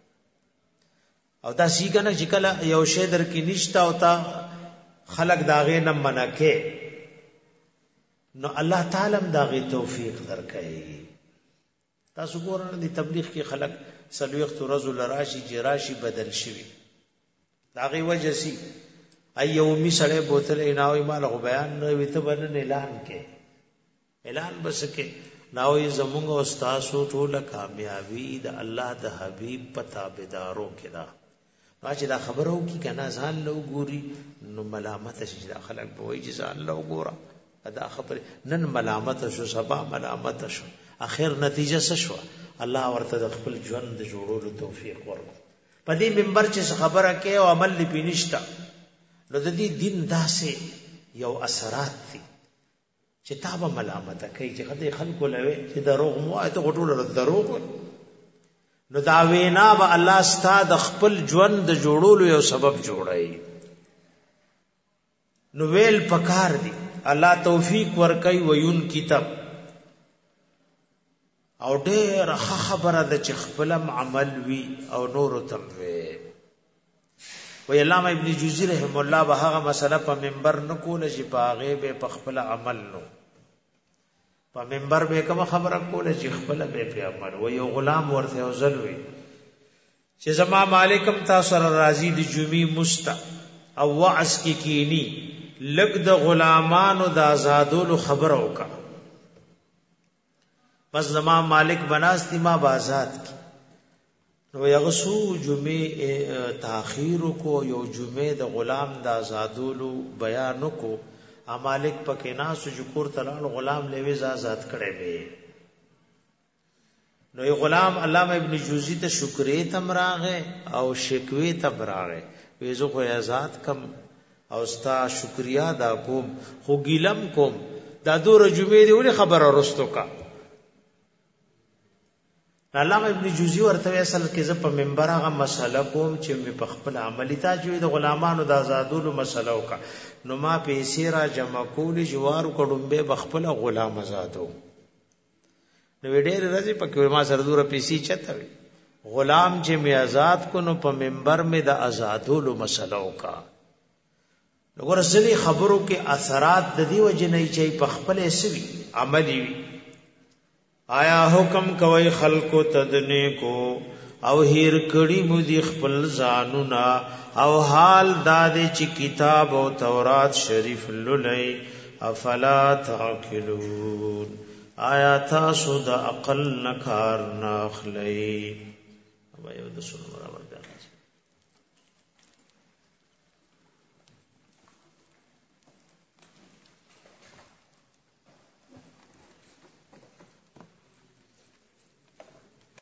[SPEAKER 1] او دا سی کنه چې کله یو شی در کې نشتا او تا خلق دا غي نه منکه نو الله تعالی دا غي توفیق درکړي. تاسو ګورئ د تبلیغ کې خلق سلوخت رجل راشي جراشي بدل شوی دا غي وجه سي ايومي سړې بوتل اناوي مال غو بیان نو وي ته باندې اعلان کې اعلان بس کې ناوي زمونږ استاد سو ټول کامیابی د الله د حبيب پتابدارو کې دا چې دا خبرو کې کنه ځان لو ګوري نو ملامت شي دا خلک به وایي ځان لو ګورا دا خبر نن ملامت شو سبا ملامت شو اخر نتیجه څه شو الله ورته د خپل ژوند د جوړولو توفیق ورکړي. په دې منبر چې خبره کوي او عمل لپاره نشتا نو د دې دین داسې یو اثرات دي چې تابه ملامت کوي چې خدای خلکو لوي چې دروغ مو ته غټول دروغ نو دا وینا به الله ستاسو د خپل ژوند د جوړولو یو سبب جوړای. نو ویل پکار دي الله توفیق ورکوي ويون کتاب او ډېر خبره د چې خپل عمل وی او نور تم وی. وی علامه ابن جوزی رحم الله به هغه مسله په منبر نه کوله چې باغې به په خپل عمل نو په منبر به کوم خبره کوله چې خپل به په عمل و یو غلام ورته وزل وی چې زما مالکم تاسو را راضی د جمعې مست او وعظ کې کینی لګ د غلامانو د آزادولو خبر اوکا پس زما مالک بناستی ما بازات کی نو یغسو جمعه تاخیر کو یو جمعه د غلام د آزادولو بیان کو مالک پکې ناس جکور تلال غلام لوي آزاد کړي وي نو یو غلام علامه ابن جوزی ته شکرې تمراغه او شکوې تمراغه وېزو خو آزاد کم او ستا شکریا دا کوم خو ګیلم کوم دا دور جمعې دی ولې خبر ورستو کا علامه ابن جوزی ورته اصل کې ز په منبر هغه مسله کوم چې په خپل عملی تاجوید غلامانو د آزادولو مسله وکا نو ما پیسې را جمع کولې جوار کډمبه بخپل غلام آزادو نو ډېر راځي په کې ما سره دوره پیسې چته وي غلام چې می آزاد کو نو په منبر می د آزادولو مسله وکا وګوره ځلې خبرو کې اثرات د دې وجه نه چې په خپل اسوي عملی وي آیا حکم کوي خلقو تدنه کو او هیر کړي مو دي خپل ځانونا او حال دادې چې کتاب او تورات شریف لولای افلا تعقلون آیا تاسو د عقل نکار ناخلی او یو د سنو برابر ده